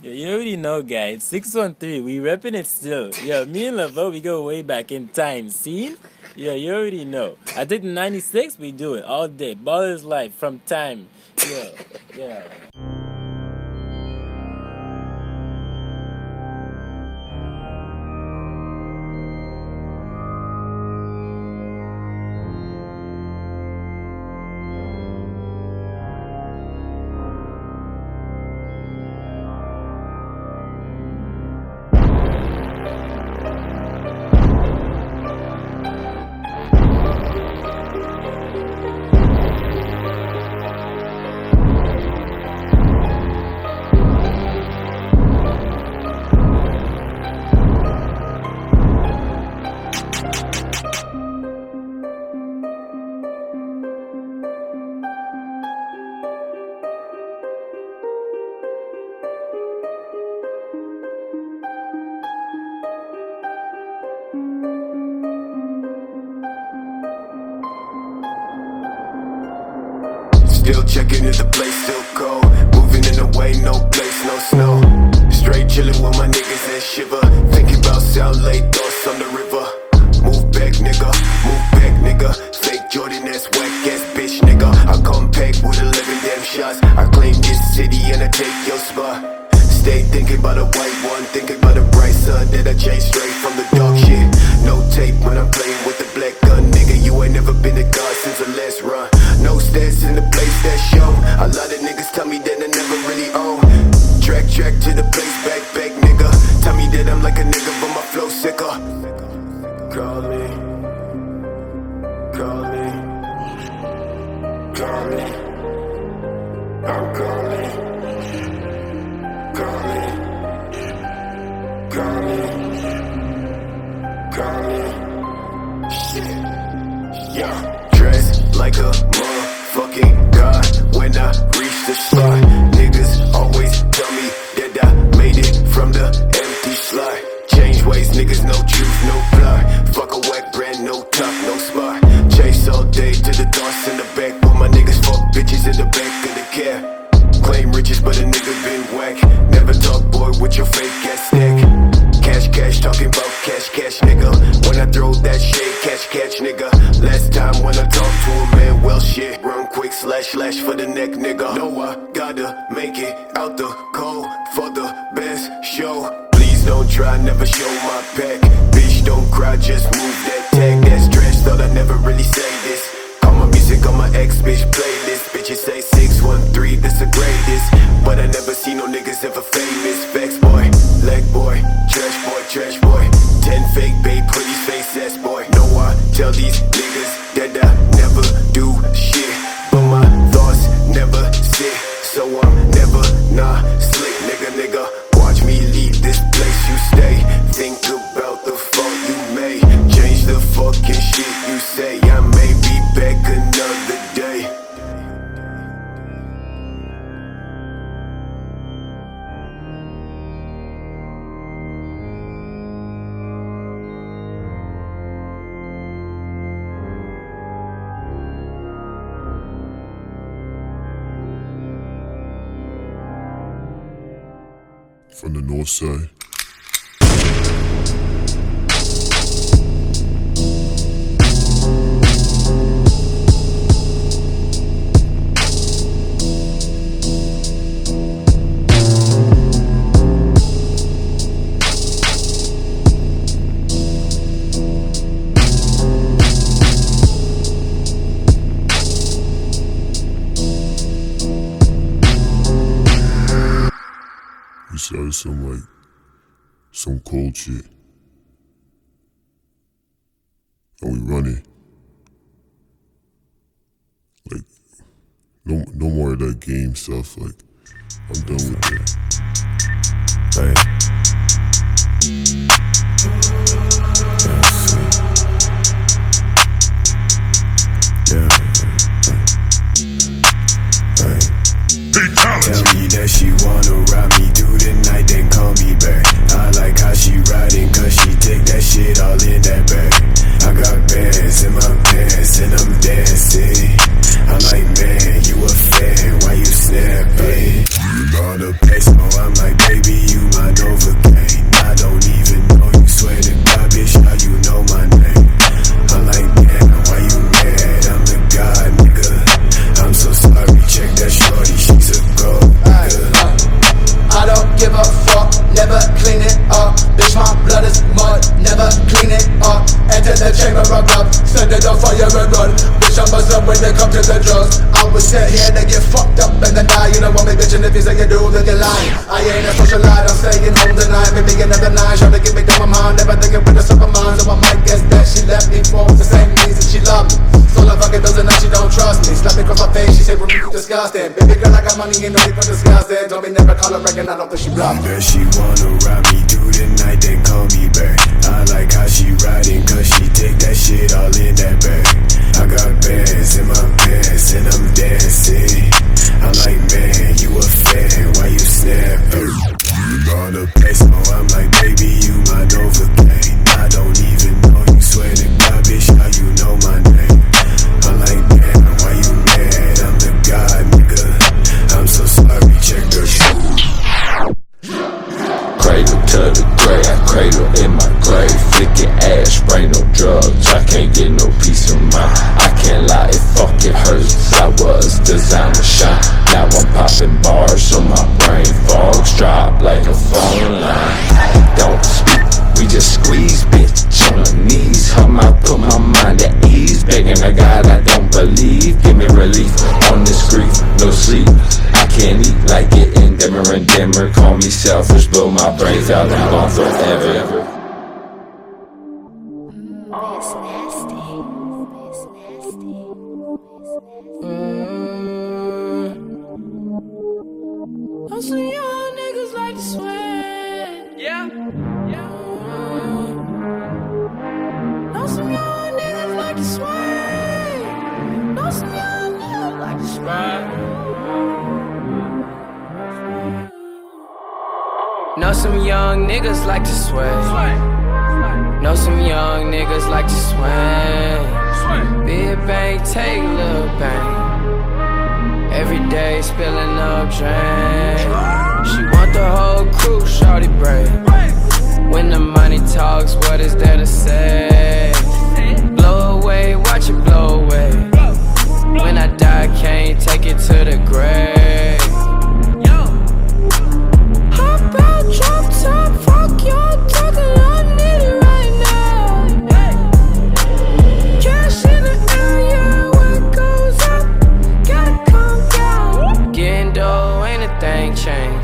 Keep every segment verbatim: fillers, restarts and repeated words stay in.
Yeah, you already know, guys. six one three, we repping it still. Yeah, me and Lavo, we go way back in time. See? Yeah, you already know. I think ninety-six, we do it all day. Ball is life from time. Yeah, yeah. Still checking if the place still cold. Moving in the way, no place, no snow. Straight chilling with my niggas and shiver. Thinking about South Lake, thoughts on the river. Move back, nigga, move back, nigga. Fake Jordan ass, whack ass bitch, nigga. I come pack with eleven damn shots. I claim this city and I take your spot. Stay thinking about a white one, thinking about a bright sun that I chase straight from the dark shit. No tape when I'm playing with the black gun, nigga. You ain't never been a god since the last run. No stats in the place that show. A lot of niggas tell me that I never really own. Track, track to the place, back, back, nigga. Tell me that I'm like a nigga, but my flow sicker. Call me, call me, call me. I'm calling, call me, call me, call me. Shit, yeah. Dress like a motherfucking god when I reach the spot. Niggas always tell me that I made it from the empty slot. Change ways, niggas, no truth, no plot. Fuck a whack brand, no top, no spot. Chase all day to the thoughts in the back. While my niggas fuck bitches in the back of the cab. Claim riches, but a nigga been whack. Never talk, boy, with your fake ass stack. Cash, cash, talking about cash, cash, nigga. When I throw that shade, catch, catch, nigga. Last time when I talked to a man, well, shit. Run quick, slash, slash for the neck, nigga. Know I gotta make it out the cold for the best show. Please don't try, never show my pack. Bitch, don't cry, just move that tag. That's trash, thought I never really say this. All my music on my ex-bitch playlist. Bitches say six one three, this the greatest. But I never see no niggas ever famous. Facts, boy, leg boy, trash boy, trash boy. Ten fake babe, pretty face ass boy. Know I tell these niggas that I never do shit, but my thoughts never sit. So I'm never not slick, nigga, nigga. Watch me leave this place you stay. Think about the fault you made. Change the fucking shit you say. I may be back another day. From the north side. We started some like some cold shit. And we run it. Like no no more of that game stuff. Like I'm done with that. Like, tell me that she wanna ride me through the night, then call me back. I like how she riding, cause she take that shit all in that bag. I got bands in my pants and I'm dancing. I'm like, man, you a fan, why you snapping? You know the pace, oh, I'm give a fuck, never clean it up. Bitch, my blood is mud, never clean it up. Enter the chamber of love, send it on fire and run. Bitch, I'm bust up when they come to the drugs. I was set here to get fucked up and then die. You don't want me, bitch, and if you say you do, then you're lying. I ain't a socialite, I'm staying home tonight. Maybe another nine, trying to get me down my mind. Never thinking with a super mind, so I might guess that she left me for the same reason she loved me. So I fucking doesn't know she don't trust me. Slap me across my face, she said, well, you disgusting. Baby girl, I got money, ain't no need for disgusting. Don't be never call her reckon, I don't think she bluffed. Does she wanna ride me through the night, then call me back? I like how she riding, cause she take that shit all in that bag. I got bands in my pants, and I'm dancing. I'm like, man, you a fan, why you snapping? You gonna play so I'm like, baby, you my Novocaine. I don't even know you, swear to God, bitch, how you know my name? I'm like, damn, why you mad? I'm the god, nigga. I'm so sorry, check the shoes. Cradle to the grave, I cradle in my grave. Flicking ash, spray no drugs, I can't get no peace of mind. I can't lie, it fucking hurts. I was designed to shine. Now I'm popping bars, so my brain fogs drop like a phone line. Don't speak, we just squeeze, bitch, on her knees. Her mouth put my mind at ease. Begging a God I don't believe. Give me relief on this grief, no sleep. I can't eat like getting dimmer and dimmer. Call me selfish, blow my brains out and gone forever. It's nasty. It's nasty. Mm. Know some young niggas like to sweat. Yeah, yeah. Know some young niggas like to sweat. Know some young niggas like to sweat. Know some young niggas like to sweat. Know some young niggas like to swing. Big bang, take little bang. Every day spilling up drain. She want the whole crew, shorty brave. When the money talks, what is there to say? Blow away, watch it blow away. When I die, can't take it to the grave. Hop out, drop top, fuck y'all talking, I need it right now. Cash in the area, when it goes up, gotta come down. Getting dough, ain't a thing changed.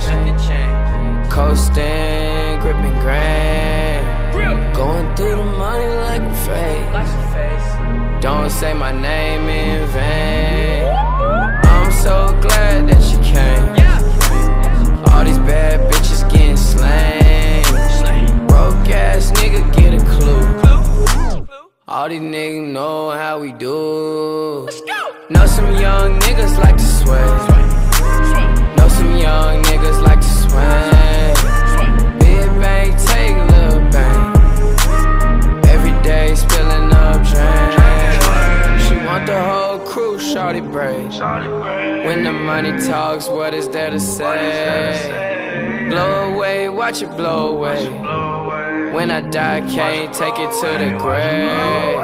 Coasting, gripping grain. Going through the money like a fake. Don't say my name in vain. I'm so glad that you came. All these bad bitches getting slain. Broke ass nigga get a clue. All these niggas know how we do. Know some young niggas like to sweat. Know some young niggas like to swing. Big bang, take little bang. Every day spilling up drain. She want the whole crew, shorty brave. When the money talks, what is there to say? Blow away, watch it blow away. When I die, can't take it to the grave.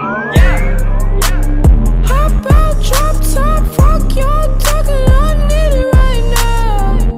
Hop out, drop top, fuck y'all talking, I need it right now.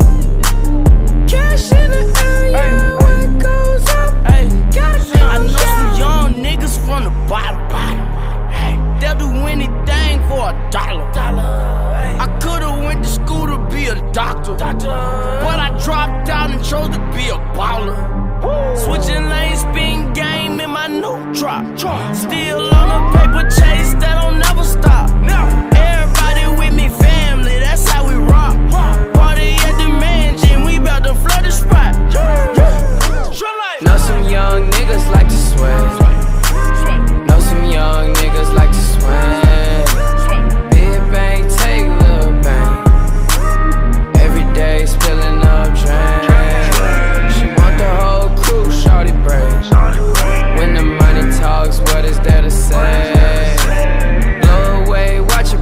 Cash in the area, when it goes up, gotta come. I know some young niggas from the bottom. They'll do anything for a dollar. I could've went to school to be a doctor, but I dropped out and chose to be a baller. Switching lanes, spin game in my new drop. Still on a paper chase that don't never stop. Everybody with me, family, that's how we rock. Party at the mansion, we bout to flood the spot. Know some young niggas like to sweat. Know some young niggas like to swing. Big bang, take little bang. Every day spilling up drain. She want the whole crew, shorty brave. When the money talks, what is there to say? Blow away, watch it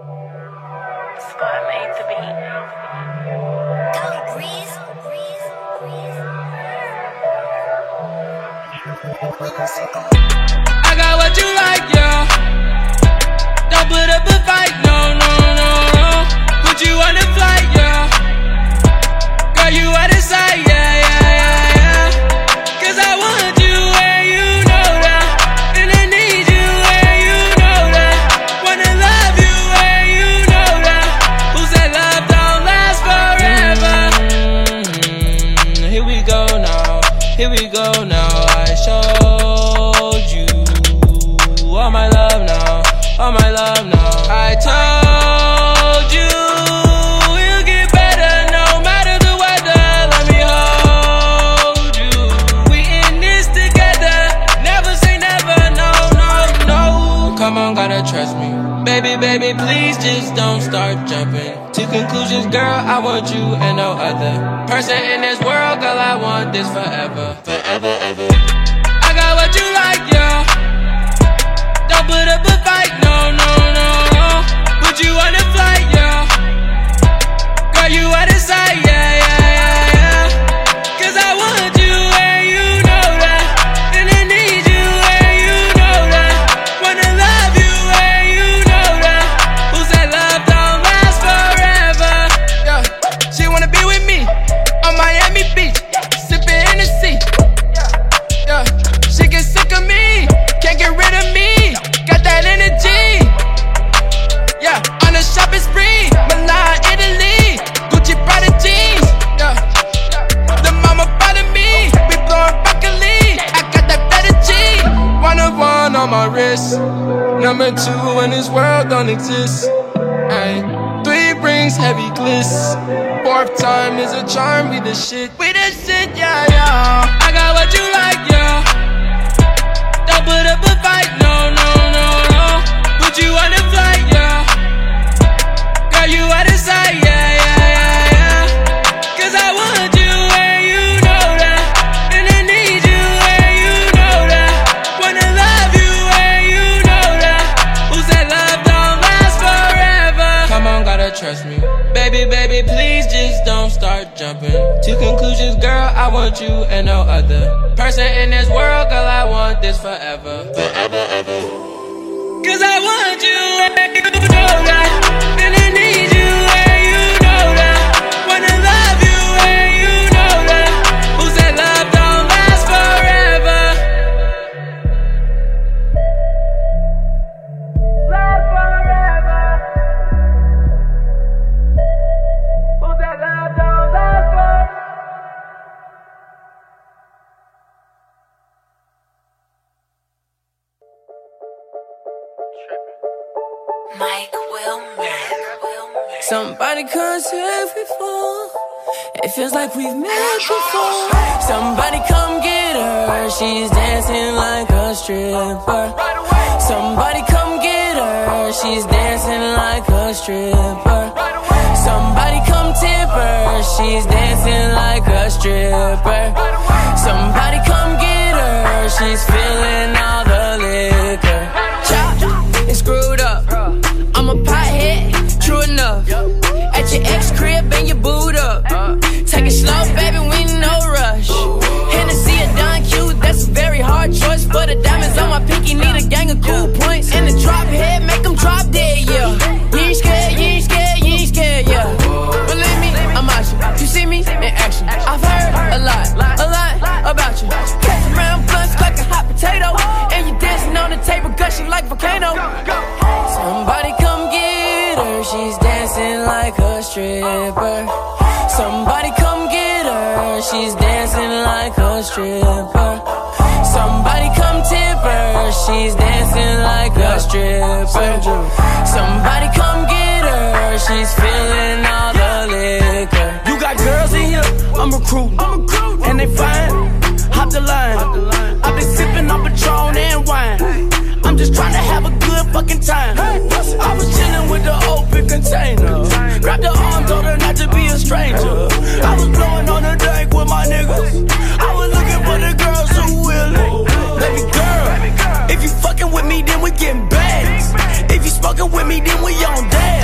Squad made the beat. Go breeze, breeze, breeze. I got what you like, yeah. Don't put up a fight, no, no, no, no. Put you on the flight, yeah. Girl, you out of sight, yeah, yeah, yeah, yeah. Cause I want you and you know that. And I need you and you know that. Wanna love you and you know that. Who said love don't last forever? Mm-hmm. Here we go now, here we go now. I showed you all my love now, all my love now. I told you we'll get better no matter the weather. Let me hold you. We in this together. Never say never, no, no, no. Come on, gotta trust me. Baby, baby, please just don't start jumping to conclusions, girl. I want you and no other person in this world, girl. I want this forever, forever, ever. I got what you like, yeah. Don't put up a fight, no, no, no, no. Put you on the flight, yeah. Girl, you out of sight, yeah, yeah, yeah, yeah. Cause I want you and you know that. And I need you and you know that. Wanna love you and you know that. Who said love don't last forever? Yeah, she wanna be with me on Miami Beach, sipping Hennessy. Yeah, she get sick of me, can't get rid of me. Got that energy. Yeah, on a shopping spree, Milan, Italy, Gucci, Prada jeans. Yeah, the mama proud of me, we blowing broccoli. I got that better G. One of one on my wrist, number two in this world don't exist. Ay, three rings, heavy gliss. Fourth time is a charm, we the shit, we the shit, yeah, yeah. I got what you like, yeah. Don't put up a fight, no, no, no, no. Put you on the flight, yeah. Girl, you out of sight, yeah, yeah, yeah, yeah. Cause I want you and you know that. And I need you and you know that. Wanna love you and you know that. Who said love don't last forever? Come on, gotta trust me. Baby, baby, please just don't start jumping to conclusions, girl. I want you and no other person in this world, girl. I want this forever, forever, ever. Cause I want you and you know that. And I need you and you know that. Wanna love you and you know that. Who said love don't last forever? Last forever. Who said love don't last forever? Mike Wilmer. Somebody come save me for. It feels like we've met before. Somebody come get her. She's dancing like a stripper. Somebody come get her. She's dancing like a stripper. Somebody come tip her. She's dancing like a stripper. Somebody come get her. She's feeling all the liquor. Chop, it's screwed up. I'm a pothead, true enough. At your ex crib and your boot up. Take it slow, baby, we no rush. Hennessy or Don Q, that's a very hard choice. For the diamonds on my pinky, need a gang of cool points. And the drop head, make them drop dead, yeah. You ain't scared, you ain't scared, you ain't scared, yeah. Believe me, I'm out you. You see me in action. I've heard a lot, a lot about you. Catch around blunts like a hot potato. And you dancing on the table, gushing like volcano. Somebody come get her, she's dancing like a stripper. Somebody come get her, she's dancing like a stripper. Somebody come tip her, she's dancing like a stripper. Somebody come get her, she's feeling all the liquor. You got girls in here, I'm recruiting, and they fine, hop the line. I've been sipping on Patron and wine. I'm just trying to have a good fucking time. I was chilling with the open container. Grabbed the arm, told her not to be a stranger. I was blowing on the deck with my niggas. I was looking for the girls who willing. Baby girl, if you fucking with me, then we getting bags. If you smoking with me, then we on that.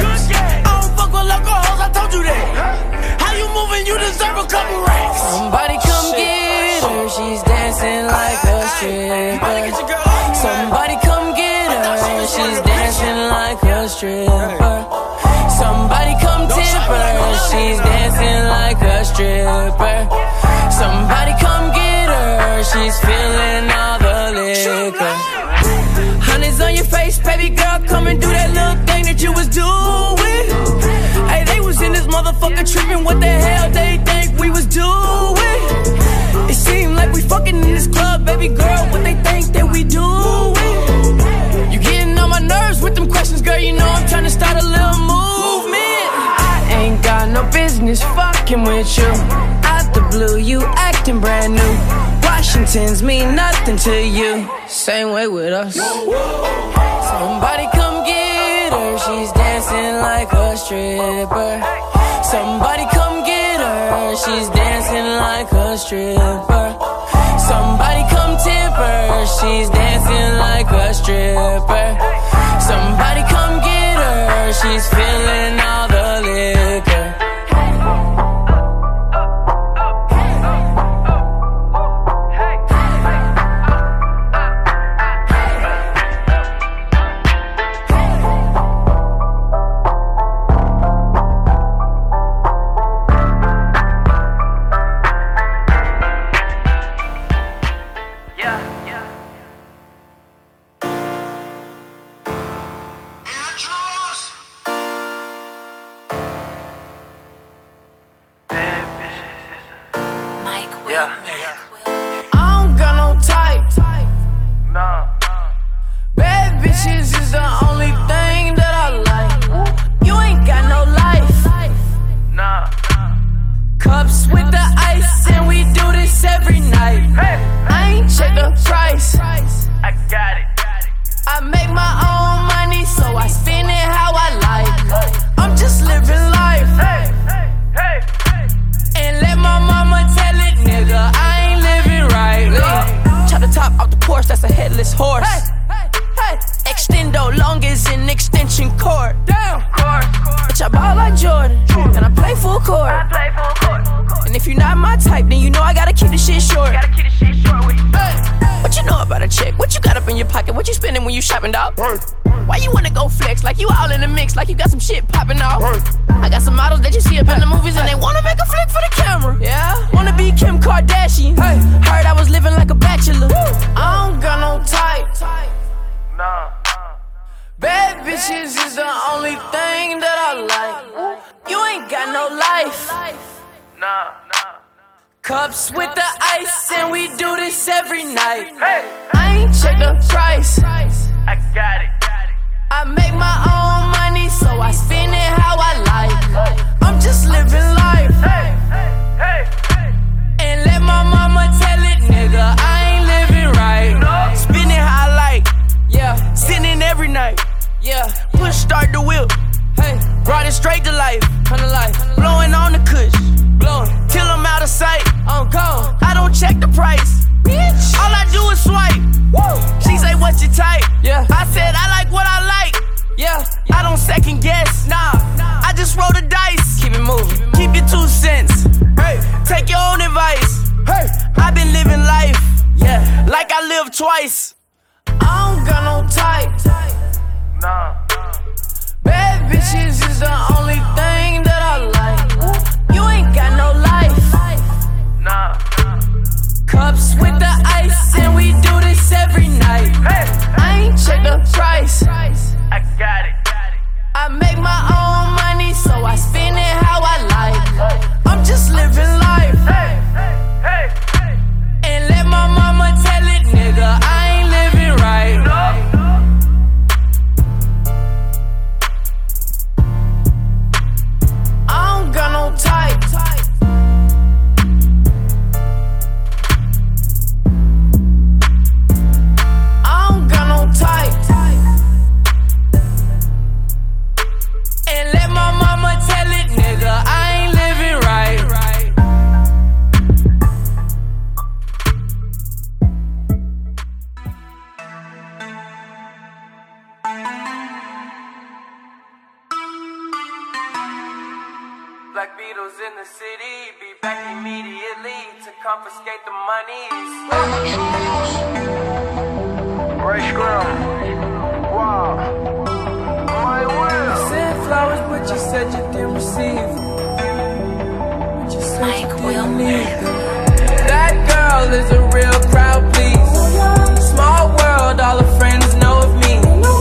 Somebody come tip her, she's dancing like a stripper. Somebody come get her, she's feeling all the liquor. Hundreds on your face, baby girl, come and do that little thing that you was doing. Hey, they was in this motherfucker tripping, what the hell they think we was doing? It seemed like we fucking in this club, baby girl, what they think that we doing? You getting on my nerves with them questions, girl, you know I'm trying to start a little movement. I ain't got no business fucking with you. Out the blue, you acting brand new. Washingtons mean nothing to you. Same way with us. Somebody come get her, she's dancing like a stripper. Somebody come get her, she's dancing like a stripper. Somebody come tip her, she's dancing like a stripper. Somebody come get her, she's feeling all the liquor. Why you wanna go flex like you all in the mix, like you got some shit popping off? I got some models that you see up in the movies and they wanna make a flick for the camera. Yeah, wanna be Kim Kardashian. Hey, heard I was living like a bachelor. I don't got no type. Nah. Bad bitches is the only thing that I like. You ain't got no life. Nah. Cups with the ice and we do this every night. Hey, I ain't check the price. I got it. I make my own money, so I spend it how I like. I'm just living life. Hey, hey, hey. And let my mama tell it, nigga, I ain't living right. Spend it how I like. Yeah, sitting every night. Yeah, push start the wheel. Hey, brought it straight to life. Kind of life. Blowing on the kush. Blowing till I'm out of sight. I'm gone. I don't check the price. Bitch. All I do is swipe. Woo. She say, what's your type? Yeah. I said, I like what I like. Yeah. I don't second guess. Nah. I just roll the dice. Keep it moving. Keep your two cents. Hey. Take your own advice. Hey. I've been living life. Yeah. Like I lived twice. I don't got no type. Nah. Bad bitches is the only thing that I like. You ain't got no life. Nah. Cups with the ice and we do this every night. Hey. I ain't check the price. I got it. I make my own money, so I spend it how I like. I'm just living life. Hey. Hey. Hey. And let my mama tell it, nigga, I ain't living right. I don't got no type. I don't got no type. And let my mama tell it, nigga, I ain't living right. Black Beatles in the city, be back immediately to confiscate the monies. Ray Scrum, wow, my will. Send flowers, but you said you didn't receive. But you said you didn't need. That girl is a real crowd, please. Small world, all her friends know of me.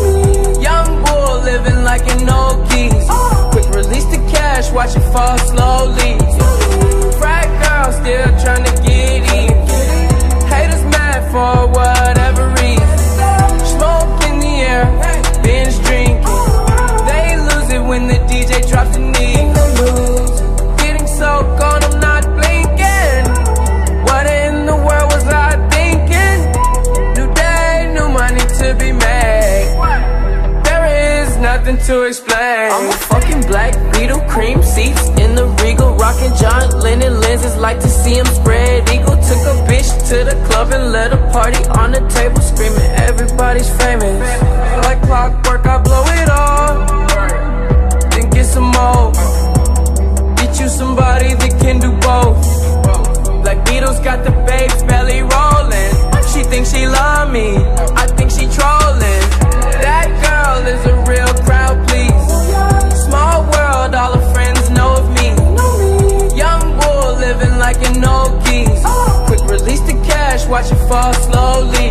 Young bull living like an old geese. Quick release the cash, watch it fall slowly. Frat girl still trying to get in. Haters mad for whatever reason. Smoke in the air, binge drinking. They lose it when the D J drops the knee. Getting so gone, I'm not blinking. What in the world was I thinking? New day, new money to be made. There is nothing to explain. I'm a fucking black Beetle, cream seats in the Regal, rocking John Lennon lenses, like to see him spread eagle. Took a bitch to the club and let a party on the table, screaming everybody's famous. Like clockwork, I blow it all, then get some more. Get you somebody that can do both. Black Beatles got the babes belly rolling. She thinks she love me, I think she trolling. That girl is a real crowd, please. Small world, all her friends know of me. Young bull living like an old geese. Quick release the cash, watch it fall slowly.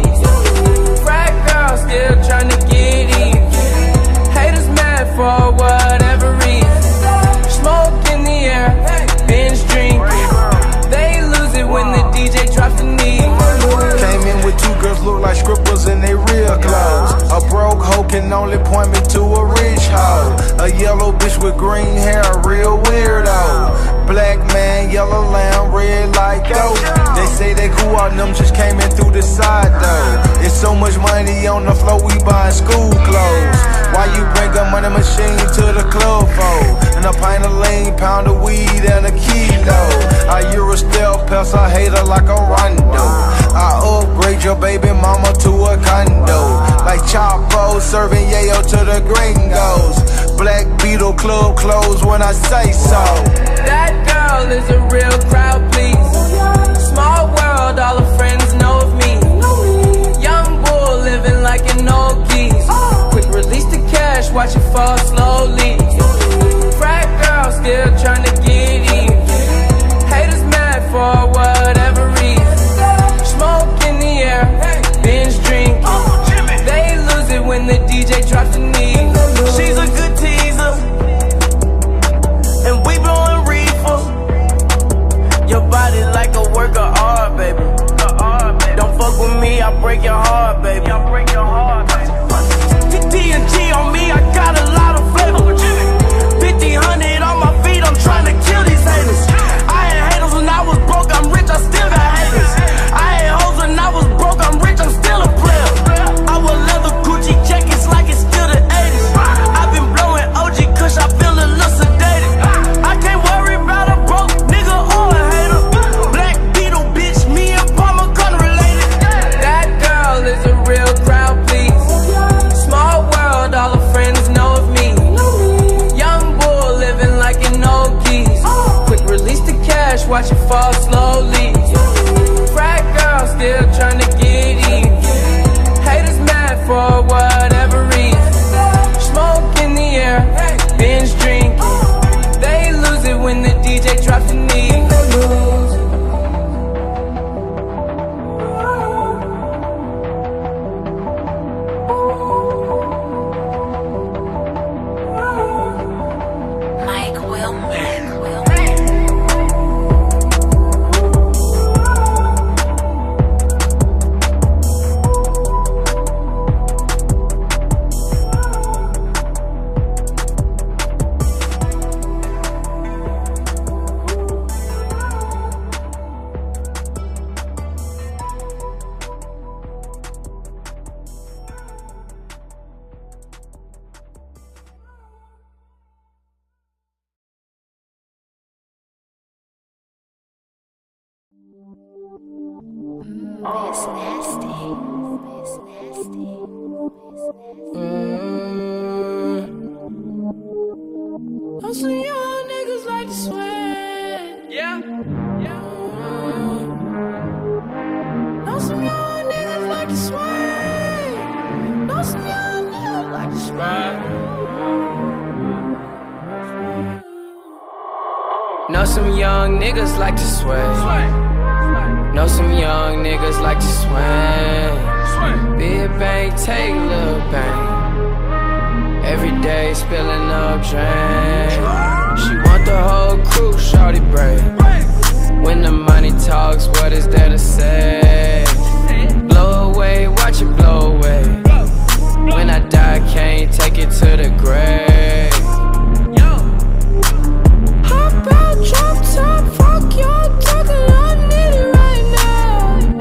Frat girl still trying to get in. Haters mad for whatever reason. Smoke in the air, binge drinking. They lose it when the D J drops the knee. Came in with two girls look like scribbles in they real clothes. A broke hoe can only point me to a rich hoe. A yellow bitch with green hair, a real weirdo. Black man, yellow lamb, red like goat. They say they cool on them, just came in through the side though. It's so much money on the floor, we buying school clothes. Why you bring a money machine to the club for? And a pint of lean, pound of weed and a kilo. I Euro stealth pest, I hate her like a rondo. I upgrade your baby mama to a condo. Like Chapo serving yayo to the gringos. Black Beetle club closed when I say so. That girl is a real crowd, please. Small world, all her friends know of me. Young bull living like an old geese. Quick release the cash, watch it fall slowly. Frat girl still trying to get in. Haters mad for whatever reason. Smoke in the air, binge drinking. They lose it when the D J drops the knee. She's a good teaser, and we blowing reefer. Your body like a work of art, baby. Don't fuck with me, I'll break your heart, baby. I'll break your heart, baby. T N T on me, I got a lot of flavor. fifteen hundred on my feet, I'm trying to kill these haters. I had haters when I was broke, I'm rich, I still got haters. I had hoes when I was broke, I'm rich, I'm still a player. I wear leather Gucci jackets like it's still the eighties. I've been blowing O G Kush, I feel a little sedated. I can't worry about a broke nigga or a hater. Black Beetle, bitch, me and Palmer kinda related. That girl is a real crowd, please. Small world, all her friends know of me. Young bull living like an old geese. Quick release the cash, watch it fall slowly. Frat girl still trying to get in. Haters mad for whatever reason. Smoke in the air, binge drinking. They lose it when the D J drops the knee. Mike Wilmer. It's nasty. It's nasty. Mm. Know some young niggas like to sweat. Yeah. Yeah. Know some young niggas like to sweat. Know some young niggas like to sweat. Know some young niggas like to sway. Know some young niggas like to swing. Big bang, take little bang. Every day spilling up drain. She want the whole crew, shawty brave. When the money talks, what is there to say? Blow away, watch it blow away. When I die, can't take it to the grave. Hop out, drop top, fuck y'all talking, I need it right now.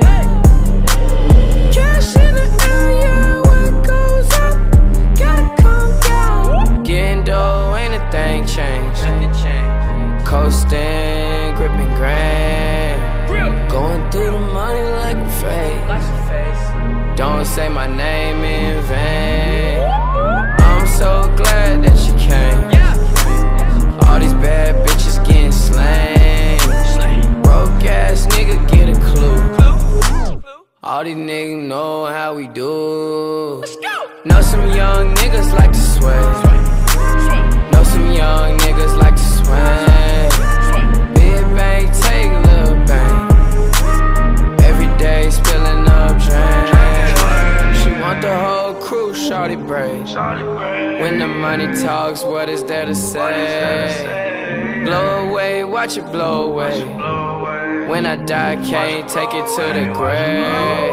Cash in the area, what goes up, gotta come down. Getting dough, ain't a thing changed. Coasting, gripping grand. Going through the money like a fake. Don't say my name in vain. I'm so glad that you came. All these bad bitches getting slain. Broke ass nigga get a clue. All these niggas know how we do. Know some young niggas like to sway. Know some young niggas like to swing. Big bang, take little bang. Every day spilling up drain. She want the whole crew, shawty brave. When the money talks, what is there to say? Blow away, watch it blow away. When I die, can't take it to the grave.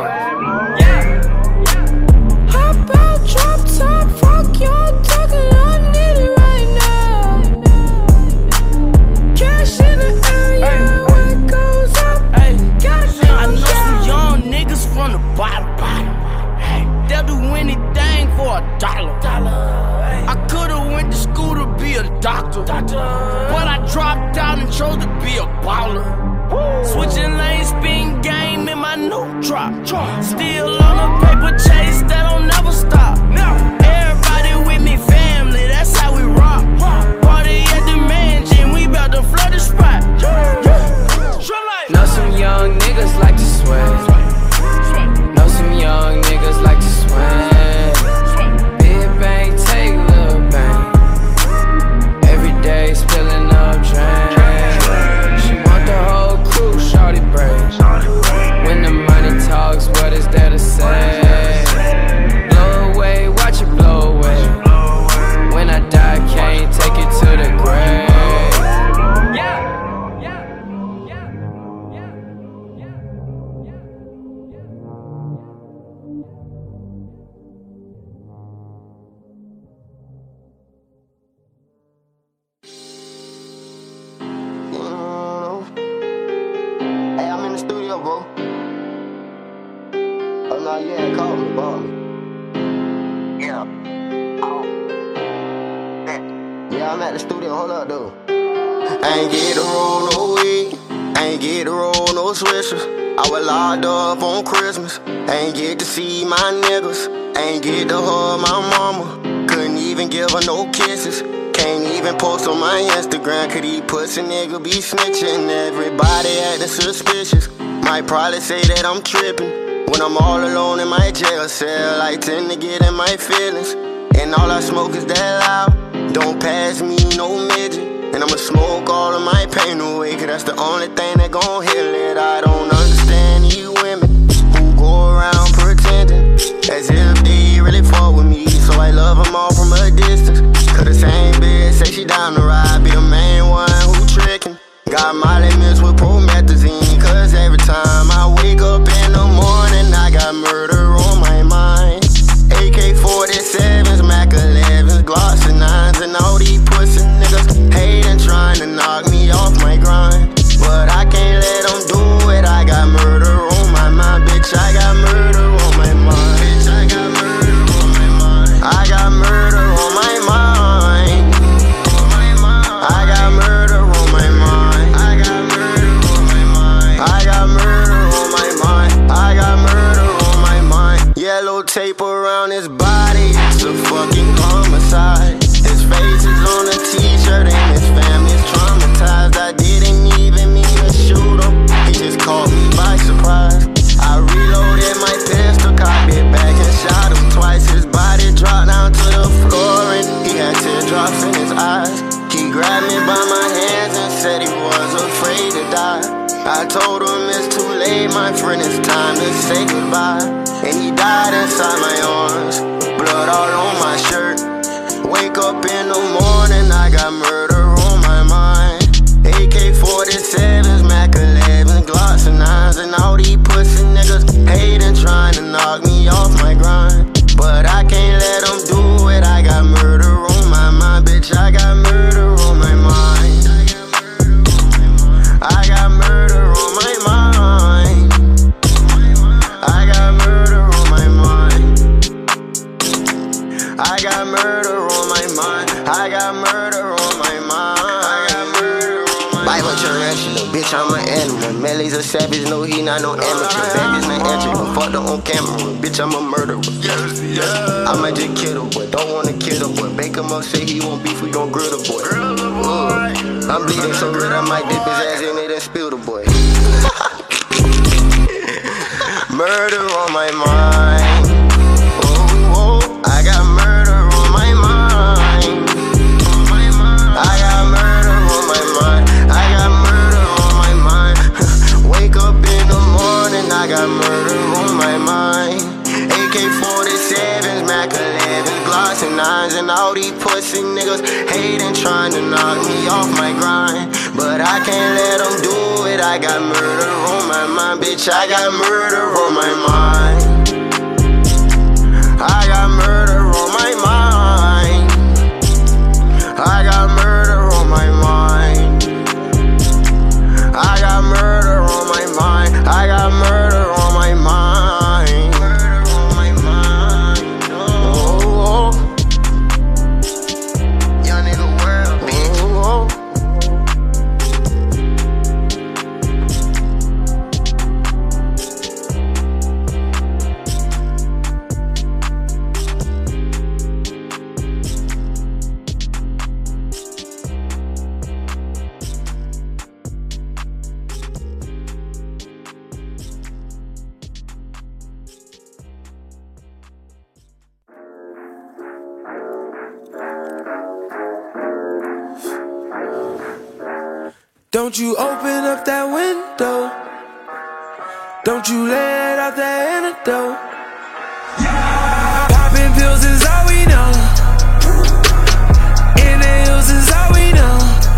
Hop out, drop top, fuck y'all talking, I need it right now. Cash in the area, what goes up, gotta come I know some young niggas from the bottom. They'll do anything for a dollar. I could've went to school to be a doctor, but I dropped out and chose to be a baller. Switching lanes, spin game in my new drop. Still on a paper chase that don't never stop. Everybody with me, family, that's how we rock. Party at the mansion, we bout to flood the spot. Know some young niggas like to sway. Know some young niggas like to swing. Big bang, take little bang. Every day spilling up drain. She want the whole crew, shawty brave. When the money talks, what is there to say? Blow away, watch it blow away. When I die, can't take it to the grave. Hey, I'm in the studio, bro. Oh, no, yeah, call me, bro. Yeah. Oh. Yeah, I'm at the studio. Hold up, dude. Ain't get to roll no weed. Ain't get to roll no swishers. I was locked up on Christmas. Ain't get to see my niggas. Ain't get to hug my mama. Couldn't even give her no kisses. Can't even post on my Instagram, could these pussy nigga be snitching? Everybody acting suspicious. Might probably say that I'm tripping. When I'm all alone in my jail cell, I tend to get in my feelings. And all I smoke is that loud. Don't pass me no midget. And I'ma smoke all of my pain away, cause that's the only thing that gon' heal it. I don't understand you women who go around pretending as if they really fuck with me. So I love them all from a distance. Cause the same bitch say she down to ride, be the main one who trickin'. Got Molly mixed with promethazine, cause every time I wake up in the morning, I got murder on my mind. A K forty-sevens, Mac elevens, Glocks and nines, and all these pussy niggas hatin', trying to knock me off my grind. But I can't let them do it, I got murder on my mind, bitch, I got murder on my mind. Bitch, I got murder on my mind. I got murder on my mind. I got murder on my mind. I got murder on my mind. I got murder on my mind. I got murder on my mind. Yellow tape around his body, it's a fucking homicide. His face is on a t-shirt and his family's traumatized. I didn't even mean to shoot him, he just caught me by surprise. I reloaded my pistol, cocked it back and shot him twice. His body dropped down to the floor and he had teardrops in his eyes. He grabbed me by my hands and said he was I told him it's too late, my friend, it's time to say goodbye. And he died inside my arms, blood all on my shirt. Wake up in the morning, I got murder on my mind. A K forty-sevens, Mac elevens, Glocks and nines, and all these pussy niggas hating, trying to knock me off my grind. But I can't let them do it, I got murder on my mind, bitch, I got murder on my mind. I got murder on my mind. I got murder on my mind. I got murder on my mind. I got murder on my mind. I got murder on my mind. Bible tarantula, bitch, I'm an animal. Melly's a savage, no, he not no amateur. Baby's not entry, fucked up on camera. Bitch, I'm a murderer. Yes, yeah. I might just kill the boy, don't wanna kill the boy. Bake him up, say he won't beef, we gon' grill the boy. Ooh. I'm bleeding so red, I might dip his ass in it and spill the boy. Murder on my mind. Oh, oh, I got murder on my mind. I got murder on my mind. I got murder on my mind. Wake up in the morning, I got murder on my mind. A K forty-sevens, Mac elevens, Glocks and nines, and all these pussy niggas hating, trying to knock me off my grind. But I can't let them do it, I got murder on my mind, bitch, I got murder on my mind. I got murder on my mind. I got murder on my mind. I got murder on my mind. I got murder on my mind. Murder on my mind. Oh, oh. Young nigga world, bitch. Oh, oh. Don't you open up that window. Don't you let out that antidote. Popping pills is all we know. Inhales is all we know.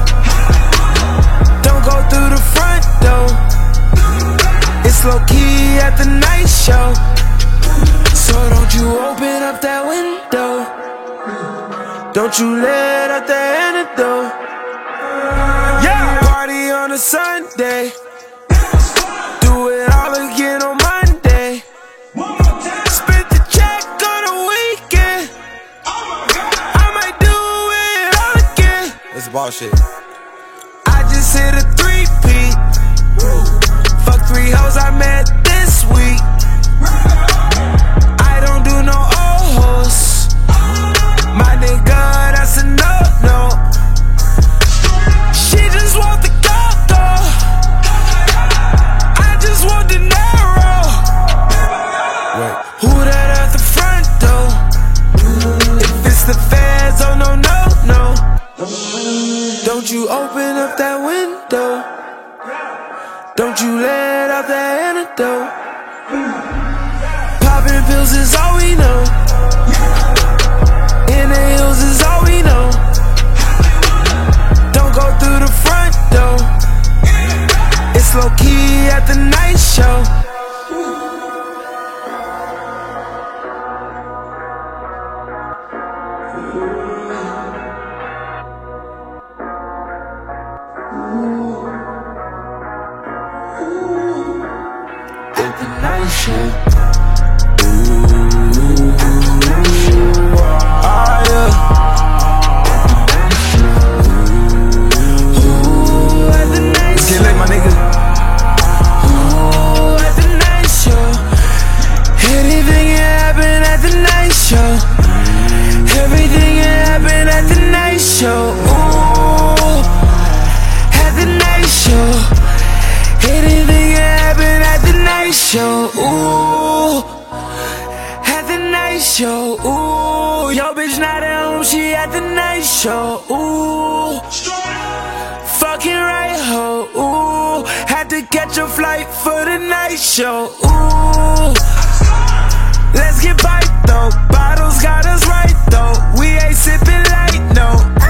Don't go through the front door. It's low key at the night show. So don't you open up that window. Don't you let out that antidote. Yeah, party on a Sunday. Do it all again on Monday. Spent the check on a weekend. I might do it all again. That's bullshit. I just hit a three-peat. Fuck three hoes I met this week. I don't do no old hoes. My nigga, that's a no-no. She just want the go-go. I just want the narrow. Wait. Who that at the front door? If it's the feds, oh no, no, no. Don't you open up that window. Don't you let out that antidote. Popping pills is all we know. Inhales is all we know. Don't go through the front door. It's low key at the night show. At the night show. Show, ooh, at the night show, ooh, yo bitch not at home, she at the night show, ooh, fucking right ho, ooh, had to catch your flight for the night show. Ooh, let's get bite though. Bottles got us right though. We ain't sipping light, no.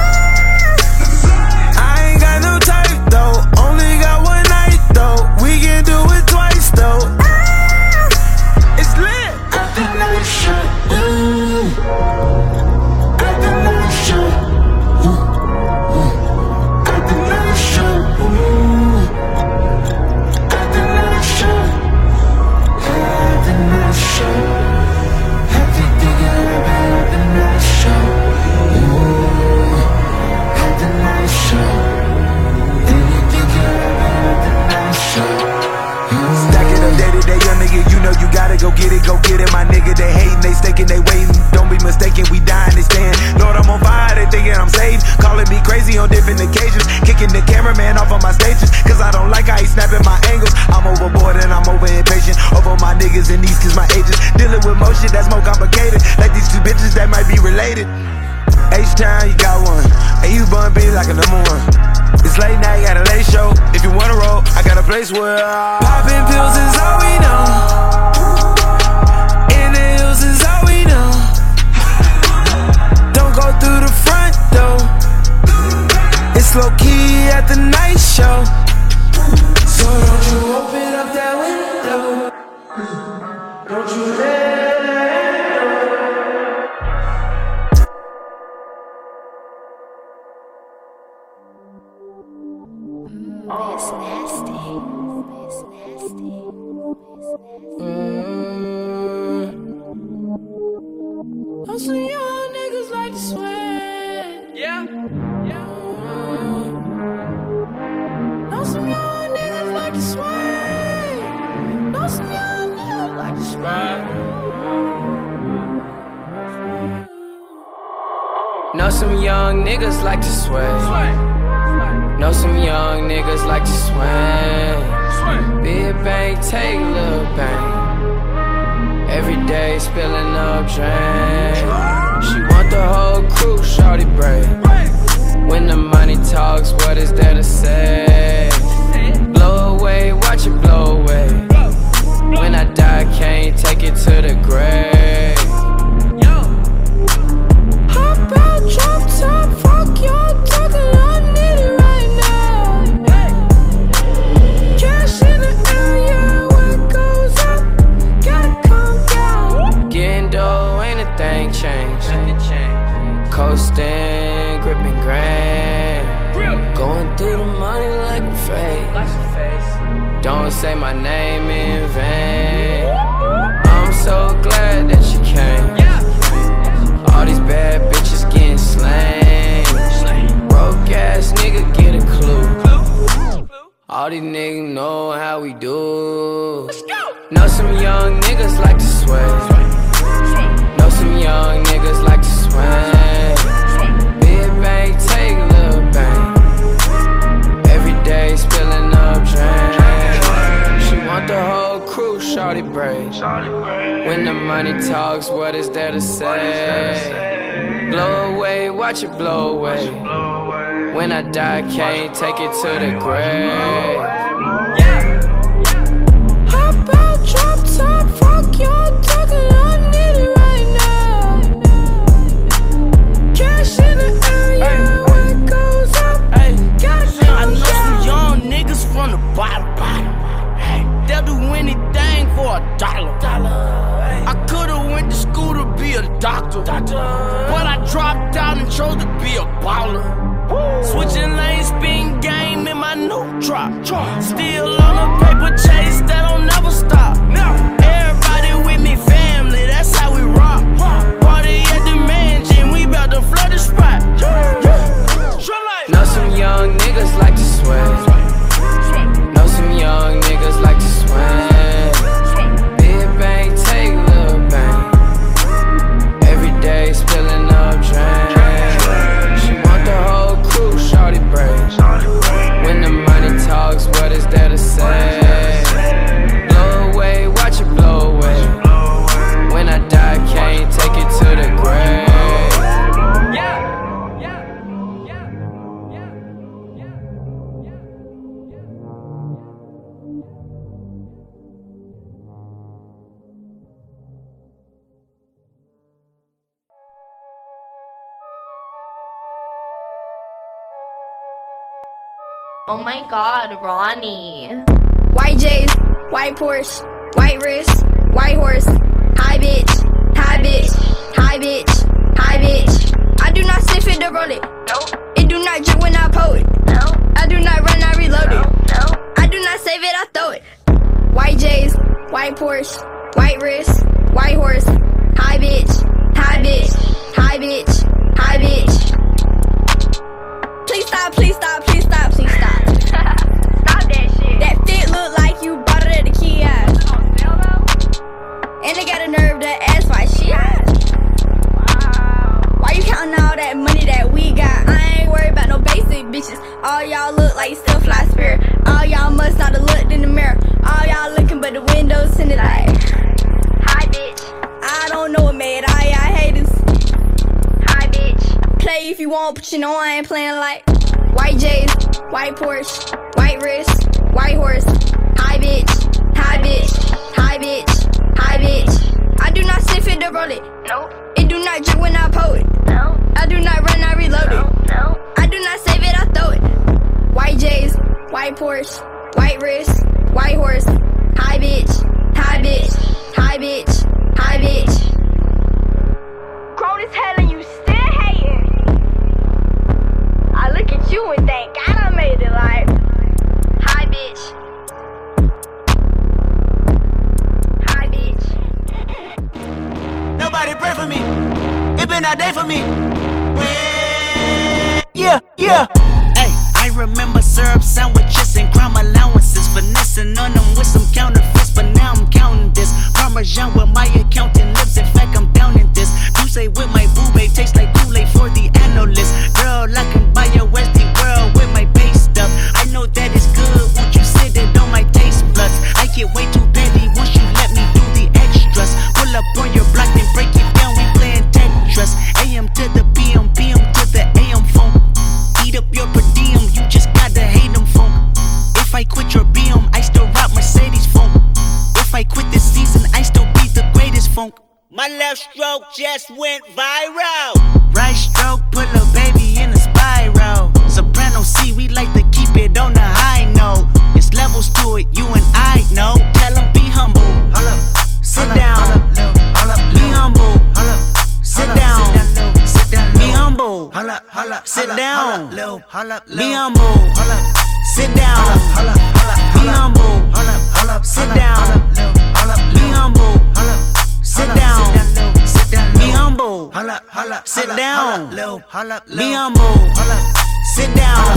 I ain't got no type though. Only got one night though. We can do it twice though. It's lit. At the night show. Ooh. At the night show. Ooh. At the night show. Ooh. At the night show. At the night show. Everything I ever at the night show. Ooh. At the night show. Anything I ever at the night show. Stack it up day to day, young nigga, you know you gotta go get it, go get it, my nigga. They hating, they staking, they waiting. Don't be mistaken, we dying, they staying. Lord, I'm on fire, they thinking I'm saved. Calling me crazy on different occasions. Kicking the cameraman off of my stages, cause I don't like how he snapping my angles. I'm overboard and I'm over impatient. Over my niggas and these cause my agents. Dealing with motion that's more complicated. Like these two bitches that might be related. H-Town, you got one. And you bun be like a number one. It's late night, got a late show. If you wanna roll, I got a place where I... Popping pills is all we know. In the hills is all we know. Don't go through the front door. It's low key at the night show. So don't you open up that window. Don't you let It's nasty. It's nasty. Mm. Know some young niggas like to sweat. Yeah, yeah. Mm. Know some young niggas like to sweat. Know some young niggas like to sweat. Know some young niggas like to sweat. Know some young niggas like to swing. Big bang, take little bang. Every day spilling up drain. She want the whole crew, shorty brave. When the money talks, what is there to say? Blow away, watch it blow away. When I die, can't take it to the grave. Hop out, drop top, fuck y'all talking, I need it right now. Cash in the area, when it goes up, gotta come down. Getting dough, ain't a thing changed. Coasting, gripping grain. Going through the money like a fake. Don't say my name in vain. I'm so glad that you came. All these bad bitches getting slain. Broke ass nigga get a clue. All these niggas know how we do. Know some young niggas like to sweat. Know some young niggas like to swing. Big bang, take little bang. Every day spilling up drain. She want the whole crew, shorty brave. When the money talks, what is there to say? Blow away, watch it blow away. When I die, can't take it to the grave. Hop out, drop top, fuck y'all talking, I need it right now. Cash in the area, when it goes up, gotta come I know down. some young niggas from the bottom. They'll do anything for a dollar. I could've went to school to be a doctor, but I dropped out and chose to be a baller. Switching lanes, spin game in my new drop. Still on a paper chase that don't never stop. Everybody with me, family, that's how we rock. Party at the mansion, we bout to flood the spot. Know some young niggas like to sweat. Know some young niggas like to swing. Big bang, take little bang. Every day spilling up drain. She want the whole crew, shorty brave. When the money talks, what is there to say? Blow away, watch it blow away. When I die, can't take it to the grave. Yeah. Oh my god, Ronnie. White J's, white Porsche, white wrist, white horse. Hi bitch, hi bitch, hi bitch, hi bitch. I do not sniff it to roll it. Nope. It do not drip when I pull it. No. I do not run, I reload No. it. No. I do not save it, I throw it. White J's, white Porsche, white wrist, white horse. Hi bitch, hi bitch, hi bitch, hi bitch. Please stop, please stop, please stop, please stop. Stop that shit. That fit look like you bought it at the kiosk. And they got a nerve to ask why she asked. Wow. Why you counting all that money that we got? I ain't worried about no basic bitches. All y'all look like still fly spirit. All y'all must not have looked in the mirror. All y'all looking but the windows in the light. Hi bitch. I don't know what made all y'all haters. Hi bitch. Play if you want, but you know I ain't playing like white J's, white Porsche, white wrist, white horse. Hi bitch, hi bitch, hi bitch, hi bitch. I do not sniff it to roll it. Nope. It do not drip when I pull it. No. I do not run, I reload No. it. No. I do not save it, I throw it. White J's, white Porsche, white wrist, white horse. Hi bitch, hi bitch, hi bitch, hi bitch. Grown as hell and you still hating. I look at you and think God I made it like. Hi bitch. Hi bitch. Nobody pray for me. It been a day for me. Yeah, yeah. Hey, I remember syrup sandwiches and crime allowances. Finessing on them with some counterfeits, but now I'm counting this. Parmesan where my accountant lives. In fact, I'm down in this. You say with my boo babe tastes like Kool-Aid for the analyst. Girl, I can buy a Westie world with my base stuff. I know that it's good. Won't you sit it on my taste buds? I get way too petty once you let me do the extras. Pull up on your block and break it down. We playing Tetris. A M to the P M, P M to the A M phone. Eat up your per diem, you just gotta hate them phone. If I quit your B M, I still rock Mercedes phone. If I quit this season, I still be the greatest funk. My left stroke just went viral. Right stroke put a baby in a spiral. Soprano C, we like to keep it on the high note. It's levels to it, you and I know. Tell them be humble. Hold up. Sit down. Be humble. Sit down. Be humble. Sit down. Be humble. Sit down. Be humble. Sit down. Be humble. Sit down. Be humble. Sit down. Be humble. Sit down.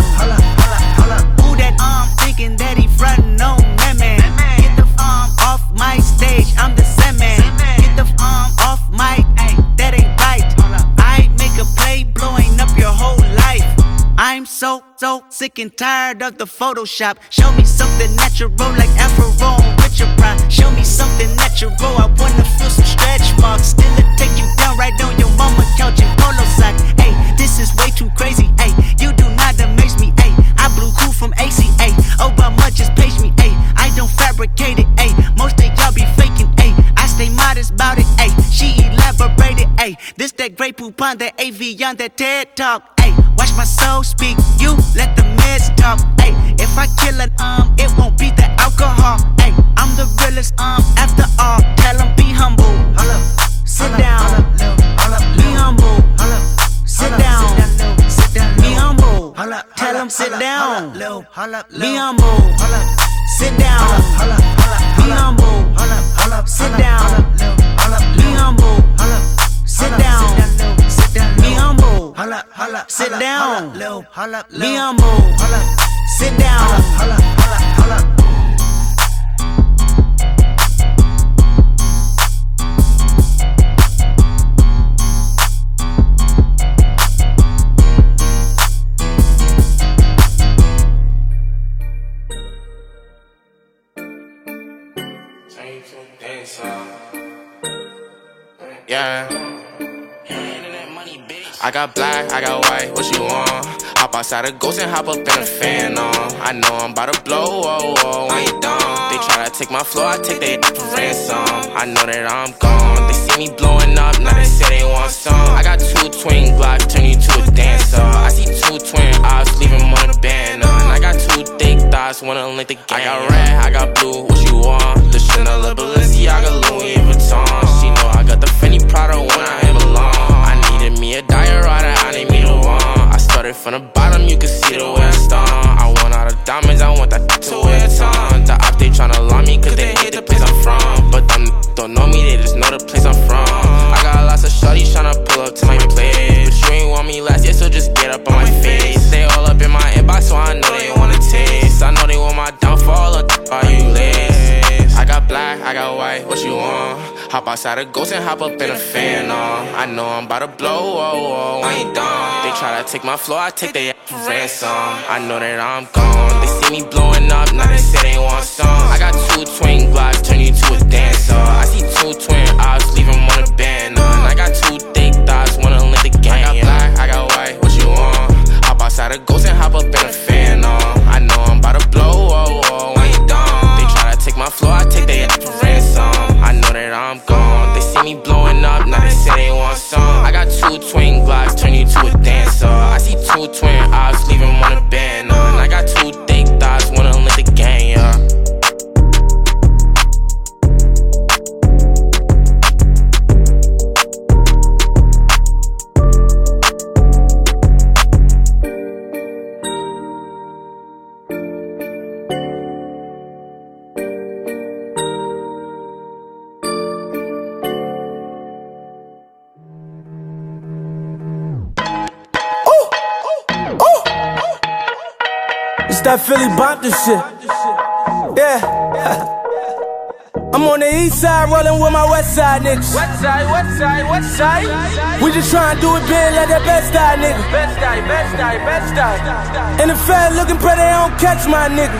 Who that arm thinking that he frontin' on that man? Get the arm off my stage, I'm the Sandman. Get the arm off my, ay, that ain't right. I make a play blowing up your whole life. I'm so, so sick and tired of the Photoshop. Show me something natural like Afro on Richard Pryor. Show me something natural, I wanna feel some stretch marks. Still it take you down right on your mama couch in polo socks. Ay, this is way too crazy, ay, you do not amaze me, ay. I blew cool from A C A, Obama just page me, ay. I don't fabricate it, ay, most of y'all be faking, ay. I stay modest about it, ay, she elaborated, ay. This that Grey Poupon, that A V on that TED Talk, ay. Watch my soul speak, you let the meds talk, ay. If I kill an um, it won't be the alcohol, ay. I'm the realest um, after all. Tell them be humble. Sit down. Be humble. Sit down. Be humble. Tell them sit down. Be humble. Sit down. Be humble. Sit down. Be humble. Sit down. Be humble. Sit down. Be humble. Sit down. Yeah. I got black, I got white, what you want? Hop outside a ghost and hop up in a fan on. I know I'm about to blow, oh, oh, when you done. They try to take my floor, I take their for ransom. I know that I'm gone. They see me blowing up, now they say they want some. I got two twin Glocks, turn you to a dancer. I see two twin ops, leave them on a banner. And I got two dots, wanna link the game. I got red, I got blue, what you want? The Chanel, the Balenciaga, Louis Vuitton. She know I got the Fendi Prada when I ain't belong. I needed me a diet rider, I need me the one. I started from the bottom, you can see the way I stung. I want all the diamonds, I want that to wear a ton. The op, they tryna lie me cause they hate the place I'm from. But them don't know me, they just know the place I'm from. I got lots of shorties tryna pull up to my place, but you ain't want me last year, so just get up on my face. They all up in my inbox, so I know they wanna taste. I know they want my downfall, or are you lace? I got black, I got white, what you want? Hop outside a ghost and hop up in a fan, uh. I know I'm about to blow, oh, oh, I ain't done. They try to take my floor, I take their for ransom. I know that I'm gone. They see me blowing up, now they say they want some. I got two twin glocks, turn you to a dancer. I see two twin eyes, leave them on a band, uh. And I got two thick thighs, wanna link the game. I got black, I got white, what you want? Hop outside a ghost and hop up in a fan, uh. I know I'm about to blow, oh, oh, I ain't done. They try to take my floor, I take their for ransom. I know that I'm gone. They see me blowing up, now they say they want some. I got two twin glocks, turn you to a dancer. I see two twin eyes, leave them on a band, uh. And I got two thick thighs, wanna link the game, yeah. It's that Philly bop this shit. Yeah. I'm on the east side rolling with my west side niggas. West side, west side, west side. We just tryna do it big like that best side nigga. Best side, best side, best side. And the fed looking pretty, they don't catch my nigga.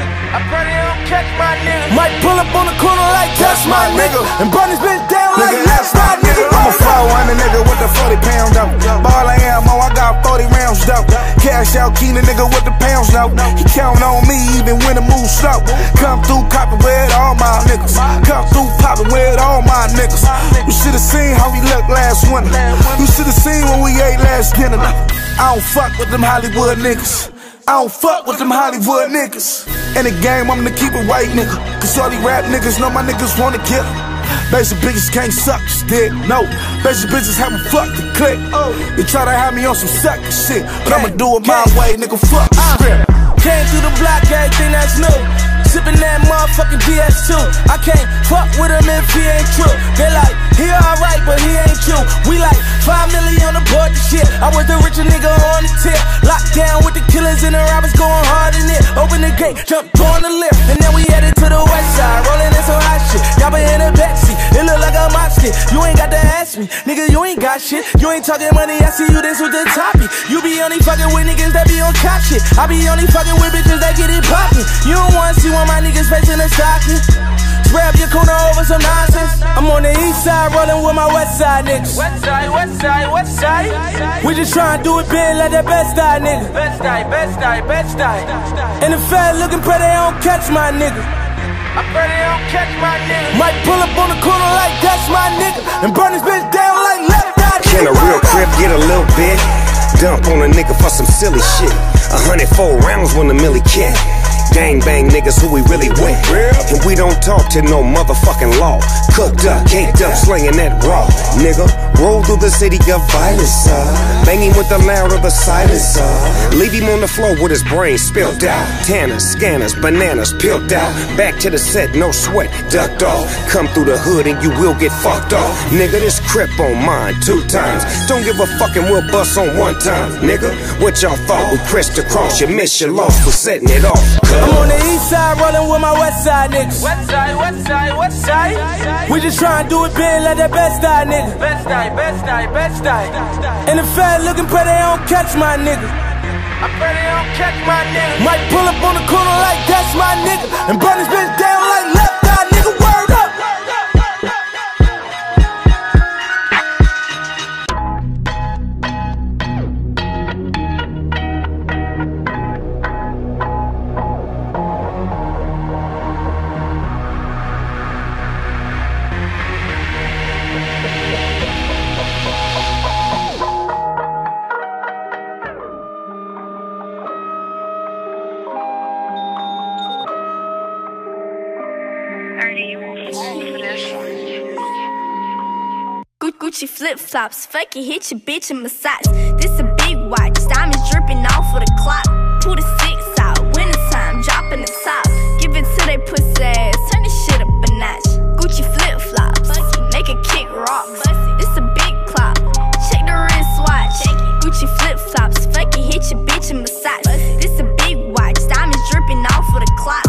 I pray they don't catch my nigga. Might pull up on the corner like that's my nigga. And burn this bitch down like that's my nigga. I'm a four hundred nigga with the forty pound dope. Ball of ammo, I got forty rounds dope. Cash out, keen a nigga with the pounds note. He count on me even when the move slow. Come through copping with all my niggas. Come through popping with all my niggas. You should've seen how we looked last winter. You should've seen when we ate last dinner. I don't fuck with them Hollywood niggas. I don't fuck with them Hollywood niggas. In the game, I'm gonna keep it white, nigga. Cause all these rap niggas know my niggas wanna kill. Basic bitches can't suck dick, no. Basic bitches haven't fucked the click. They try to have me on some sucker shit, but I'ma do it my way, nigga, fuck the script. Came through the block, everything that's new. Sippin' that motherfucking D S two. I can't fuck with him if he ain't true. They like, he alright, but he ain't you. We like five million on the board and shit. I was the richer nigga on the tip. Locked down with the killers and the robbers going hard in it. Open the gate, jumped on the lift, and then we headed to the west side. Rolling in some hot shit. Y'all been in a backseat. It look like a mob stick. You ain't got to ask me, nigga, you ain't got shit. You ain't talking money, I see you this with the topic. You be only fucking with niggas that be on cop shit. I be only fucking with bitches that get it poppin'. You don't wanna see one of my niggas facing a stocking. Grab your corner over some nonsense. I'm on the east side rolling with my west side niggas. West side, west side, west side. We just tryna do it big like that best side nigga. Best side, best side, best side. And the fed looking pretty, they don't catch my nigga. I pray they don't catch my nigga. Might pull up on the corner like that's my nigga. And burn this bitch down like left eye. Can a real crib get a little bit? Dump on a nigga for some silly shit. A hundred four rounds when the millie cat. Gang bang niggas who we really with. And we don't talk to no motherfucking law. Cooked up, caked up, slinging that raw. Nigga, roll through the city of violence, uh. Banging with the loud of the silencer. Leave him on the floor with his brain spilled out. Tanners, scanners, bananas peeled out. Back to the set, no sweat, ducked off. Come through the hood and you will get fucked off. Nigga, this crip on mine two times. Don't give a fucking we'll bust on one time. Nigga, what y'all thought we crissed across? You missed your loss for setting it off. I'm on the east side rolling with my west side niggas. West side, west side, west side. We just tryna do it big like that best side nigga. Best side, best side, best side. And the fed looking pretty, they don't catch my nigga. I pray they don't catch my nigga. Might pull up on the corner like that's my nigga. And burn this bitch down like left eye nigga. Word up. Birdie, you won't fall for this one. Gucci flip flops, fuck it, hit your bitch and massage. This a big watch, diamonds dripping off of the clock. Pull the six out, winter time, dropping the top. Give it to they pussy ass, turn this shit up a notch. Gucci flip flops, make a kick rocks. This a big clock, check the wrist watch. Gucci flip flops, fuck it, hit your bitch and massage. This a big watch, diamonds dripping off of the clock.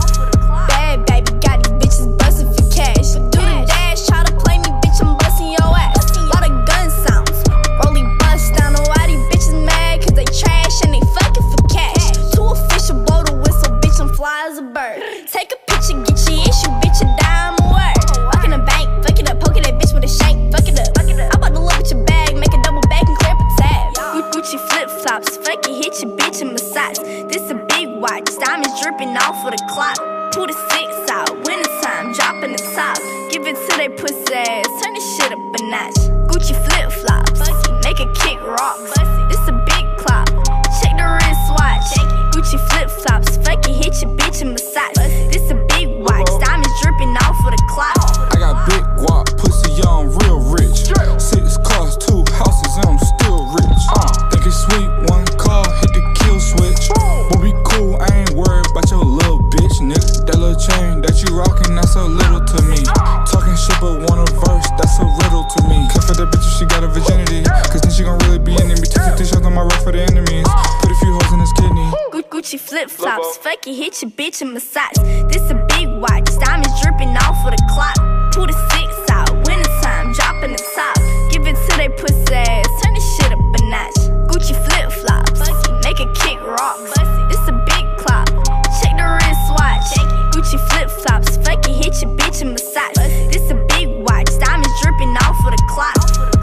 Bad baby, got these bitches bustin' for cash. Do the dash, try to play me, bitch, I'm bustin' your ass. Lot of gun sounds, rolling bust down. Know why these bitches mad? Cause they trash and they fucking for cash. Two official blow the whistle, bitch, I'm fly as a bird. Take a picture, get your issue, bitch, a dime a word. Walk in the bank, fuck it up, poking that bitch with a shank, fuck it up. I'm about to look at your bag, make a double back and clear up a tab. Gucci flip flops, fuck it, hit your bitch and massage. This a big watch, diamonds dripping off of the clock. Pull the six out, winter time, dropping the top. Give it to they pussy ass, turn this shit up a notch. Gucci flip flops, make a kick rocks. This a big clock, check the wrist watch. Gucci flip flops, fuck it, hit your bitch and massage. This a big watch, diamonds dripping off of the clock. I got big guap, pussy young, real rich. Six cars, two houses, and I'm still rich. Uh, think it's sweet, one call, hit the kill switch. But we cool, I ain't worried about your little bitch, nigga. That little chain that you rockin', that's so little to me. Talking shit but want a verse, that's a riddle to me. Cut for that bitch if she got a virginity, cause then she gon' really be in me. Take fifty shots on my rock for the enemies. Put a few holes in his kidney. Gucci flip flops, fuck it, hit your bitch and massage. This a big watch, diamonds dripping off of the clock. Pull the six out, winter time, dropping the top. Give it to they pussy ass, turn this shit up a notch. Gucci flip flops, make a kick rocks. This a big clock, check the wrist watch. Gucci flip flops, fuck it, hit your bitch and massage. This a big watch, diamonds dripping off of the clock.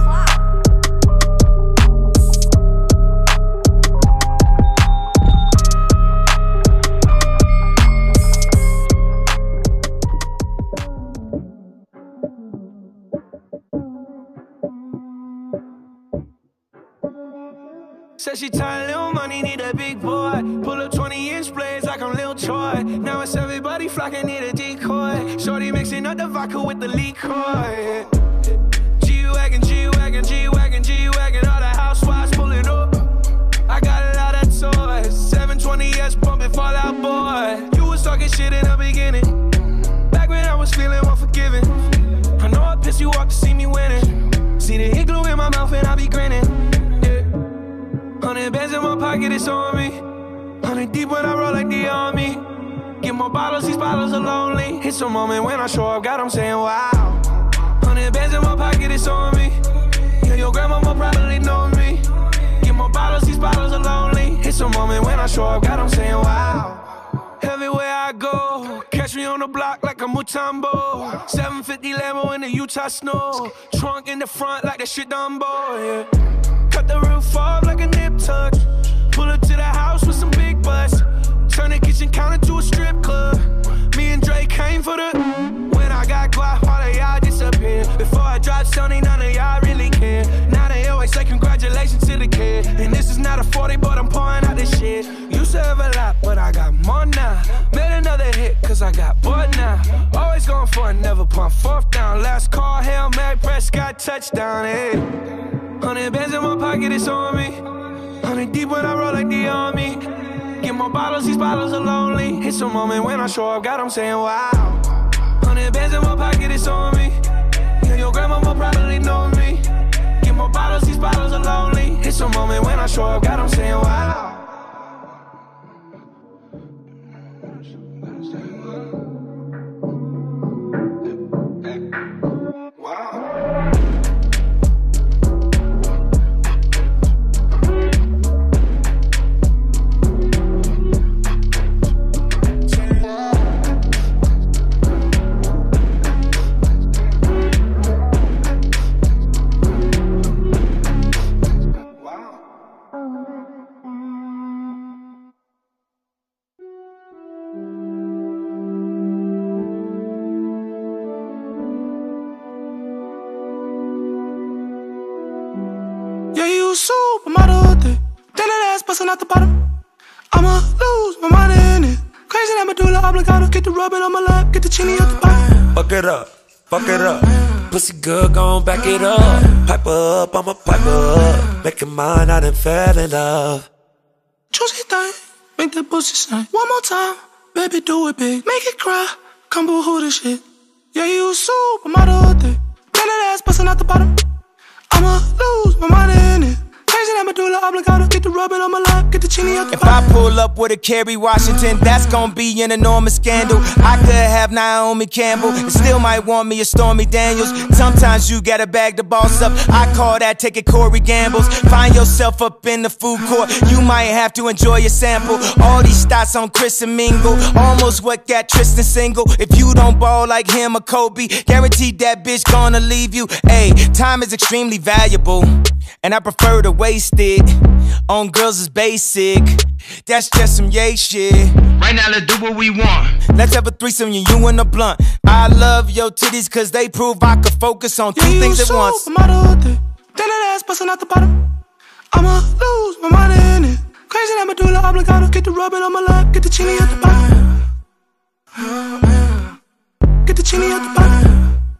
Said she tired, little money, need a big boy. Pull up twenty inch blades like I'm Lil Troy. Now it's everybody flocking, need a decoy. Shorty mixing up the vodka with the liquor. G-Wagon, G-Wagon, G-Wagon, G-Wagon. All the housewives pulling up. I got a lot of toys. seven twenty S pumping Fall Out Boy. You was talking shit in the beginning. Back when I was feeling unforgiving. I know I pissed you off to see me winning. See the igloo in my mouth and I be grinning. Hundred bands in my pocket, it's on me. Hundred deep when I roll like the army. Get more bottles, these bottles are lonely. It's a moment when I show up, God, I'm saying wow. Hundred bands in my pocket, it's on me. Yeah, your grandma will probably know me. Get more bottles, these bottles are lonely. It's a moment when I show up, God, I'm saying wow. Everywhere I go, catch me on the block like a Mutombo. seven fifty Lambo in the Utah snow. Trunk in the front like that shit Dumbo, yeah. Cut the roof off like a nip tuck. Pull up to the house with some big butts. Turn the kitchen counter to a strip club. Me and Drake came for the. When I got guap, all of y'all disappeared. Before I dropped Sony, none of y'all really care. Now they always say congratulations to the kid. And this is not a forty, but I'm pouring out this shit. Used to have a lot, but I got more now. Made another hit, cause I got bored now. Always going for it, never pump fourth down. Last call, Hail Mary, Prescott, touchdown, hey. Hundred bands in my pocket, it's on me. Hundred deep when I roll like the army. Get more bottles, these bottles are lonely. It's a moment when I show up, God, I'm saying wow. Hundred bands in my pocket, it's on me. Yeah, your grandma will probably know me. Get more bottles, these bottles are lonely. It's a moment when I show up, God, I'm saying wow. Supermodel, then that ass bustin' out the bottom. I'ma lose my mind in it. Crazy that medulla oblongata. Get the rubbing on my lap, get the chini at the bottom. But fuck it up, fuck it up. Pussy good, gon' back it up. Pipe her up, I'ma pipe her up. Make it mine, I done fell in love. Juicy thing, make that pussy sing. One more time, baby, do it big. Make it cry, come boo-hoo this shit. Yeah, you a supermodel thing. Bend that ass, bustin' out the bottom. I'ma lose my mind in it. Crazy that medulla oblongata. Get the rubbing on my lap, get the chini out the If I pull up with a Kerry Washington, that's gon' be an enormous scandal. I could have Naomi Campbell and still might want me a Stormy Daniels. Sometimes you gotta bag the boss up. I call that taking Corey Gambles. Find yourself up in the food court, you might have to enjoy your sample. All these stats on Chris and Mingle, almost what got Tristan single. If you don't ball like him or Kobe, guaranteed that bitch gonna leave you. Ayy, time is extremely valuable, and I prefer to waste it on girls is basic. That's just some yay shit. Right now, let's do what we want. Let's have a threesome, you, you and a blunt. I love your titties cause they prove I could focus on two yeah, things at once. Then that ass bustin' out the bottom. I'ma lose my mind in it. Crazy that medulla oblongata. Get the rubbing on my lap, get the chini out the bottom. Get the chini out the bottom.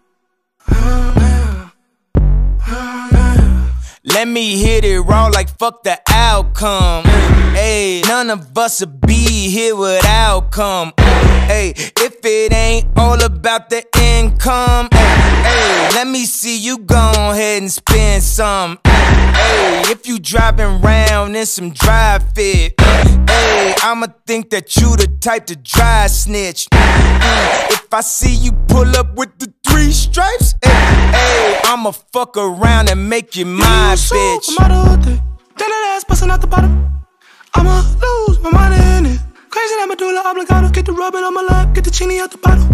Let me hit it raw like fuck the outcome. Ayy, none of us would be here without come. Ayy, if it ain't all about the income, ayy, let me see you go ahead and spend some. Ayy, if you driving round in some dry fit, ayy, I'ma think that you the type to dry snitch. Mm, if I see you pull up with the three stripes, ayy, ayy, I'ma fuck around and make you my bitch. Then that ass bustin' out the bottom. I'ma lose my mind in it. Crazy that medulla oblongata. Get the rubbing on my lap, get the chini out the bottle.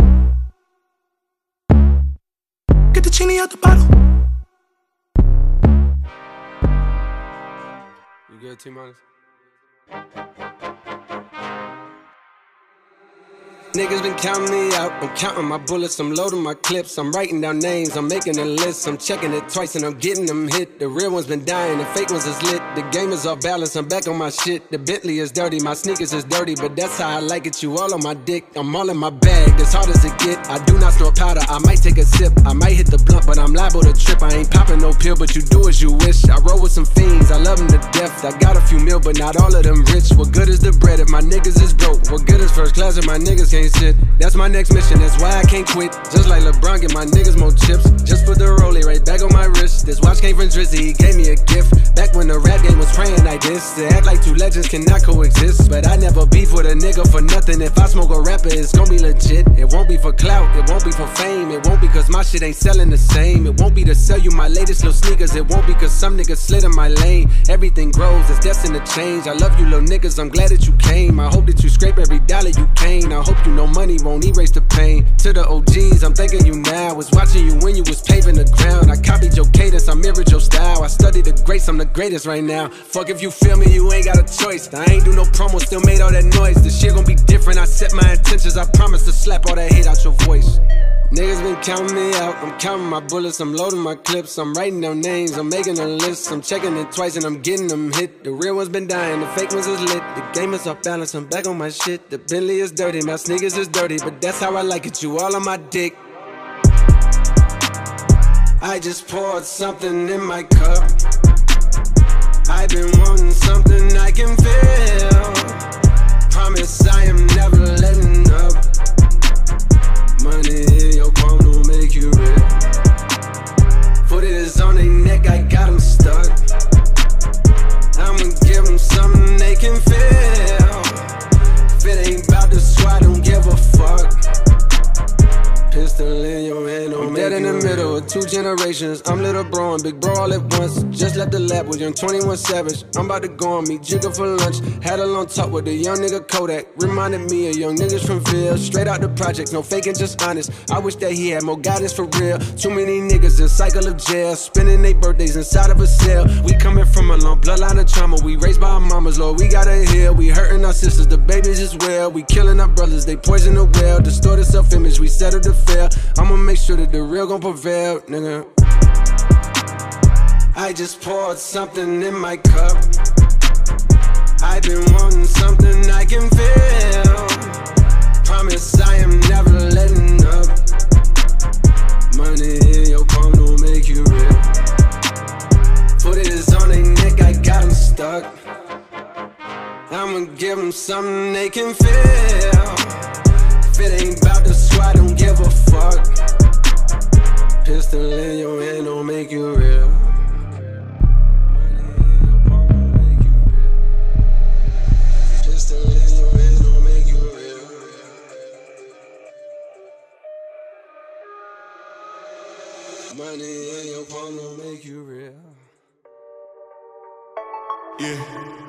Get the chini out the bottle. You good, T-Minus? Niggas been counting me out, I'm counting my bullets, I'm loading my clips, I'm writing down names, I'm making a list, I'm checking it twice and I'm getting them hit. The real ones been dying, the fake ones is lit, the game is off balance, I'm back on my shit. The Bentley is dirty, my sneakers is dirty, but that's how I like it, you all on my dick. I'm all in my bag, as hard as it get, I do not store powder, I might take a sip, I might hit the blunt, but I'm liable to trip. I ain't popping no pill, but you do as you wish. I roll with some fiends, I love them to death, I got a few mil, but not all of them rich. What good is the bread if my niggas is broke? What good is first class if my niggas can't sit? That's my next mission, that's why I can't quit. Just like LeBron, get my niggas more chips. Just put the rollie right back on my wrist. This watch came from Drizzy, he gave me a gift. Back when the rap game was praying like this. To act like two legends cannot coexist. But I never beef with a nigga for nothing. If I smoke a rapper, it's gon' be legit. It won't be for clout, it won't be for fame. It won't be cause my shit ain't selling the same. It won't be to sell you my latest little sneakers. It won't be cause some niggas slid in my lane. Everything grows, it's destined to change. I love you little niggas, I'm glad that you came. I hope that you scrape every dollar you came. I hope you know money won't erase the pain. To the O Gs, I'm thanking you now. Was watching you when you was paving the ground. I copied your cadence, I mirrored your style. I studied the greats, I'm the greatest right now. Fuck if you feel me, you ain't got a choice. I ain't do no promo, still made all that noise. This shit gon' be different, I set my intentions. I promise to slap all that hate out your voice. Niggas been counting me out, I'm counting my bullets, I'm loading my clips, I'm writing down names, I'm making a list, I'm checking it twice and I'm getting them hit. The real ones been dying, the fake ones is lit, the game is off balance, I'm back on my shit. The Bentley is dirty, my sneakers is dirty, but that's how I like it, you all on my dick. I just poured something in my cup, I've been wanting something I can feel. Promise I am never letting up. Money in your palm don't make you rich. Foot is on their neck, I got them stuck. I'ma give them something they can feel. If it ain't about the swat, don't give a fuck. Pistol in your hand, don't I'm make dead in the middle of two generations. I'm little bro and big bro all at once. Just left the lab with young twenty-one Savage. I'm about to go on me Jigga for lunch. Had a long talk with a young nigga Kodak. Reminded me of young niggas from Ville. Straight out the projects, no faking, just honest. I wish that he had more guidance for real. Too many niggas in cycle of jail, spending their birthdays inside of a cell. We coming from a long bloodline of trauma. We raised by our mamas, Lord, we gotta heal. We hurting our sisters, the babies as well. We killing our brothers, they poison the well. Distorted self-image, we settle the fail. I'ma make sure that the real gon' prevail, nigga. I just poured something in my cup, I've been wanting something I can feel. Promise I am never letting up. make him feel. If it ain't about the squad, don't give a fuck. Pistol in your hand don't make you real. Pistol in your hand don't make you real. Money in your palm don't make you real. Yeah.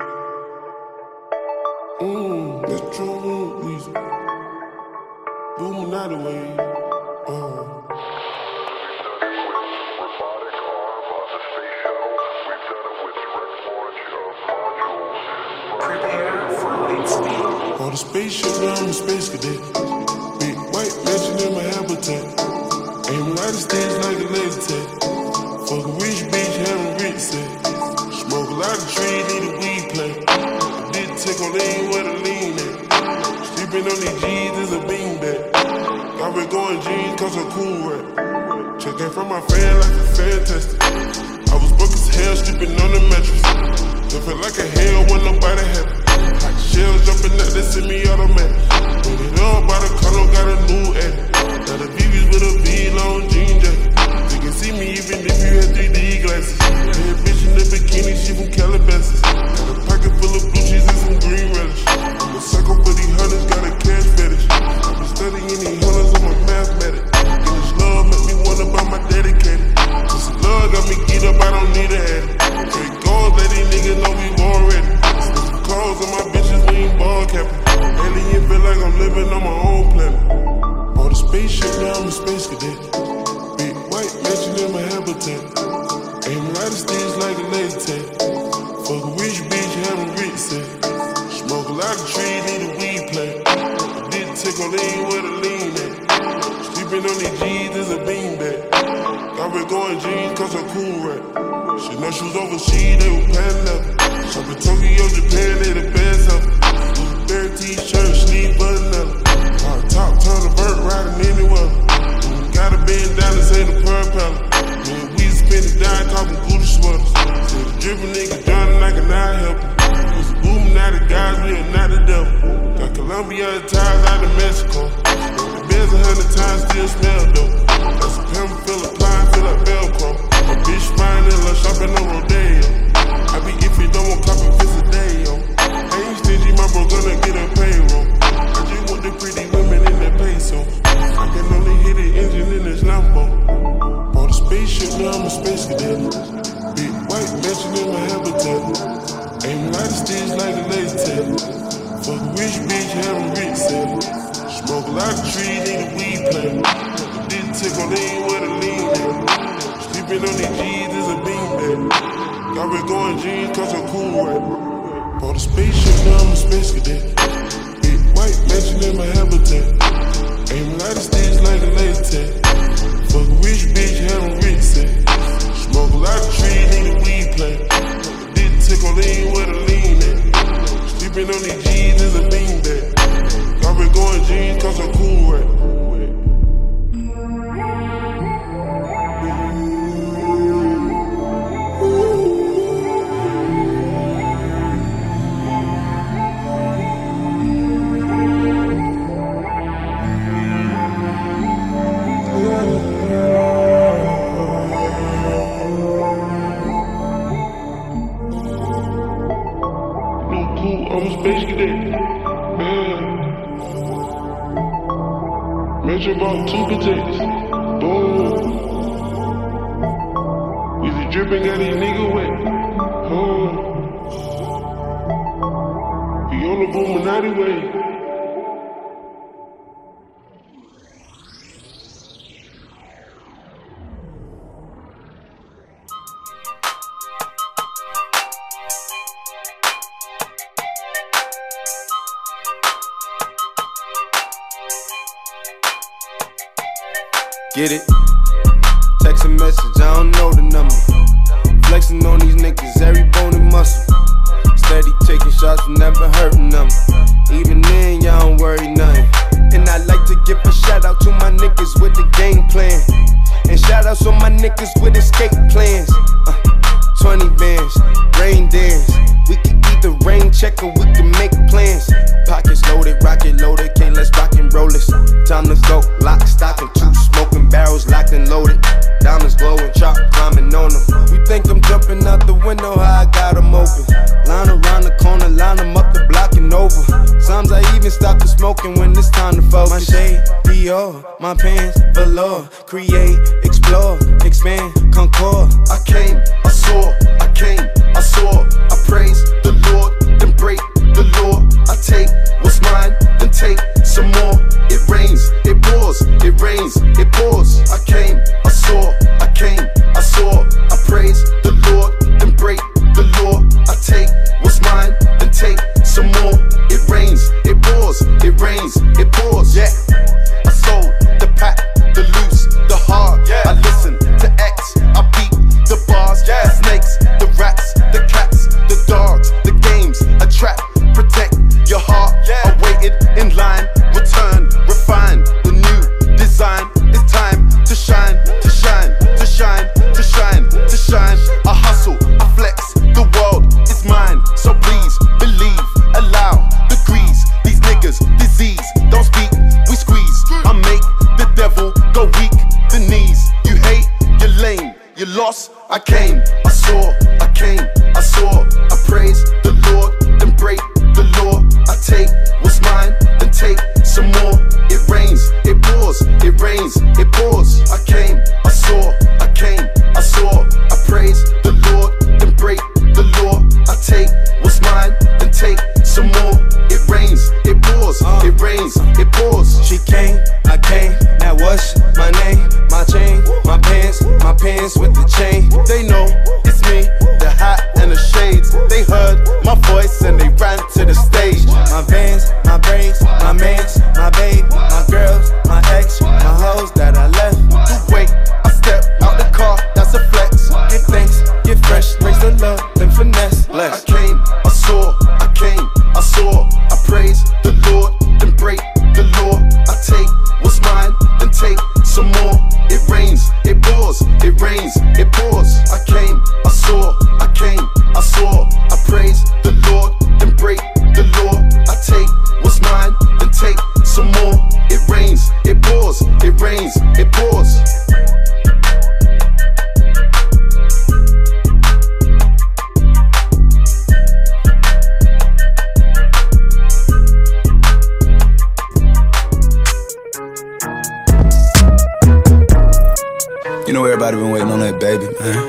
Mmm, that's true music. Booming out the way. Uh. On the spaceship, now I'm a space cadet. Big white mansion in my habitat. Aiming out the stage like a laser tag. Fuck a rich bitch, having rich set. Smoke a lot of trees, need a weed plant. Did take on lean where the lean at. Sleeping on these G's is a beanbag. Got me going jeans cause I'm cool rap. Checking from my fan like a fantastic. I was broke as hell, sleeping on the mattress. Jumping like a hell when nobody happy. Hot shells jumping out, they send me automatic. Put it up by the color, got a new edit. Got a V V's with a V-long jean jacket. You can see me even if you had three D glasses. Bad bitch in the bikini, she from Calabasas. Got a pocket full of blue cheese and some green relish. I'm a sucker for these hunters, got a cash fetish. I've been studying these hunters, I'm a mathematic. And this love make me wonder about my dedicated. This love got me get up, I don't need a addict. Straight goals, let these niggas know we war ready. Clothes on my bitches, we ain't ball capping. Alien feel like I'm living on my own planet. On the spaceship, now I'm a space cadet. Big white mansion in my habitat. Aiming out the stage like a laser tag. Fuck a rich bitch, having rich set. Smoke a lot of trees, need a weed plant. Did take on lean where the lean at. Sleeping on these G's is a beanbag. Got me going jeans cause I'm cool rap. She know she was overseas, they were panning up. Up in Tokyo, Japan, they the best of it. Bare t-shirt, sleeve button up. Hot top, turn the vert, riding anywhere. Gotta bend down and say the propeller. Man, we spend it down, talking Gucci sweaters. Say the drippin' nigga Johnny, I cannot help him. It's booming out of guys, we are not the devil. Got Colombia ties out of Mexico. The beds a hundred times, still smell dope. Got some pimp, feel applying, feel like Velcro. A bitch fine and love shopping on Rodeo. I be if you don't want copy, fix a day, yo. I ain't stingy, my bro gonna get a payroll. I just want the pretty women in the peso. I can only hit the engine in this Lambo. On the spaceship, now I'm a space cadet. Big white mansion in my habitat. Aiming out the stage like a laser tag. Fuck a rich bitch, having rich set. Smoke a lot of trees, need a weed plant. Did take on lean where the lean at. Sleeping on these G's is a beanbag. Got me going jeans cause I'm cool rap. On the spaceship, now I'm a space cadet. Big white mansion in my habitat. Aiming out the stage like a laser tag. Fuck a rich bitch, having rich set. Smoke a lot of trees, need a weed plant. Did take on lean where the lean at. Sleeping on these G's is a beanbag. Got me going jeans cause I'm cool rap. I'm a space cadet. Man. Measure about two potatoes. Boom. Easy dripping, got these nigga wet. Huh. We on the Illuminati way. Get it? Text a message, I don't know the number. Flexing on these niggas, every bone and muscle. Steady taking shots, never hurting them. Even then, y'all don't worry nothing. And I like to give a shout out to my niggas with the game plan. And shout outs on my niggas with escape plans. Uh, twenty bands, rain dance. We can either rain check or we can make plans. Pockets loaded. talking when it's time to focus. My shade, Dior, my pants, velour. Create, explore, expand, concord. I came, I saw, I came, I saw. I praise the Lord, then break the law. I take what's mine, then take some more. It rains, it pours, it rains, it pours. I came, I saw, I came, I saw. I praise the Lord, then break the law. I take what's mine, then take some more. It rains, it pours, it rains, it pours. Yeah, I sold the pack, the loose, the hard. Yeah. I listen to X, I beat the bars, yeah. The snakes, the rats, the cats, the dogs, the games, a trap, protect your heart. Yeah. I waited in line, return, refine the new design. It's time to shine, to shine, to shine, to shine, to shine. I hustle, I flex, the world is mine. So please believe, allow degrees. These niggas, disease, don't speak, we squeeze. I make the devil go weak, the knees. You hate, you're lame, you lost. I came, I saw, I came, I saw. I praise the Lord, then break the law. I take what's mine, then take some more. It rains, it pours, it rains, it pours. I came, I saw, I came, I saw. I praise the Lord, then break the law. I take what's mine, then take some more. It rains, it pours, it rains, it pours. She came, I came, now what's my name? My chain, my pants, my pants with the chain. They know it's me, the hat and the shades. They heard my voice and they ran to the stage. My vans, my braids, my mans, my babe, my girls, my ex, my hoes that I left. You wait, I step out the car, that's a flex. Get thanks, get fresh, raise the love, then finesse. Less. I came, I saw, I came, I saw. I praise the Lord, then break the law. I take what's mine, then take some more. It rains, it pours, it rains, it pours. I came, I saw, I came, I saw. I praise the Lord, then break the law. I take what's mine, then take some more. It rains, it pours, it rains, it pours. You know everybody been waiting on that baby, man.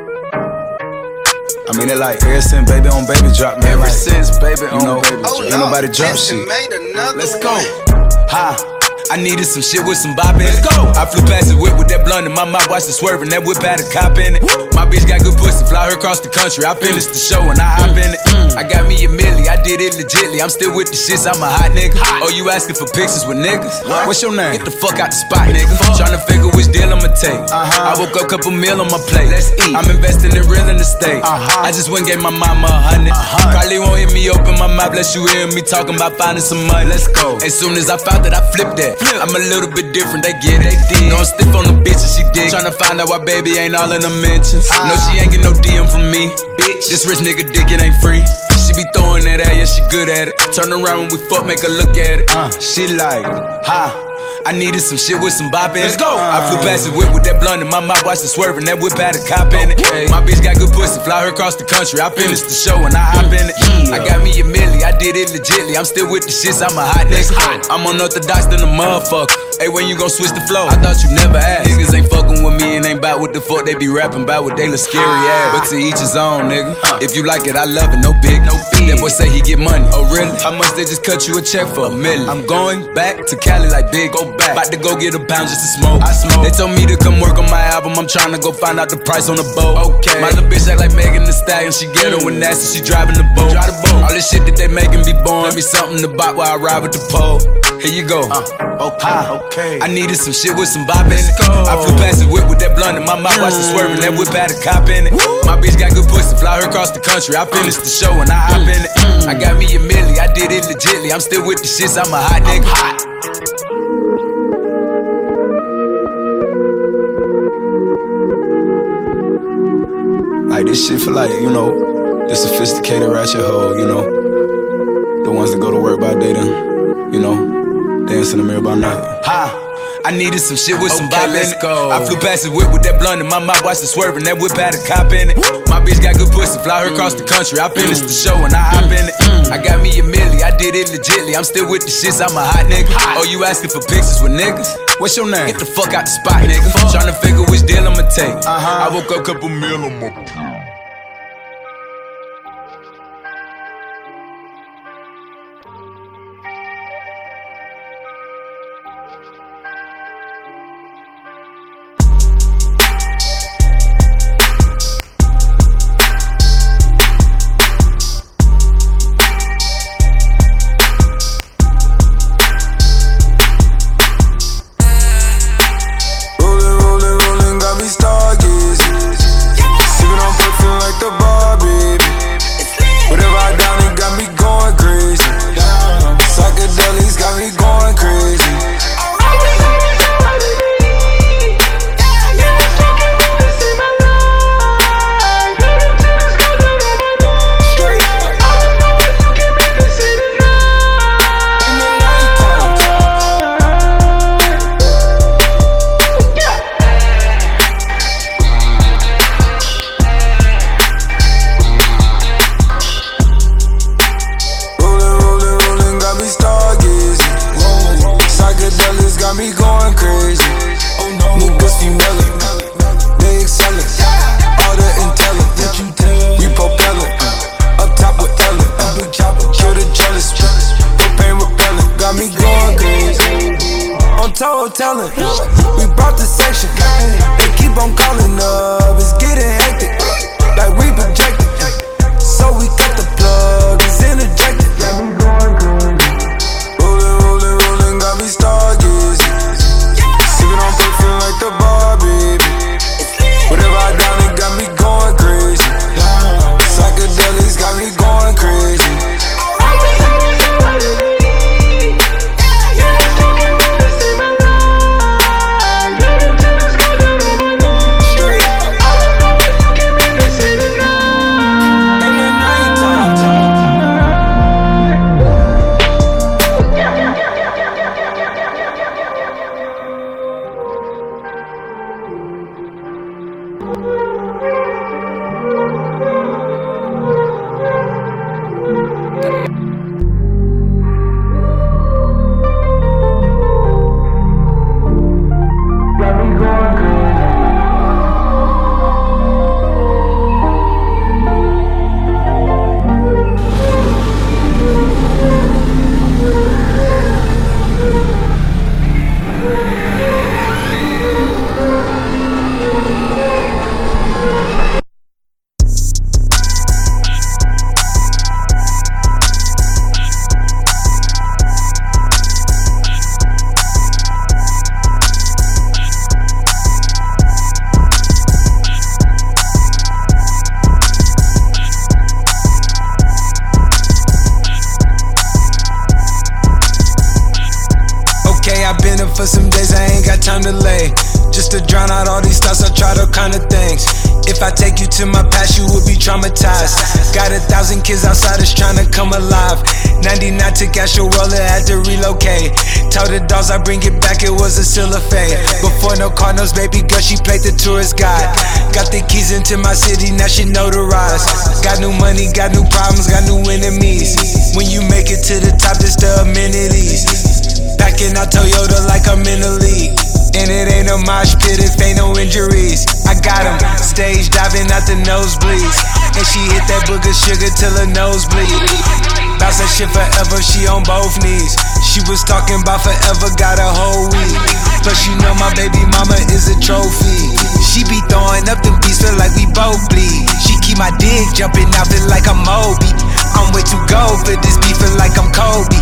I mean, it like ever since baby on baby drop, man. Ever like, since baby on know, baby drop. Ain't nobody drop shit. Let's go. Ha. I needed some shit with some bop in it. Let's go. I flew past the whip with that blunt in my mouth, watched it swerving. That whip had a cop in it. My bitch got good pussy, fly her across the country. I finished the show and I hop in it. I got me a milli, I did it legitly. I'm still with the shits, I'm a hot nigga. Oh, you asking for pictures with niggas? What's your name? Get the fuck out the spot, nigga. Tryna figure which deal I'ma take. I woke up, couple meal on my plate. Let's eat. I'm investing in real estate. I just went and gave my mama a hundred. Probably won't hear me open my mouth, bless you hear me talking about finding some money. Let's go. As soon as I found that, I flipped that. I'm a little bit different, they get it. No, I'm stiff on the bitch and she dig. Tryna find out why baby ain't all in the mentions. No, she ain't get no D M from me. Bitch, this rich nigga dick, it ain't free. She be throwing that at, yeah, she good at it. Turn around when we fuck, make her look at it. Uh, she like, ha. I needed some shit with some bop in it. Let's go. I flew past the whip with that blunt in my mouth, watched it swerving. That whip had a cop in it. My bitch got good pussy, fly her across the country. I finished the show and I hop in it. I got me a milli, I did it legitly. I'm still with the shits, I'm a hot nigga. I'm unorthodox than a motherfucker. Hey, when you gon' switch the flow? I thought you never asked. Niggas ain't fucking with me and ain't bout what the fuck they be rapping about, what they look scary ass. But to each his own, nigga. If you like it, I love it, no big, no fee. That boy say he get money. Oh really? How much they just cut you a check for? A million. I'm going back to Cali like big, go back. About to go get a pound just to smoke. I smoke. They told me to come work on my album. I'm trying to go find out the price on the boat. Okay. My little bitch act like Megan Thee Stallion. She ghetto and nasty. She driving the boat. Drive the boat. All this shit that they making be born. Give me something to buy while I ride with the pole. Here you go. Uh, okay. okay. I needed some shit with some bop in it. I flew past the whip with that blunt in my mouth, watched it swerving. That whip had a cop in it. My bitch got good pussy, fly her across the country. I finished the show and I hop in it. I got me a milli, I did it legitly. I'm still with the shits, I'm a hot nigga. Hot. Like this shit for like, you know, the sophisticated ratchet hoe, you know, the ones that go to work by day then, you know, dance in the mirror by night. Ha! I I needed some shit with some Okay, bop in let's it. go. I flew past the whip with that blunt in my mouth, watched it swerving. That whip had a cop in it. My bitch got good pussy, fly her across the country. I finished the show and I hop in it. I got me a milli, I did it legitly. I'm still with the shits, I'm a hot nigga. Oh, you asking for pictures with niggas? What's your name? Get the fuck out the spot, nigga. Tryna figure which deal I'ma take. I woke up, couple meal on my Telling, we brought the section. They keep on calling up, it's getting hectic. Like we projected, so we cut the plug, it's interjected. Rolling, rolling, rolling, got me stargazing. Sipping on perk, feeling like the bar, baby. Whatever I down, it got me going crazy. Psychedelics got me going crazy. For some days I ain't got time to lay. Just to drown out all these thoughts, I tried all kind of things. If I take you to my past, you would be traumatized. Got a thousand kids outside that's trying to come alive. ninety-nine took Astro Roller, had to relocate. Told the dolls I bring it back, it was a silhouette. Before no Cardinals, baby girl, she played the tourist guide. Got the keys into my city, now she notarized. Got new money, got new problems, got new enemies. When you make it to the top, it's the amenities. Packing out Toyota like I'm in the league. And it ain't a mosh pit if ain't no injuries. I got him, stage diving out the nosebleeds. And she hit that booger sugar till her nose bleed. Bounce that shit forever, she on both knees. She was talking about forever, got a whole week. Plus you know my baby mama is a trophy. She be throwing up them beats, feel like we both bleed. She keep my dick jumping out, feel like I'm Moby. I'm way too gold for this beef, feel like I'm Kobe.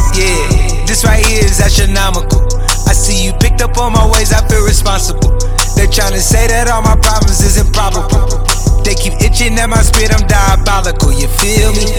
Yeah, this right here is astronomical. I see you picked up on my ways, I feel responsible. They're trying to say that all my problems is improbable. They keep itching at my spit, I'm diabolical, you feel me?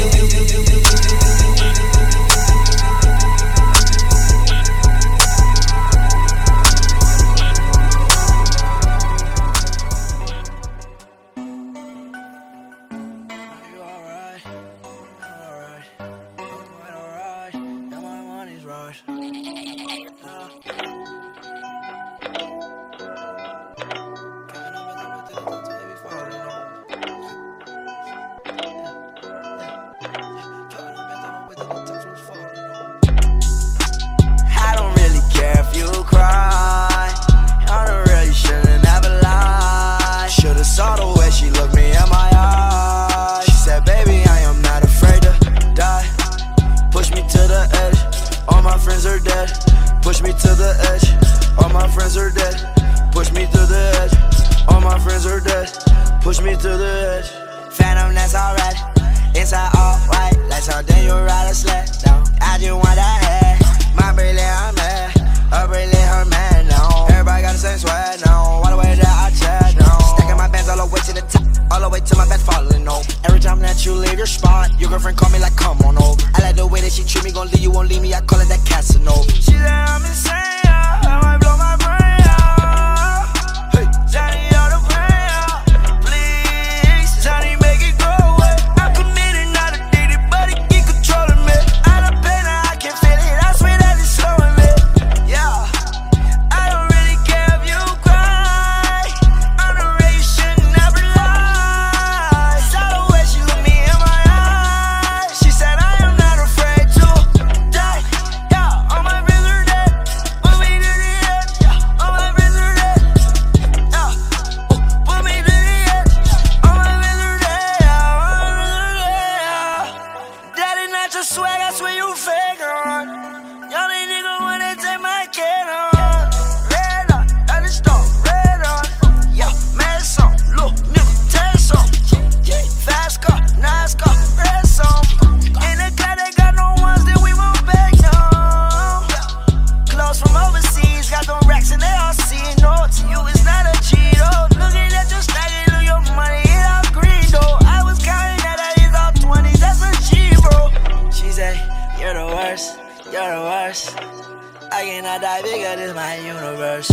push me to the edge. All my friends are dead, push me to the edge. All my friends are dead, push me to the edge. Phantom, that's alright. Inside all white, like something you ride a sled down. I just want that head. My bracelet, I'm mad. Her bracelet, her man now. Everybody got the same swag now. All the way that I chat now. Stacking my bands all the way to the top, all the way to my bed falling over. Every time that you leave your spot, your girlfriend call me like, come on over. I like the way that she treat me, gon' leave you, won't leave me. I call it that Casanova. She said I'm insane, yeah. I might blow my brain out. Hey, Johnny, all the brain out. Please, Johnny, make it go away. I'm committed, not addicted, but it keep controlling me. Out of pain, I can feel it. I swear that it's slowing me. Yeah, I don't really care if you cry. I'm the way you should never lie. Saw the way she looked me in my eyes. She said I am not afraid to die. Yeah, all my friends are dead. Put me to the edge. Yeah, all my friends are dead. Yeah, put me to the edge. All my friends are dead. Yeah, all my friends are dead. That is not your swag, I swear you fake on. Y'all ain't nigga wanna take my kid on. Red on, I just don't red on. Yeah, man, some look, nigga, tell some. Fast car, nice car, red some. In the car, they got no ones that we won't back on. Clothes from overseas, got them racks and they all see. No, to you it's not a Cheeto. Looking at your stack, it look your money, it all green though. I was counting that I is all twenties, that's a G, bro. She say, you're the worst, you're the worst. I cannot die bigger, this my universe.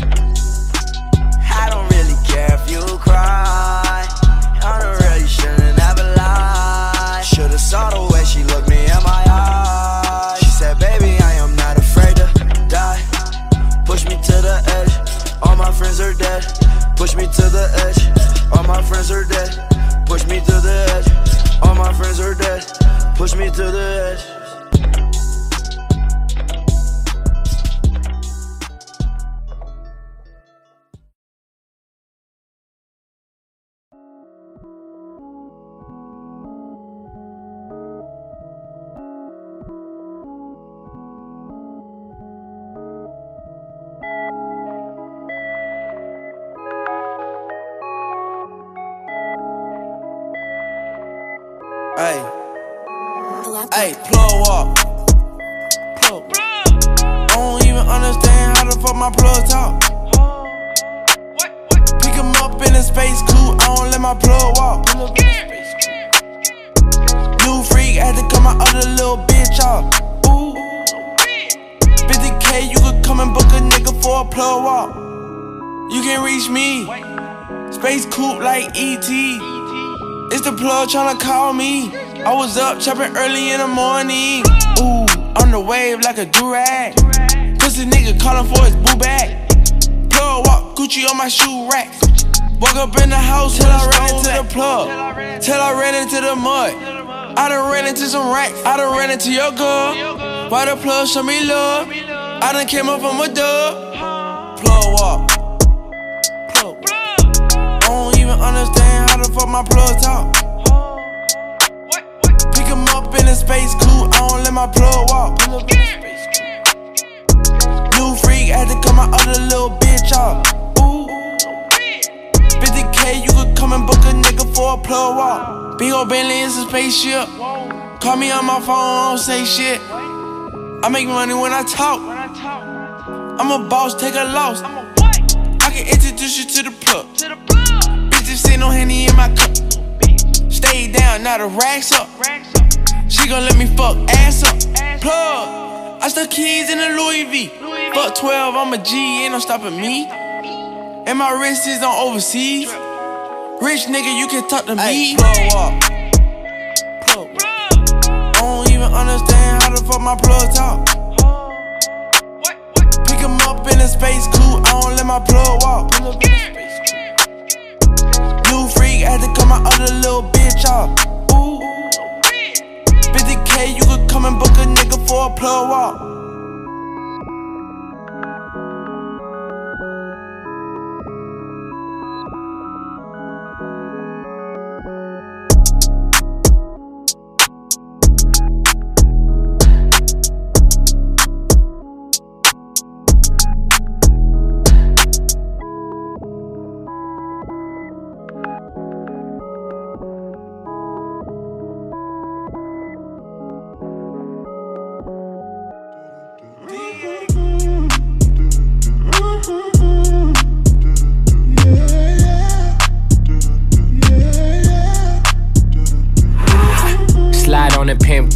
I don't really care if you cry. I don't really shouldn't never lie. Should've saw the way she looked me in my eyes. She said, baby, I am not afraid to die. Push me to the edge, all my friends are dead. Push me to the edge, all my friends are dead. Push me to the edge, all my friends are dead. Push me to the edge. Hey, hey, plug walk. Plug. I don't even understand how the fuck my plug talk. Pick him up in a space coupe, I don't let my plug walk. New freak, I had to cut my other little bitch off. Ooh, fifty K, you could come and book a nigga for a plug walk. You can reach me, space coupe like E T. It's the plug tryna call me. I was up chopping early in the morning. Ooh, on the wave like a durag. Pussy nigga calling for his boo bag. Plug walk, Gucci on my shoe rack. Walk up in the house till I ran into the plug. Till I ran into the mud. I done ran into some racks. I done ran into your girl. Why the plug show me love? I done came up from a dub. Plug walk. Plug. I don't even understand how the fuck my plug talk. Pick him up in a space coupe, I don't let my plug walk. New freak, I had to cut my other little bitch off. Ooh, fifty K, you could come and book a nigga for a plug walk. Big ol' Bentley, it's a spaceship. Call me on my phone, I don't say shit. I make money when I talk. I'm a boss, take a loss. I can introduce you to the plug. Bitches say no Henny in my cup. Stay down, now the racks up. She gon' let me fuck ass up. Plug, I stuck keys in the Louis V. Fuck twelve, I'm a G, ain't no stopping me. And my wrist is on overseas. Rich nigga, you can talk to me. Plug walk. Plug. I don't even understand how the fuck my plug talk. Pick him up in a space coupe, I don't let my plug walk. New freak, I had to cut my other little bitch off. Ooh, fifty K, you could come and book a nigga for a plug walk.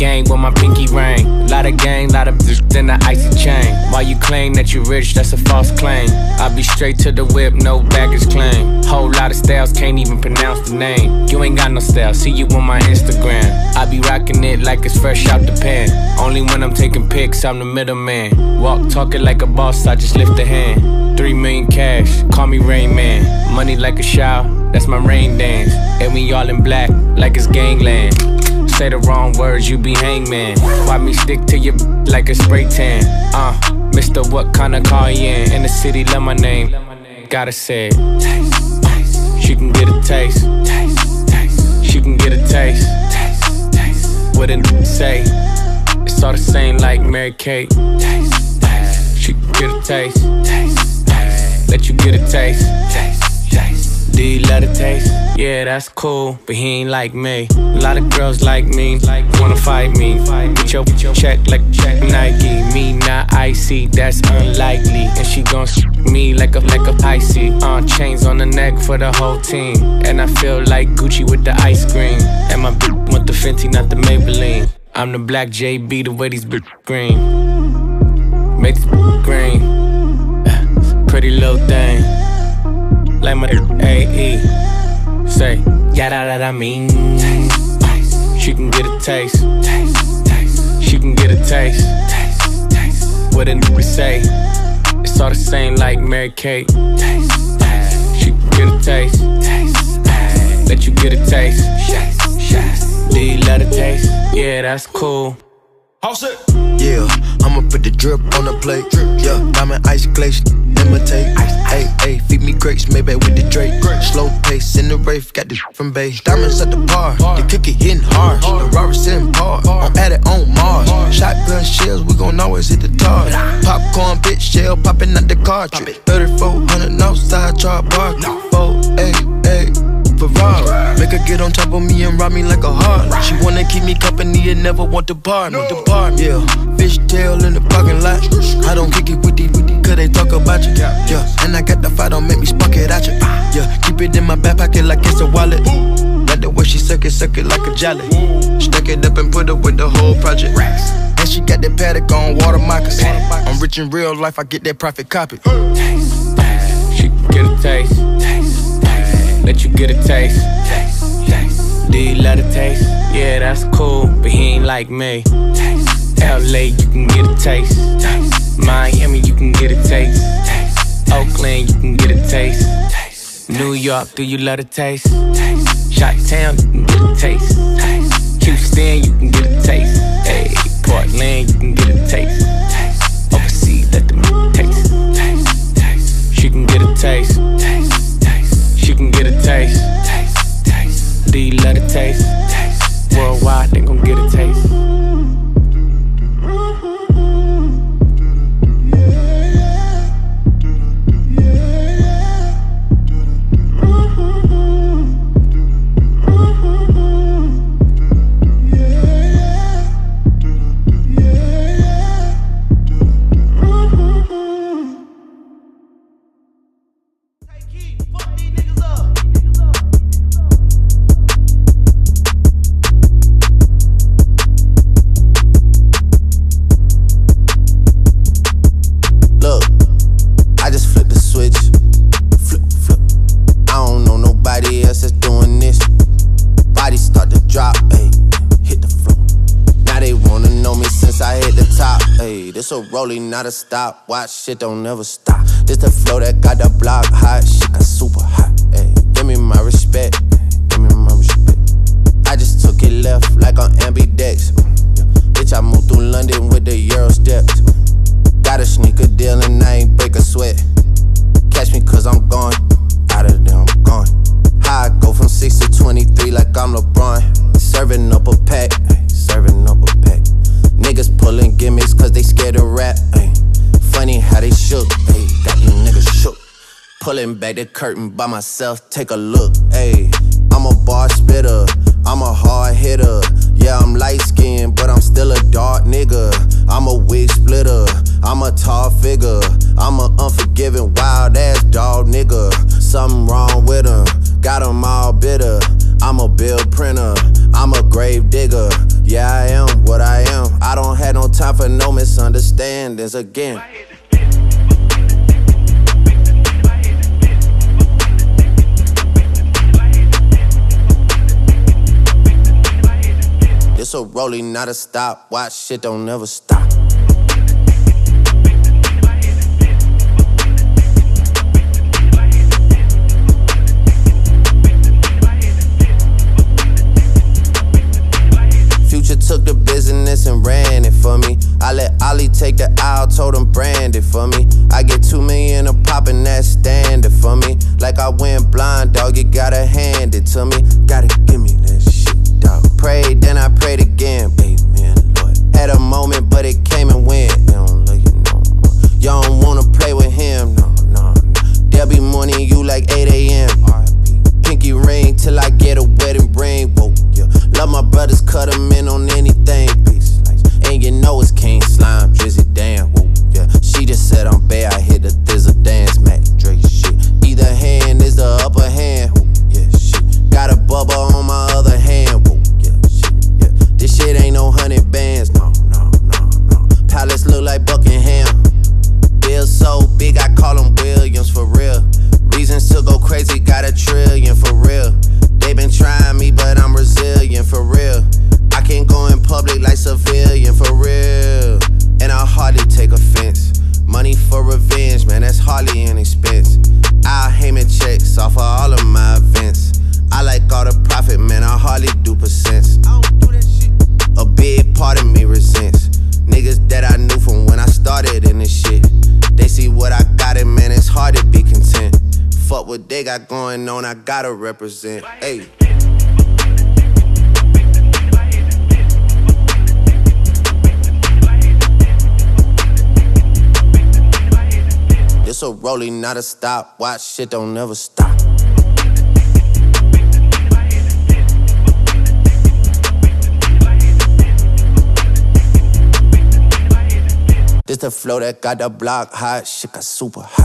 gang with my pinky ring. Lot of gang, lot of bitch, then the icy chain. While you claim that you rich, that's a false claim. I be straight to the whip, no baggage claim. Whole lot of styles, can't even pronounce the name. You ain't got no style, see you on my Instagram. I be rocking it like it's fresh out the pan. Only when I'm taking pics, I'm the middleman. Walk talking like a boss, I just lift a hand. Three million cash, call me Rain Man. Money like a shower, that's my rain dance. And we all in black, like it's gangland. Say the wrong words, you be hangman. Why me stick to your like a spray tan? Uh, Mister What kind of car you in? In the city, love my name. Gotta say it. Taste, taste. She can get a taste. Taste, taste. She can get a taste. Taste, taste. What a say? It's all the same like Mary Kate. Taste, taste. She can get a taste. Taste, taste. Let you get a taste. Taste, taste. Do you love the taste? Yeah, that's cool, but he ain't like me. A lot of girls like me, wanna fight me. Get your check like check Nike. Me not icy, that's unlikely. And she gon' sh me like a like a icy. Uh, chains on the neck for the whole team. And I feel like Gucci with the ice cream. And my bitch want the Fenty, not the Maybelline. I'm the black J B, the way these bitch green. Make this green. Pretty little thing. Like my A E. Say, yada da da mean. Taste, taste. She can get a taste. Taste, taste. She can get a taste. Taste, taste. What a nigga say? It's all the same like Mary Kate. Taste, taste. She can get a taste. Taste, taste. Let you get a taste. Taste, taste. Do you love the taste? Yeah, that's cool. House it. Yeah, I'ma put the drip on the plate. Yeah, diamond ice glaze, imitate. Hey, hey, feed me grapes, maybe with the Drake. Slow pace in the Wraith, got this from base. Diamonds at the bar, the cookie hitting hard. The Robert sitting par, I'm at it on Mars. Shotgun shells, we gon' always hit the tar. Popcorn, bitch, shell popping out the cartridge. thirty-four hundred outside, char bar. Four, eight, eight. Ferrari. Make her get on top of me and rob me like a heart. She wanna keep me company and never want to bar me. Depart, yeah. Fish tail in the parking lot. I don't kick it with these, cause they talk about you. Yeah, and I got the fight, don't make me spark it at you. Yeah, keep it in my back pocket like it's a wallet. Like the way she suck it, suck it like a jelly. Stack it up and put it with the whole project. And she got that paddock on water moccasins. I'm rich in real life, I get that profit copy. Taste, taste. She can get a taste. Taste. Let you get a taste. Taste, taste. Do you love the taste? Yeah, that's cool, but he ain't like me. Taste, L A, you can get a taste. Taste. Miami, you can get a taste. Taste. Oakland, you can get a taste. Taste. New York, do you love the taste? Taste. Chi-Town, you can get a taste. Taste. Houston, you can get a taste. Hey, Portland, you can get a taste. Taste. Overseas, let them taste. Taste. Taste. She can get a taste. Taste. She can get a taste. Taste, taste. Do you love the taste? Taste. Worldwide, they gon' get a taste. A rolling, not a stop. Watch shit don't never stop. This the flow that got the block hot. Shit got super hot. Ay, give me my respect. Give me my respect. I just took it left like on ambidex. Yeah. Bitch, I moved through London with the Euro steps. Got a sneaker deal and I ain't break a sweat. Catch me cause I'm gone. Out of there, I'm gone. How I go from six to twenty-three like I'm LeBron. Serving up a pack. Ay, serving up a pack. Niggas pulling gimmicks cause they scared to rap. Ay. Funny how they shook, ay. Got you niggas shook. Pulling back the curtain by myself, take a look. Ay. I'm a bar spitter, I'm a hard hitter. Yeah, I'm light skinned, but I'm still a dark nigga. I'm a wig splitter, I'm a tall figure. I'm a unforgiving, wild ass dog nigga. Something wrong with him, got him all bitter. I'm a bill printer, I'm a grave digger. Yeah, I am what I am. I don't have no time for no misunderstandings again. It's a rolling, not a stop. Watch shit don't never stop. Future took the business and ran it for me. I let Ollie take the aisle, told him brand it for me. I get two million a pop and that's standard for me. Like I went blind, dog, you gotta hand it to me. Gotta give me that shit, dog. Prayed, then I prayed again, baby, man, Lord. Had a moment, but it came and went. They don't love you no more. Y'all don't wanna play with him, no, no, no. They'll be mourning you like eight a.m. R I P Pinky ring till I get a wedding ring, whoa, yeah. Love my brothers, cut them in on anything, peace. And you know it's King Slime, Drizzy, damn, whoa, yeah. She just said I'm bad, I hit the thizzle dance, Mac Drake, shit. Either hand is the upper hand, whoa, yeah, shit. Got a bubble on my other hand, whoa, yeah, shit, yeah. This shit ain't no hundred bands, no, no, no, no. Palace look like Buckingham. Bill so big, I call him Williams, for real. Reasons to go crazy, got a trillion, for real. They been trying me, but I'm resilient, for real. I can't go in public like civilian, for real. And I hardly take offense. Money for revenge, man, that's hardly an expense. I'll Heyman checks off of all of my events. I like all the profit, man, I hardly do percents. I don't do that shit. A big part of me resents niggas that I knew from when I started in this shit. They see what I got, and man, it's hard to be content. Fuck what they got going on, I gotta represent. Hey. It's a rolling, not a stop. Watch shit don't never stop. This the flow that got the block hot. Shit got super hot.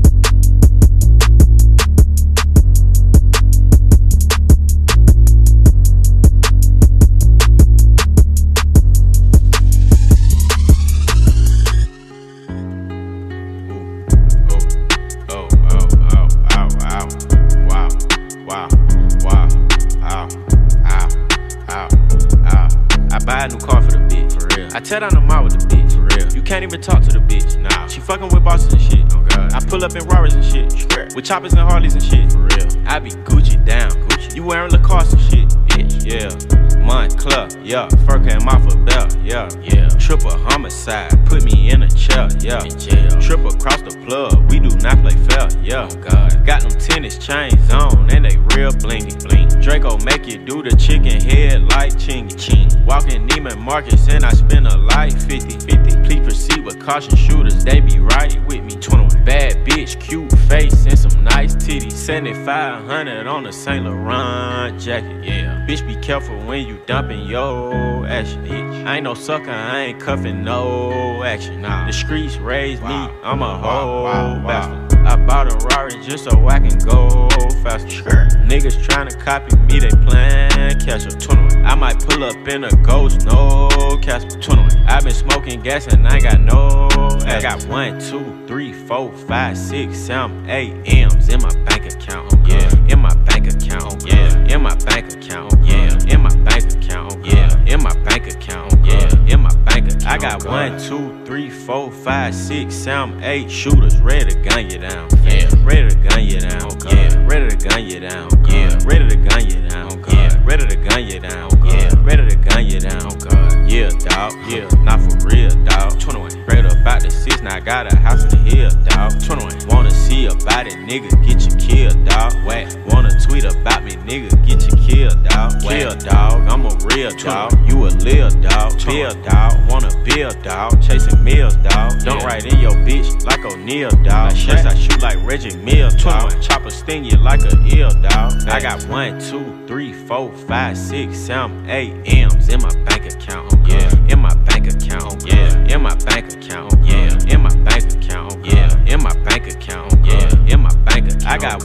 Buy a new car for the bitch, for real. I tear down the mall with the bitch, for real. You can't even talk to the bitch, nah. She fucking with bosses and shit, oh god. I pull up in Rarers and shit, Square. With choppers and Harleys and shit, for real. I be Gucci down, Gucci. You wearing Lacoste and shit, bitch, yeah. Montclair, yeah. Fur came off a belt, yeah, yeah. Triple homicide, put me in a chair, yeah. In jail. Triple across the plug, we do not play fair, yeah. Oh god. Got them tennis chains on and they real blingy, bling. Draco make you do the chicken head like chingy, ching. Walking Neiman Marcus and I spend a life fifty fifty. Please proceed with caution, shooters, they be right with me. twenty-one Bad bitch, cute face and some nice titties. seventy-five hundred on a Saint Laurent jacket, yeah. Bitch, be careful when you dumping your action, bitch. I ain't no sucker, I ain't cuffing no action. Nah. The streets raised wow. me, I'm a whole wow, wow, bastard. Wow. I bought a Rari just so I can go faster. Sure. Niggas tryna copy me, they playin' catch up. twenty-one I might pull up in a ghost, no Casper. twenty-one I been smoking gas and I ain't got no I got one, two, three, four, five, six, seven, eight M's in my bank account, oh yeah. In my bank account, oh yeah. In my bank account, oh yeah. In my bank account, oh yeah. In my bank account, oh yeah. In my bank account. I got one, two, three, four, five, six, seven, eight shooters ready to gun you down, yeah. Ready to gun you down, yeah. Ready to gun you down, yeah. Ready to gun you down, yeah. Ready to gun you down, yeah. Ready to gun you down, God. Yeah, dawg, yeah. Not for real, dawg. twenty-one Straight up out the six, now I got a house in the hill, dawg. twenty-one Wanna see about it, nigga, get you killed, dawg. Whack. Wanna tweet about me, nigga, get you killed, dawg. Kill, dawg, I'm a real dawg. You a lil dawg, bill dawg. Wanna build, dawg. Chasing meals, dawg. Don't write in your bitch like O'Neal, dawg. Chase, I shoot like Reggie Mills, dawg. Chopper sting you like a eel, dawg. I got one, two, three, four, five, six, seven, eight M's in my bank account, oh yeah. In my bank account, oh yeah. In my bank account, oh yeah. In my bank account, oh yeah. In my bank account, oh yeah. In my bank account. I got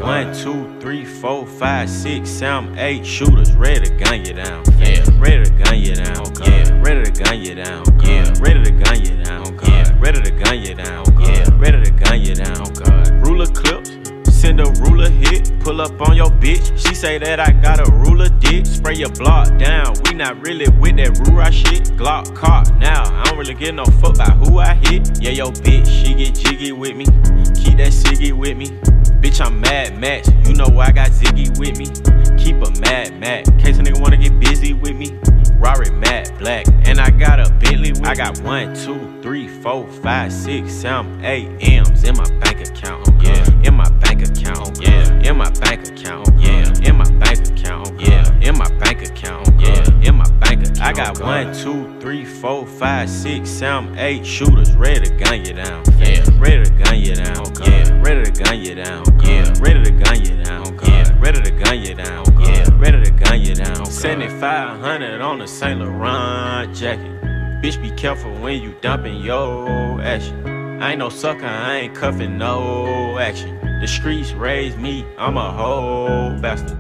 one, two, three, four, five, six, seven, eight shooters ready to gun you down. Yeah, ready to gun you down. Yeah, ready to gun you down. Yeah, ready to gun you down. Yeah, ready to gun you down. Yeah, ready to gun you down. God, ruler clips. Send a ruler hit, pull up on your bitch. She say that I got a ruler dick. Spray your block down, we not really with that Rura shit. Glock caught now, I don't really give no fuck about who I hit. Yeah, yo bitch, she get jiggy with me. Keep that ciggy with me. Bitch, I'm Mad Max, you know I got Ziggy with me. Keep a Mad Max, in case a nigga wanna get busy with me. Rari matte black, and I got a Bentley with me. I got one, two, three, four, five, six, seven, eight M's in my bank account. Yeah, in my bank account. Yeah, in my bank account. Yeah, in my bank account. Yeah, in my bank account. Yeah, in my bank account. I got one, two, three, four, five, six, seven, eight shooters ready to gun you down. Yeah, ready to gun you down. Yeah, ready to gun you down. Yeah, ready to gun you down. Yeah, ready to gun you down. Yeah, ready to gun you down. seventy-five hundred on the Saint Laurent jacket. Bitch, be careful when you dumping your action. I ain't no sucker, I ain't cuffing no action. The streets raised me, I'm a whole bastard.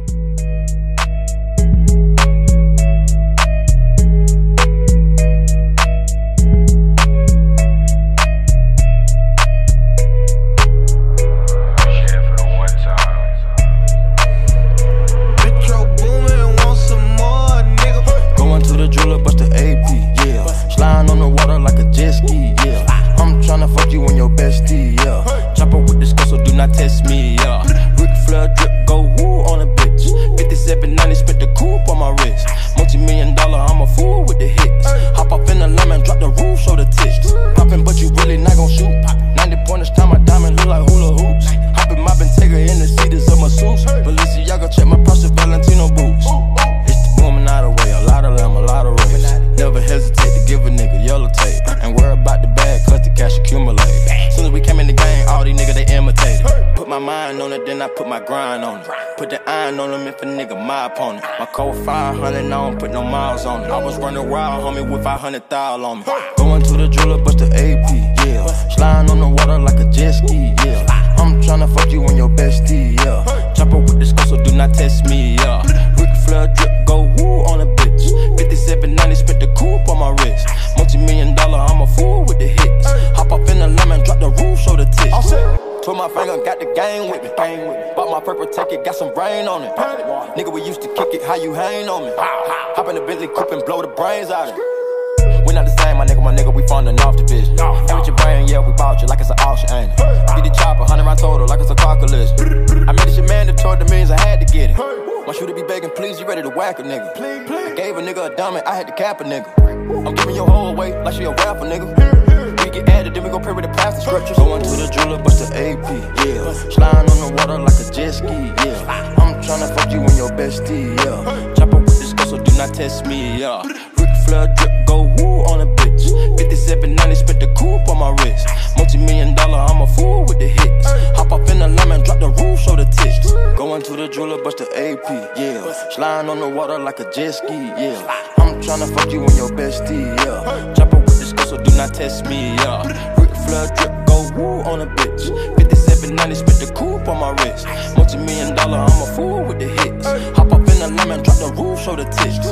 Test me, yeah. Ric Flair drip, go woo on a bitch. fifty-seven ninety, spent the coupe on my wrist. Multi-million dollar, I'm a fool with the hits. Hop up in the lemon, drop the roof, show the tits. Poppin', but you really not gon' shoot. ninety pointers, time my diamond look like hula hoops. Hoppin', moppin', Tiger in the seats of my suits. Balenciaga, check my Prada Valentino boots. It's the woman out of the way, a lot of them, a lot of race. Never hesitate to give a nigga yellow tape. Ain't worry about the bag, cause the cash accumulate. Soon as we came in the game, all these niggas they imitated. Put my mind on it, then I put my grind on it. Put the iron on them if a nigga my opponent. My code five hundred, I don't put no miles on it. I was running wild, homie, with five hundred thousand on me. Going to the jeweler, bust the A P, yeah. Sliding on the water like a jet ski, yeah. I'm tryna fuck you and your bestie, yeah. Chopper with the skull, so do not test me, yeah. Ric Flair drip, go woo on a bitch. fifty-seven ninety, spent the coupe on my wrist. Multi-million dollar, I'm a fool with the hits. Hop up in the lemon, drop the roof, show the tits. Put my finger, got the game with me. Bought my purple ticket, got some rain on it. Nigga, we used to kick it, how you hang on me? Hop in the Bentley coupe and blow the brains out of it. We not the same, my nigga, my nigga, we funding off the bitch. And with your brain, yeah, we bought you like it's an auction, ain't it? Get the chopper, hundred round total, like it's a car collision. I made this shit mandatory, the means I had to get it. My shooter be begging, please, you ready to whack a nigga? I gave a nigga a diamond, I had to cap a nigga. I'm giving your whole away like she a rapper, nigga. Get added, then we gon' pray with the plastic scriptures. Going to the jeweler, bust the A P, yeah. Sliding on the water like a jet ski, yeah. I'm tryna fuck you and your bestie, yeah. Chopper with this girl, so do not test me, yeah. Ric Flair drip, go woo on a bitch. fifty-seven ninety, spent the coupe on my wrist. Multi-million dollar, I'm a fool with the hits. Hop up in the lemon, drop the roof, show the tits. Going to the jeweler, bust the A P, yeah. Sliding on the water like a jet ski, yeah. I'm tryna fuck you and your bestie, yeah. Chopper with this girl, so do not test me, yeah. Ric Flair drip, go woo on a bitch. fifty-seven ninety, spent the coupe on my wrist. Multi-million dollar, I'm a fool with the hits. Hop up in the lemon, drop the roof, show the tits.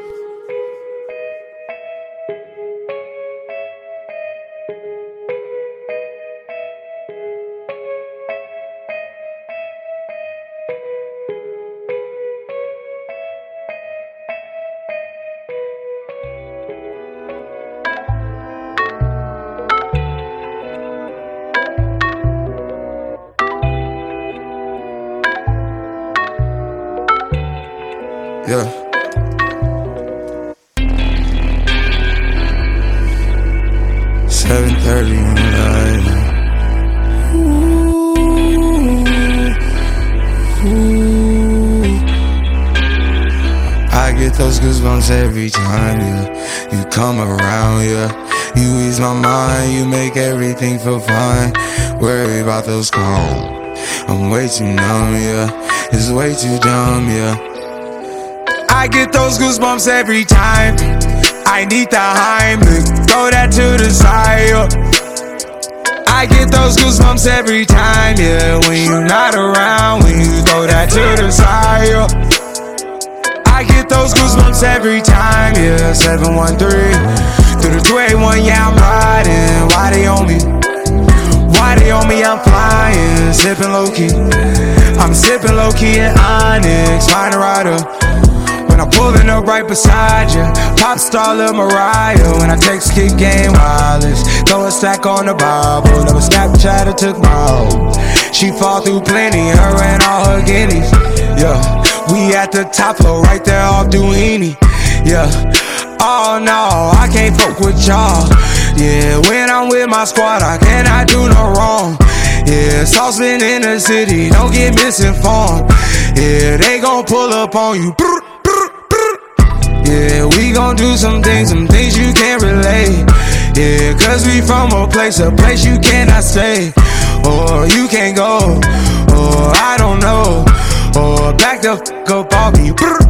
Yeah. Seven thirty on the island. Ooh, ooh. I get those goosebumps every time, yeah. You come around, yeah. You ease my mind, you make everything feel fine. Worry about those calls. I'm way too numb, yeah. It's way too dumb, yeah. I get those goosebumps every time. I need the Heimlich, throw that to the side. I I get those goosebumps every time, yeah. When you're not around, when you throw that to the side, yeah. I get those goosebumps every time, yeah. seven one three through the two eighty-one, yeah, I'm riding. Why they on me? Why they on me? I'm flying, sipping low key. I'm sipping low key in Onyx, find a rider. When I'm pulling up right beside you, pop star Lil Mariah. When I text kick game wireless, throw a stack on the Bible. Never Snapchat or took my hoe. She fall through plenty, her and all her guineas. Yeah, we at the top floor, right there off Duini. Yeah, oh no, I can't fuck with y'all. Yeah, when I'm with my squad, I cannot do no wrong. Yeah, saucepan in the city, don't get misinformed. Yeah, they gon' pull up on you. Yeah, we gon' do some things, some things you can't relate. Yeah, cause we from a place, a place you cannot stay. Or you can't go, or I don't know. Or back the f*** up off me.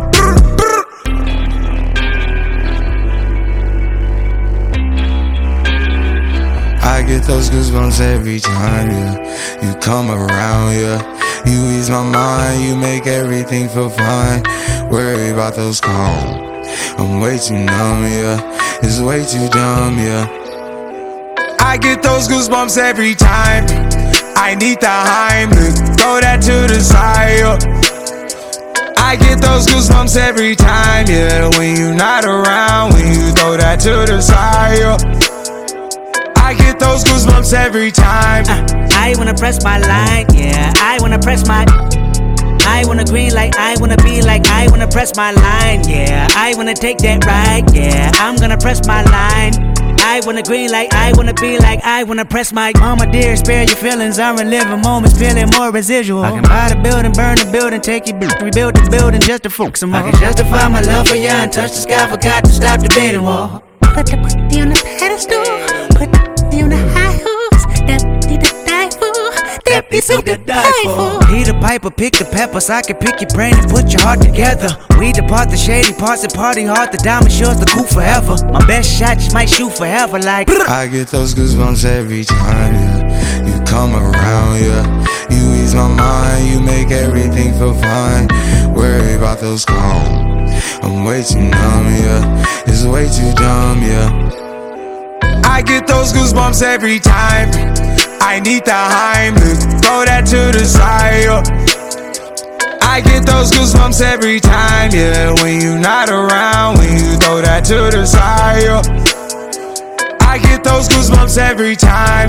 I get those goosebumps every time, yeah. You come around, yeah. You ease my mind, you make everything feel fine. Worry about those calls. I'm way too numb, yeah. It's way too dumb, yeah. I get those goosebumps every time. I need the Heimlich, throw that to the side, yeah. I get those goosebumps every time, yeah. When you're not around, when you throw that to the side, yeah. I get those goosebumps every time. uh, I wanna press my line, yeah. I wanna press my I wanna green like I wanna be like I wanna press my line, yeah. I wanna take that ride, yeah. I'm gonna press my line. I wanna green like I wanna be like I wanna press my mama dear, spare your feelings. I'm reliving moments, feeling more residual. I can buy the building, burn the building, take your bitch, rebuild the building just to fuck some more. I can justify my love for you and touch the sky, forgot to stop the debating wall. Put the pussy on the pedestal, put the pussy on the high horse. That pussy to die for, that pussy to die for. Peter Piper, pick the peppers, I can pick your brain and put your heart together. We depart the shady parts and party hard, the diamond shows the cool forever. My best shot just might shoot forever like I get those goosebumps every time, yeah. You come around, yeah. You ease my mind, you make everything feel fine. Worry about those calls. I'm way too numb, yeah. It's way too dumb, yeah. I get those goosebumps every time. I need the Heimlich, throw that to the side, yeah. I get those goosebumps every time, yeah. When you're not around, when you throw that to the side, yeah. I get those goosebumps every time.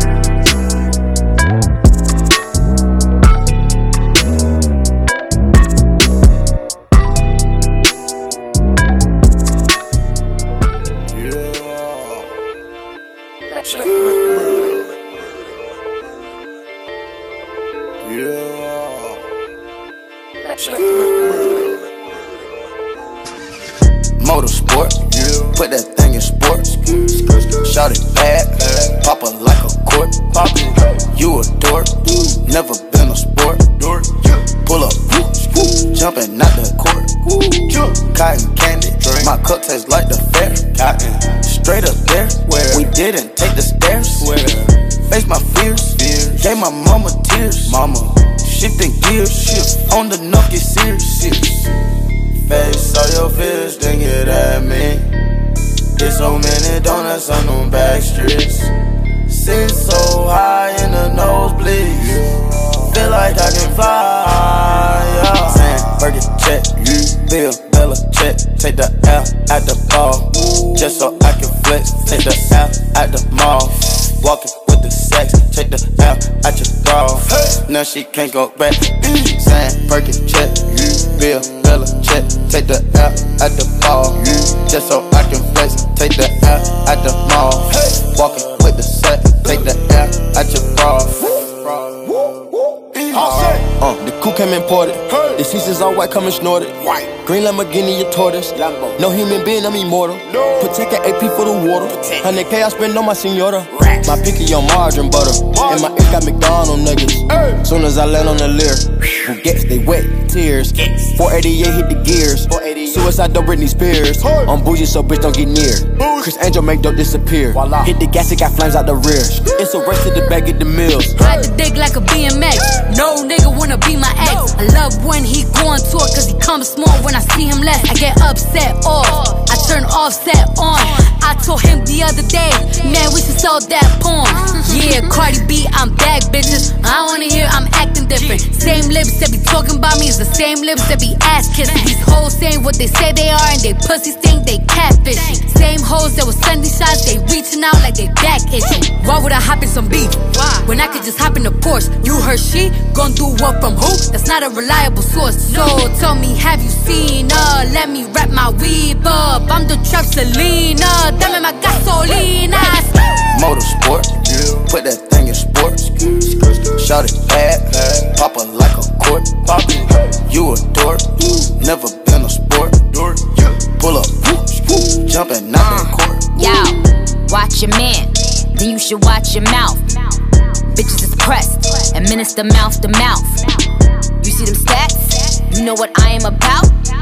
Motorsport, put that thing in sports. Shout it bad, pop it like a court. You a dork, never been a sport. Pull up, jumping out the court. Cotton candy, my cup tastes like the fair. Straight up there, we didn't take the stairs. Face my fears, gave my mama tears. Mama, shifting gears, on the knock get serious. Face all your fears, then get at me. Get so many donuts on them back streets. Sit so high in the nosebleeds. Feel like I can fly, yeah. Saying, Burger check, Bill, Bella check. Take the L at the ball, just so I can flex. Take the L at the mall, walking with the sex. Take the L at your bra, now she can't go back. Saying, Burger check, Bill, Bella check. Take the L at the ball, just so I can flex. Take the L at the mall, walking with the set. Take the L at your bra. Uh, the coupe came imported. The seats is all white, coming snorted. White. Green Lamborghini, a tortoise. Lambo. No human being, I'm immortal. No. Protect an A P for the water. one hundred K I spend on my senora. Racks. My picky on margarine butter. Margin. And my ink got McDonald's nuggets. Hey. Soon as I land on the Lear, who gets they wet tears. Yes. four eighty-eight hit the gears. Suicide dope Britney Spears. Hey. I'm bougie so bitch don't get near. Bougie. Chris Angel make dope disappear. Voila. Hit the gas, it got flames out the rear. It's a race to the back at the mills. Ride the dick like a B M X. No nigga wanna be my ex. I love when he go on tour cause he comes small. When I see him less, I get upset off. I turn offset on. I told him the other day, man, we should sell that porn. Yeah, Cardi B, I'm back, bitches. I wanna hear I'm acting different. Same lips that be talking about me is the same lips that be ass kissing. These hoes saying what they say they are and they pussies think they catfishing. Same hoes that was sending shots, they reaching out like they back itching. Why would I hop in some beef when I could just hop in the Porsche? You heard she gon' do what from who? That's not a reliable source. So tell me, have you seen her? Let me wrap my weave up. I'm the trap Selena. Dame my gasolina. Motorsport, yeah. Put that thing in sports. Shout it bad, pop her like a court. You a dork, never been a sport. Pull up, jumping out the court. Yo, watch your man, then you should watch your mouth. Bitches is pressed, administer mouth to mouth. You see them stats? You know what I am about?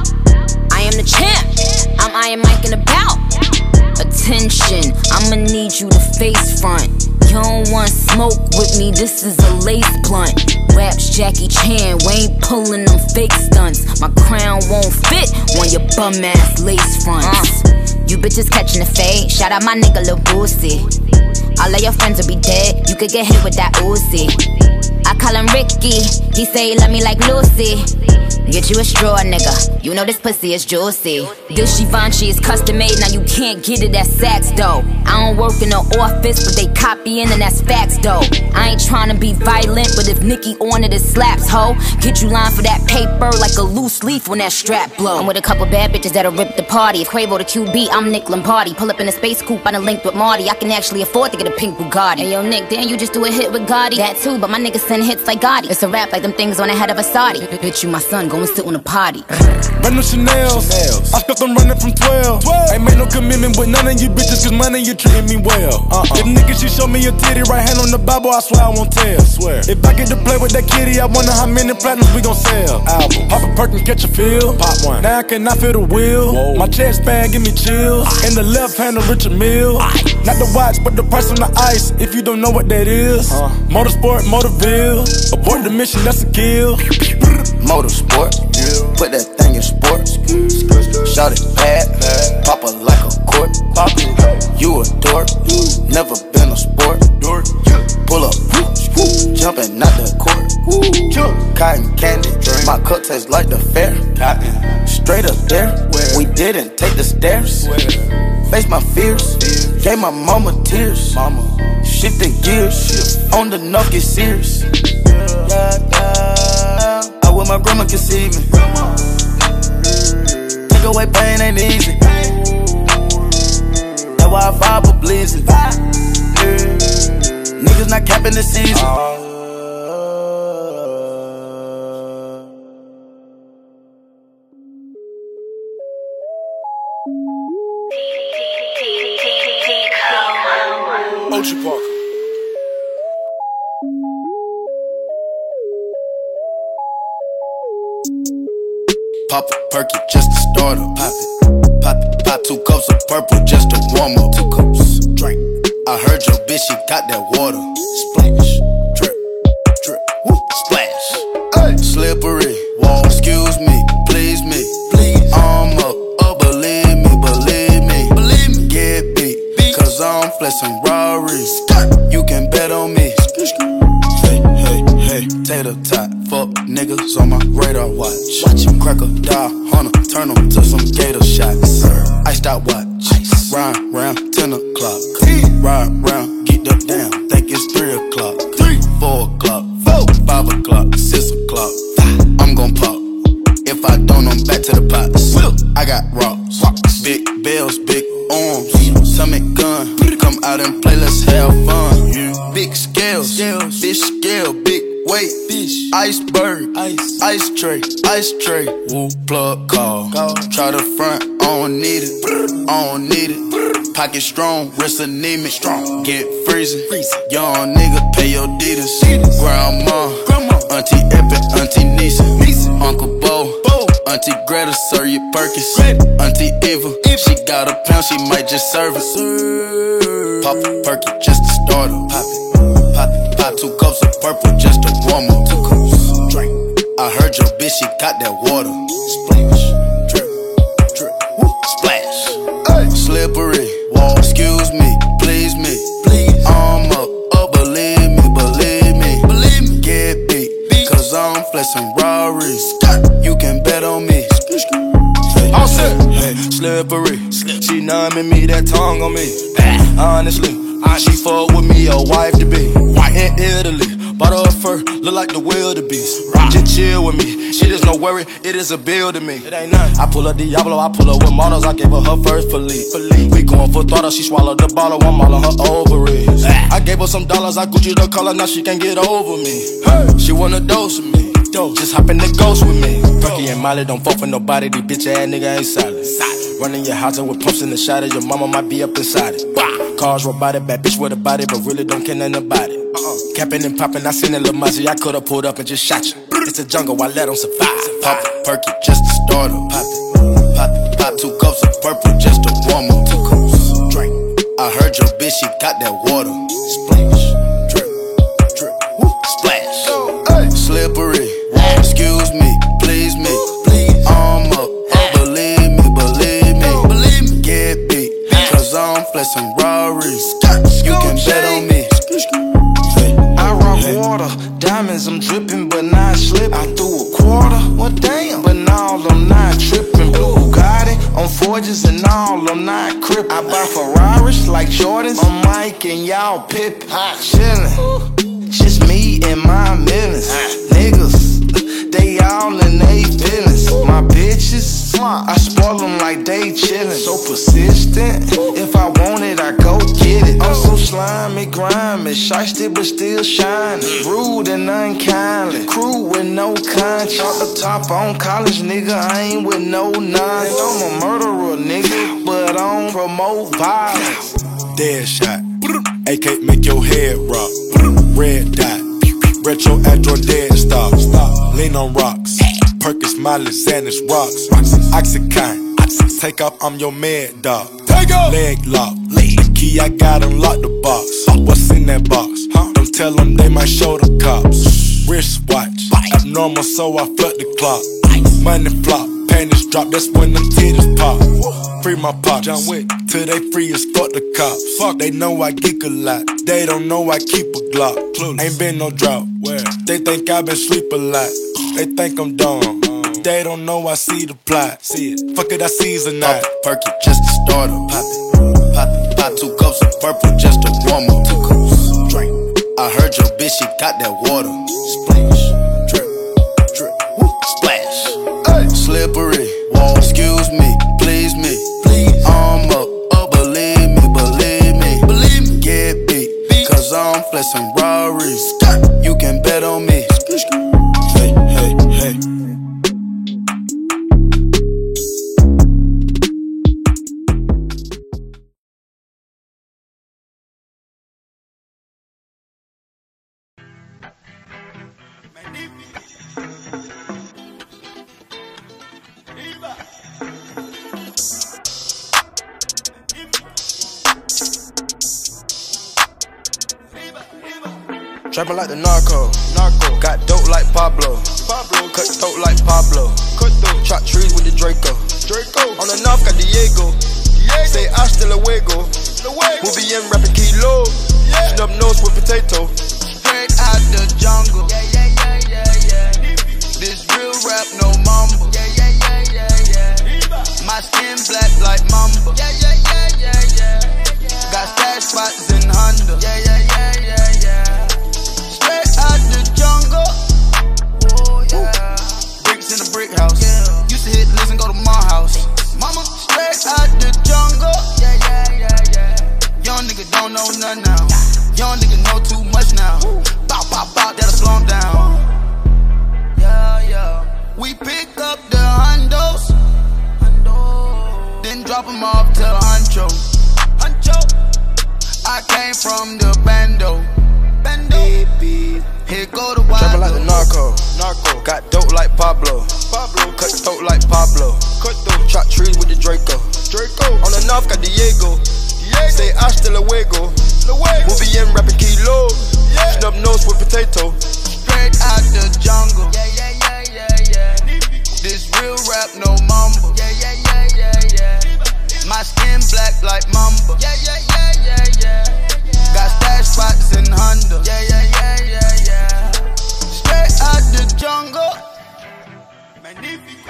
I am the champ, I'm Iron Mike and about. Attention, I'ma need you to face front. You don't want smoke with me, this is a lace blunt. Raps Jackie Chan, we ain't pulling them fake stunts. My crown won't fit on your bum ass lace fronts. uh, You bitches catching the fade, shout out my nigga Lil Boosie. All of your friends will be dead, you could get hit with that Uzi. I call him Ricky, he say he love me like Lucy. Get you a straw, nigga, you know this pussy is juicy. This Givenchy is custom made, now you can't get it at Saks, though. I don't work in the office, but they copying and that's facts, though. I ain't tryna be violent, but if Nicki on it, it slaps, ho. Get you line for that paper like a loose leaf when that strap blow. I'm with a couple bad bitches that'll rip the party. If Quavo the Q B, I'm Nick Lombardi. Pull up in a space coupe, I done linked with Marty. I can actually afford to get a pink Bugatti. Hey yo, Nick, damn, you just do a hit with Gotti. That too, but my niggas send hits like Gotti. It's a rap like them things on the head of a Saudi. Bitch, you my son, go and sit on a potty. Brand new Chanel's. Chanel's. I felt them running from twelve. twelve. Ain't made no commitment with none of you bitches, cause money you treating me well. Uh-uh. If niggas, she show me your titty, right hand on the Bible, I swear I won't tell. Swear. If I get to play with that kitty, I wonder how many platinums we gon' sell. Album. Pop a Perkins, catch a feel. Pop one. Now I cannot feel the wheel. Whoa. My chest bag give me chills. Ice. In the left hand of Richard Mille. Ice. Not the watch, but the price on the ice. If you don't know what that is. Uh. Motorsport, Motorville. Abort the mission, that's a kill. Motorsport, yeah. Put that thing in sports. Shout it bad, pop her like a court. You a dork, never been a sport. Pull up, jumping out the court. Cotton candy, my cup tastes like the fair. Straight up there, we didn't take the stairs. Face my fears, gave my mama tears. Shifting gears, on the knock get serious. I wish my grandma could see me. Take away pain ain't easy. That's why I fire for blizzard. Niggas not capping the season. Ocean Park. Pop a perky just to start up. Pop it, pop it, pop two cups of purple just to warm up. Two cups, drink. I heard your bitch, she got that water. Splash, drip, drip, woo, splash. Hey. Slippery, wall. Excuse me, please me, please. I'm up, oh believe me, believe me, believe me. Get beat, beat. Cause I'm flexing Rari. You can bet on me. Hey, hey, hey, tater tot. Fuck niggas on my radar watch. Watch him crack a die, hunter, turn them to some gator shots. Iced out watch, Ice. Ride round ten o'clock. Ride round, get up down, think it's three o'clock. Three, four o'clock, four, five o'clock, six o'clock. I'm gon' pop. If I don't, I'm back to the pots. I got rocks, rocks. Big bells, big arms, stomach gun. Come out and play, let's have fun. Big scales, fish scale, big wait, fish, iceberg, ice, ice tray, ice tray. Woo, plug call. call. Try the front, I don't need it, I don't need it. Pocket strong, wrist anemic, strong. Get freezing, young nigga, pay your deeders. Grandma, Grandma, Auntie Epic, Auntie Nisa, Uncle Bo, Bo, Auntie Greta, serve your Perkins. Auntie Eva, if she got a pound, she might just serve it. Pop a perky just to start her. Pop it, pop it, pop two cups of purple just to warm her. Two cups, drink. I heard your bitch, she got that water. Splash, drip, drip, woo, splash. Ay. Slippery, wall. Excuse me, please me, please. I'm up, up, believe me, believe me, believe me. Get beat, beat. Cause I'm flexing Rarries. You can bet on me. Hey, all set. Hey, slippery. Slip. She numbing me, that tongue on me. Honestly, she fuck with me, a wife to be. In Italy, bought her a fur, look like the wildebeest. Just chill with me, shit is no worry, it is a bill to me. It ain't nothing. I pull up Diablo, I pull up with models, I gave her her first Philippe. We going for throttle, she swallowed the bottle, I'm all on her ovaries. I gave her some dollars, I Gucci the color, now she can't get over me. She wanna dose with me, just hop in the ghost with me. Perky and Molly don't fuck for nobody, these bitch ass nigga ain't solid. Running your house with pumps in the shot, your mama might be up inside it. Cars robotic, bad bitch with a body, but really don't care nothing about it. Uh-uh. Capping and popping, I seen that little Mozzie, I could've pulled up and just shot you. It's a jungle, I let them survive. Pop a perky just to start her. Pop it, pop it, pop two cups of purple just to warm her. Two cups, drink. I heard your bitch, she got that water. Splash, drip, drip, woo, splash. Hey. Slippery, excuse me, please me, please. I'm up, up, believe me, believe me, believe me. Get beat, cause I'm flexing Rarries. You can bet on me. I rock water, diamonds, I'm dripping, but not slipping. I threw a quarter, well damn, but now I'm not tripping. Blue Bugatti on forges and all, I'm not crippin'. I buy Ferraris like Jordans, I'm Mike and y'all Pippin'. Chillin', just me and my millions. Niggas, they all in they feelings. My bitches, I spoil them like they chillin'. So persistent, if I want it, I go get it. I'm so slimy, grimy, shiesty but still shining. Rude and unkindly, crew with no conscience. Off the top on college, nigga, I ain't with no nonsense. I'm a murderer, nigga, but I don't promote violence. Dead shot, A K make your head rock. Red dot, retro Android dead stop. Lean on rocks, Perkins, Molly, Xanax, rocks. Oxycontin, take off, I'm your mad dog. Leg lock, key, I got unlock the box. What's in that box? Don't tell them they might show the cops. Wristwatch, abnormal, so I flood the clock. Money flop, panties drop, that's when them titties pop. Free my pop, John Wick, till they free as fuck the cops. Fuck, they know I geek a lot, they don't know I keep a Glock. Ain't been no drought, where? They think I been sleep a lot, they think I'm dumb. They don't know I see the plot. See it, fuck it, I season that. Pop a perky just to start her. Pop it, pop it, pop two cups of purple just to warm her. Two cups, drink. I heard your bitch, she got that water. Splash, drip, drip, woo, splash. Hey. Slippery, wall. Excuse me, please me, please. I'm up, up, believe me, believe me, believe me. Get beat, beat. Cause I'm flexing Rarries. You can bet on me. Hey, hey, hey. Trapping like the narco, narco. Got dope like Pablo, Pablo. Cut throat like Pablo, cut throat. Chop trees with the Draco, Draco. On the north got Diego, Diego. Say hasta luego, luego. Movie in rapping kilo, yeah. Snub nose with potato. Straight out the jungle, yeah, yeah, yeah, yeah, yeah. This real rap, no mumble, yeah, yeah, yeah, yeah, yeah. My skin black like mamba, yeah, yeah, yeah, yeah, yeah. Got stash spots in Honda, yeah, yeah, yeah, yeah, yeah. Out the jungle, oh yeah. Bricks in a brick house, yeah. Used to hit list and go to my house. Mama, straight out the jungle, yeah, yeah, yeah, yeah. Young nigga don't know nothing now. Young nigga know too much now. Got dope like Pablo. Pablo. Cut throat like Pablo. Cut throat. Chop trees with the Draco. Draco. On the north got Diego. Diego. Say hasta luego. Luego. Movie in rapping kilo. Yeah. Snub nose with potato. Straight out the jungle. Yeah, yeah, yeah, yeah, yeah. This real rap, no mumble. Yeah, yeah, yeah, yeah, yeah. My skin black like mamba. Yeah, yeah, yeah, yeah, yeah. Got stash spots in Honda. Yeah, yeah, yeah, yeah, yeah. Straight out the jungle. Magnifico.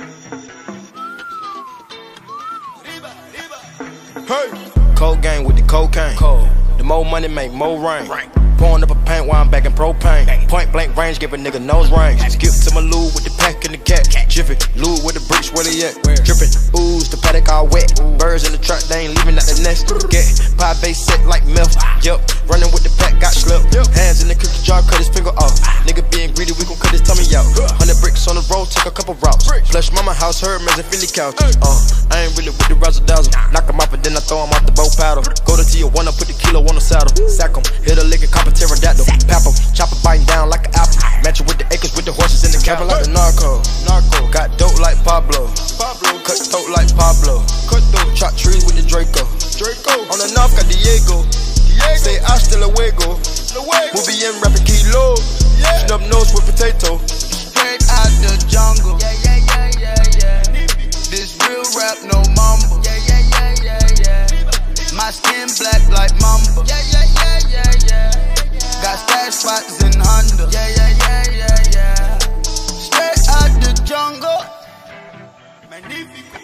Hey. Cold gang with the cocaine. Cold. The more money make more rain. Rain. Pouring up a paint while I'm back in propane. Point blank range, give a nigga nose range. Skip to my loo with the pack and the cat. Jiffy, loo with the bricks, where they at? Drippin', ooze, the paddock all wet. Birds in the truck, they ain't leaving out the nest. Get pie base set like milk. Yup, running with the pack, got slipped. Hands in the cookie jar, cut his finger off. Nigga being greedy, we gon' cut his tummy out. Hundred bricks on the road, took a couple routes. Flush mama house, her man's a Philly couch. Uh, I ain't really with the razzle dazzle. Knock him off and then I throw him off the bow paddle. Go to Tijuana, put the kilo on the saddle. Sack him, hit a lick and cop a pterodactyl. Pap him, chop it biting down like an apple. Match it with the acres, with the horses in the cabin like the narco. Narco, got dope like Pablo. Pablo, cut throat like Pablo. Cut throat, chop trees with the Draco. Draco, on the north got Diego. Diego. Say hasta luego. Luego. Movie in rapping kilo. Yeah. Snub nose with potato. Straight out the jungle. Yeah, yeah, yeah, yeah, yeah. This real rap, no mumble. Yeah, yeah, yeah, yeah, yeah. My skin black like mamba. Yeah, yeah, yeah, yeah, yeah. Got stash spots in Honda. Yeah, yeah, yeah, yeah, yeah. Straight out the jungle. Magnifico.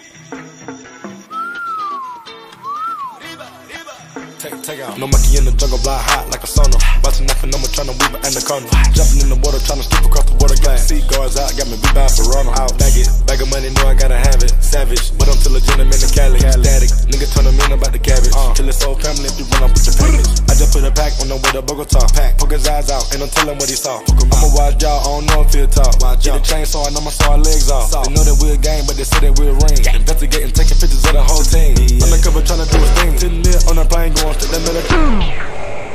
Take, take out. No monkey in the jungle, blind hot like a sauna. Bustin' nothing, I'm tryna weave an anaconda. Jumping in the water, tryna skip across the water glass. Sea guards out, got me be bound for Ronald. Out, bag it, bag of money, know I gotta have it. Savage, but I'm still a gentleman in Cali. Static, nigga turn them in about the cabbage. Uh, Kill his whole family if you run up with the package. I just put a pack on the way to Bogota. Pack, poke his eyes out, ain't no telling what he saw. I'ma watch y'all, I don't know if he'll talk. Get a chainsaw and I'ma saw our legs off. They know that we're a gang, but they say that we're a ring. Investigating, taking pictures of the whole team. Undercover tryna do his thing. Sitting there on the plane going straight to the middle.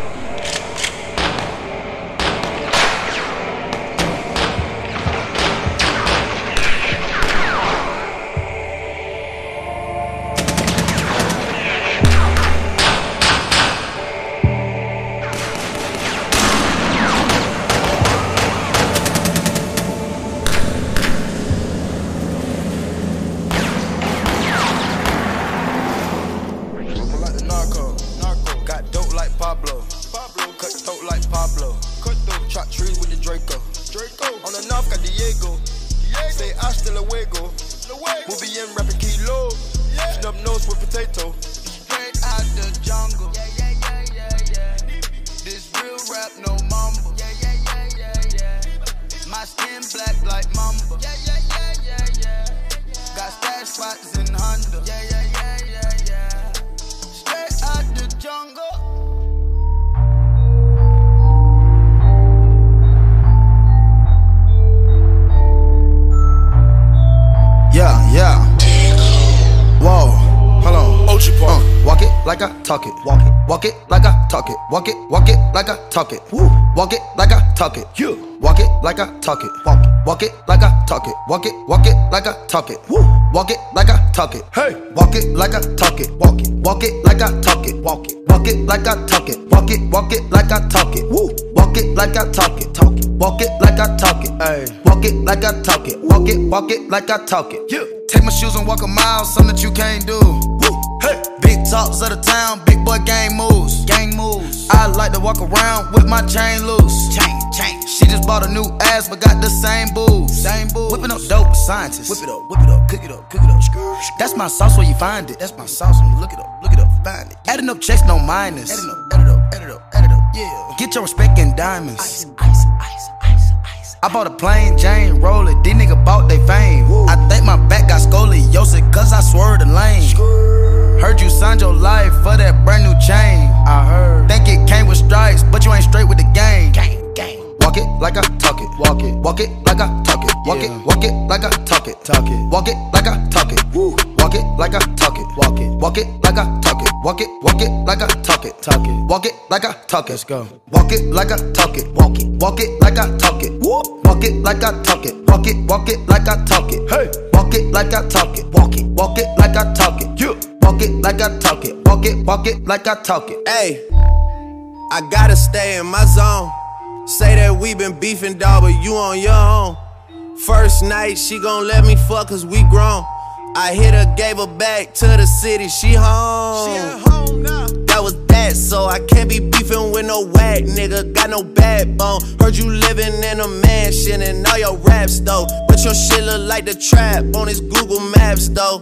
Talk it, walk it, walk it like I talk it, walk it, walk it like I talk it, woo, walk it like I talk it, you, walk it like I talk it, walk it, walk it like I talk it, walk it, walk it like I talk it, woo, walk it like I talk it, hey, walk it like I talk it, walk it, walk it like I talk it, walk it, walk it like I talk it, walk it, walk it like I talk it, woo, walk it like I talk it, talk it, walk it like I talk it, hey, walk it like I talk it, walk it, walk it like I talk it, yeah. Take my shoes and walk a mile, something that you can't do. Woo. Hey. Big talks of the town, big boy gang moves. Gang moves. I like to walk around with my chain loose. Chain, chain. She just bought a new ass, but got the same boobs. Same boobs. Whipping up dope with scientists. Whip it up, whip it up, cook it up, cook it up. That's my sauce where you find it. That's my sauce when you look it up, look it up, find it. Adding up checks, no minus. Adding up, add it up, add it up, add it up, yeah. Get your respect in diamonds. Ice, ice, ice, ice, ice. I bought a plain Jane, roll it. These niggas bought they fame. Woo. I think my back got scoliosis, cause I swerved the lane. Heard you signed your life for that brand new chain. I heard. Think it came with stripes, but you ain't straight with the game. Gang, gang. Walk it like I talk it. Walk it. Walk it like I talk it. Walk yeah. it. Walk it like I talk it. Talk it. Walk it like I talk it. Woo. Walk walk it like I talk it, walk it, walk it like I talk it, walk it, walk it like I talk it, talk it, walk it like I talk it, let's go. Walk it like I talk it, walk it, walk it like I talk it, walk it like I talk it, walk it, walk it like I talk it, hey, walk it like I talk it, walk it, walk it like I talk it, you, walk it like I talk it, walk it, walk it like I talk it. Hey, I gotta stay in my zone. Say that we been beefing, dawg, but you on your own. First night, she gon' let me fuck cause we grown. I hit her, gave her back to the city, she home. She at home now. That was that, so I can't be beefing with no whack nigga, got no backbone. Heard you living in a mansion and all your raps though, but your shit look like the trap on his Google Maps though.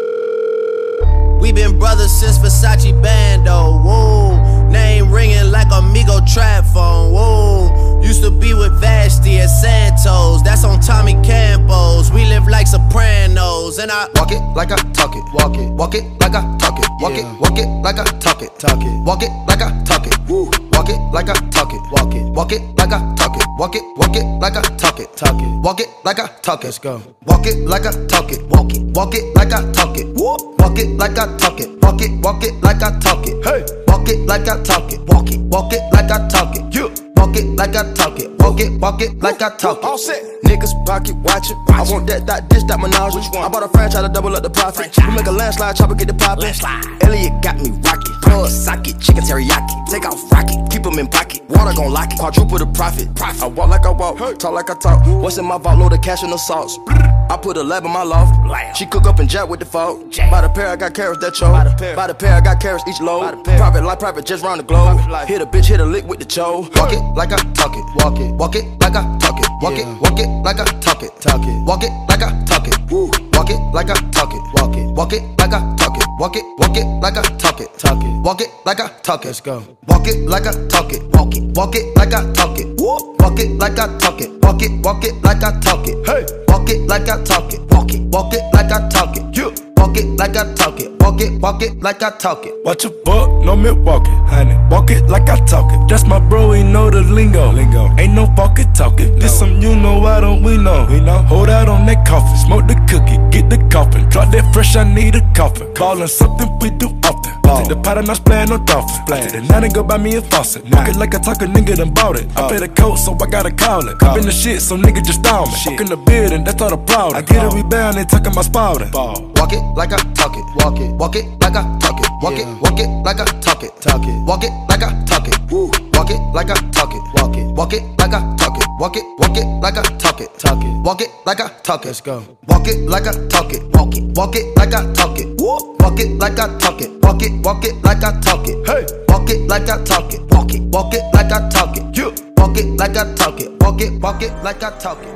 We been brothers since Versace Bando, whoa. Name ringing like Amigo trap phone, whoa. Used to be with Vashti at Santos, that's on Tommy Campos. We live like Sopranos, and I walk it like I talk it, walk it, walk it like I talk it, walk it, walk it like I talk it, talk it, walk it like I talk it, woo. Walk it like I talk it, walk it, walk it like I talk it, walk it, walk it like I talk it, talk it, walk it like I talk it, let's go. Walk it like I talk it, walk it, walk it like I talk it, woo. Walk it like I talk it, walk it, walk it like I talk it, hey. Walk it like I talk it, walk it, walk it like I talk it, you. Walk it like I talk it, walk it, walk it like I talk it. All set. Niggas pocket watching. I want that, that, this, that menage. Which one? I bought a franchise to double up the profit. We make a landslide, chopper get the poppin'. Elliot got me rocket. Plug socket, chicken teriyaki. Take off rocket, keep them in pocket. Water gon' lock it, quadruple the profit. I walk like I walk, talk like I talk. What's in my vault, load of cash and the sauce. I put a lab in my loft. She cook up and jack with the fault. By the pair, I got carrots that choke. By the pair, I got carrots each load. Private life, private just round the globe. Hit a bitch, hit a lick with the cho. Walk it like I talk it, walk it, walk it like I talk it, walk it, walk it like I talk it, talk it, walk it like I talk it, woo. Walk it like I talk it, walk it, walk it like I talk it, walk it, walk it like I talk it, talk it, walk it like I talk it, let's go. Walk it like I talk it, walk it, walk it like I talk it, woo. Walk it like I talk it, walk it, walk it like I talk it, hey. Walk it like I talk it, walk it, walk it like I talk it, you. Walk it like I talk it, walk it, walk it like I talk it. Watch your buck, no Milwaukee, honey. Walk it like I talk it. That's my bro, he know the lingo. Lingo. Ain't no walkie talking. No. This some you know, why don't we know? We know. Hold out on that coffin, smoke the cookie, get the coffin. Drop that fresh, I need a coffin. Callin' something we do often. Ball. Take the pot and I splayin' no dolphin. Splash. And now they go buy me a faucet. Walk it like I talk a nigga done bought it. I pay the coat, so I gotta call it. I've been the shit, so nigga just down me. Walk in the building, that's all the problem. I get a rebound, they talking about spouting. Walk it like I talk it, walk it, walk it like I talk it, walk yeah. it, walk it like I talk it, talk it, walk it like I talk it, woo. Walk it like I talk it, walk it, walk it like I talk it, walk it, walk it like I talk it, talk it, walk it like I talk it, let's go. Walk it like I talk it, walk it, walk it like I talk it, woo. Walk it like I talk it, walk it, walk it like I talk it, hey. Walk it like I talk it, walk it, walk it like I talk it, you. Walk it like I talk it, walk it, walk it like I talk it.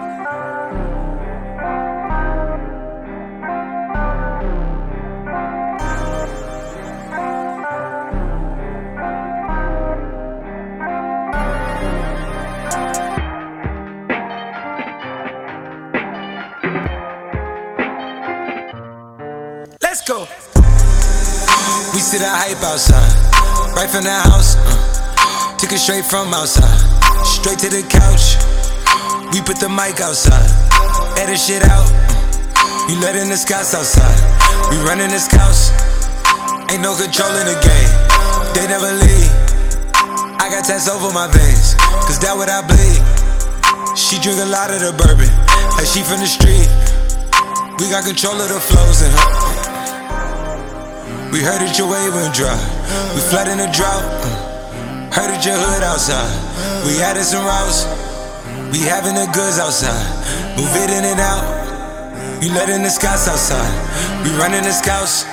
Let's go. We see the hype outside, right from the house. Uh, took it straight from outside, straight to the couch. We put the mic outside, edit shit out. Uh, you letting the scouts outside, we running the scouts. Ain't no control in the game, they never leave. I got tats over my veins, cause that what I bleed. She drink a lot of the bourbon, like she from the street. We got control of the flows in her. We heard that your wave went dry, we flood in the drought. Heard that your hood outside, we added some routes. We having the goods outside, move it in and out. You letting the scouts outside, we running the scouts.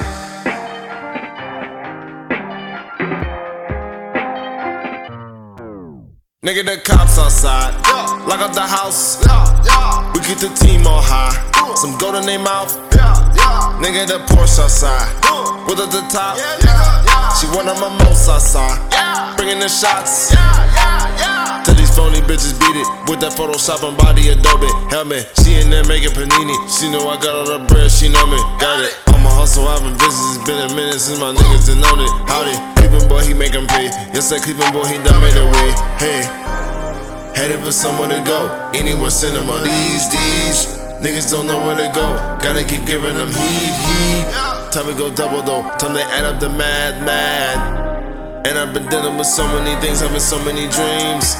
Nigga, the cops outside, lock up the house. We get the team on high, some gold in their mouth. Nigga, the Porsche outside, with at the top. She one of my most outside, bringing the shots. Tell these phony bitches beat it with that Photoshop and body Adobe. Helmet, she in there making panini. She know I got all the bread, she know me. Got it. On my hustle, I've been busy. It's been a minute since my niggas done known it. Howdy, Cleveland boy, he make 'em pay. Yes, that Cleveland boy, he done made a way. Hey, headed for somewhere to go. Anywhere cinema. These, these. Niggas don't know where to go. Gotta keep giving them heat, heat. Time to go double though. Time to add up the mad, mad. And I've been dealing with so many things, having so many dreams.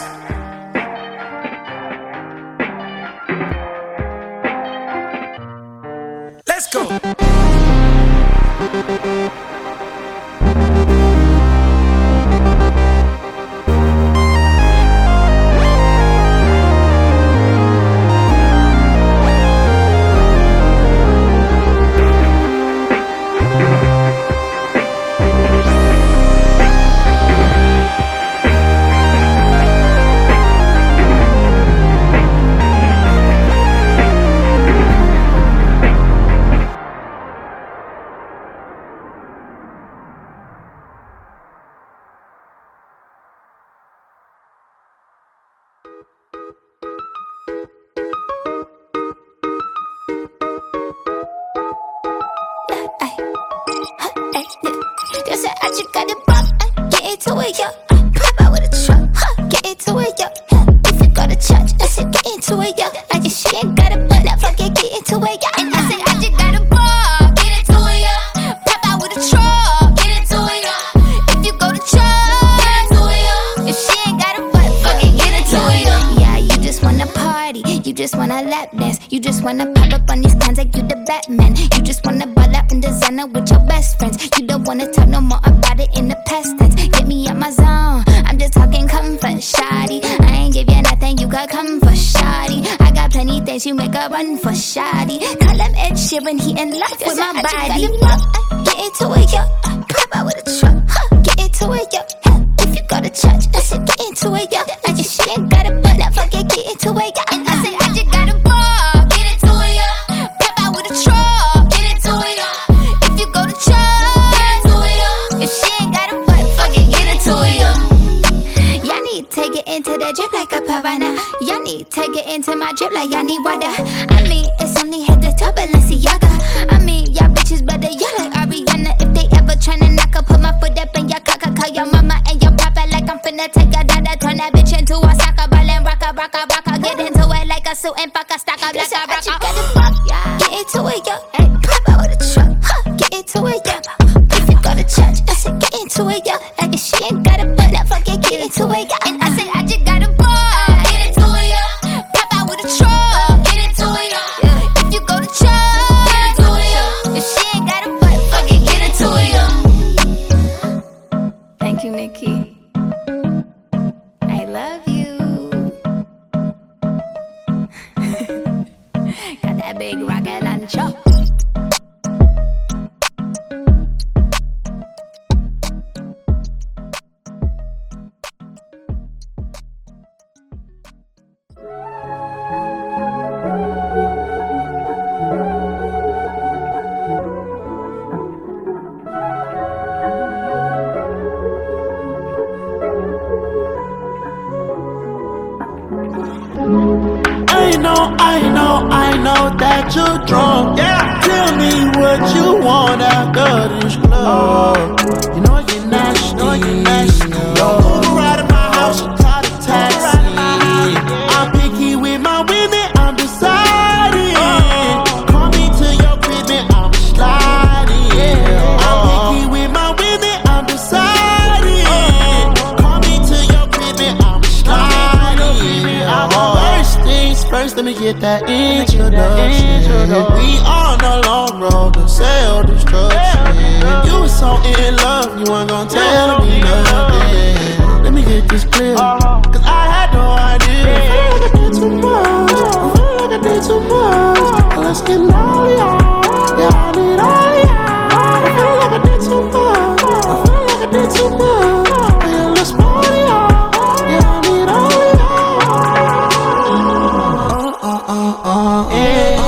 Let's go. You just wanna pop up on these cans like you the Batman. You just wanna ball out in designer with your best friends. You don't wanna talk no more about it in the past tense. Get me out my zone, I'm just talking comfort, shoddy. I ain't give you nothing, you got come for shoddy. I got plenty things you make a run for shoddy. Call him Ed Sheeran, he in love with my body. Get into it, yo, pop out with a truck, huh. Get into it, yo, if you go to church, I said get into it, yo. I just she ain't got a butt, now fuck it, get into it, yo. And I said I just got a ball. Into the drip like a piranha. Y'all need to get into my drip like y'all need water. I mean, it's only hit the top Balenciaga. I mean, y'all bitches better y'all like Ariana. If they ever tryna knock up, put my foot up in your cock. Call your mama and your papa like I'm finna take your dada. Turn that bitch into a soccer ball and rock a, rock a, rock a. Get into it like a suit and fuck a stock up like a rock a. Get into it, yo. Hey, pop out with a truck. Huh. Get into it, yo. If you go to church, I said get into it, yo. Like if she ain't got a butt, now fuck it, get into it, yo. And I said I just got a ball. Get into it, yo. Pop out with a truck. Get into it, yo. If you go to church, get into it, yo. If she ain't got a butt, fuck it, get into it, yo. Thank you, Nikki. I love you. Got that big rocket launcher. I know, I know that you're drunk. Yeah. Tell me what you want after this club. You know you're nasty. You know you're nasty. Don't move around in my house, you call a taxi. I'm picky with my women, I'm deciding. Call me to your crib and I'm sliding. I'm picky with my women, I'm deciding. Call me to your crib and I'm sliding. First things first, let me get that introduction. We on a long road to self-destruction. You was so in love, you weren't gonna tell me nothing. Let me get this clear, cause I had no idea. I feel like I did too much, I feel like I did too much. Let's get lonely, yeah, I need all y'all. I feel like I did too much, I feel like I did too much. Yeah, let's party, yeah, I need all y'all. Uh, uh, uh, yeah.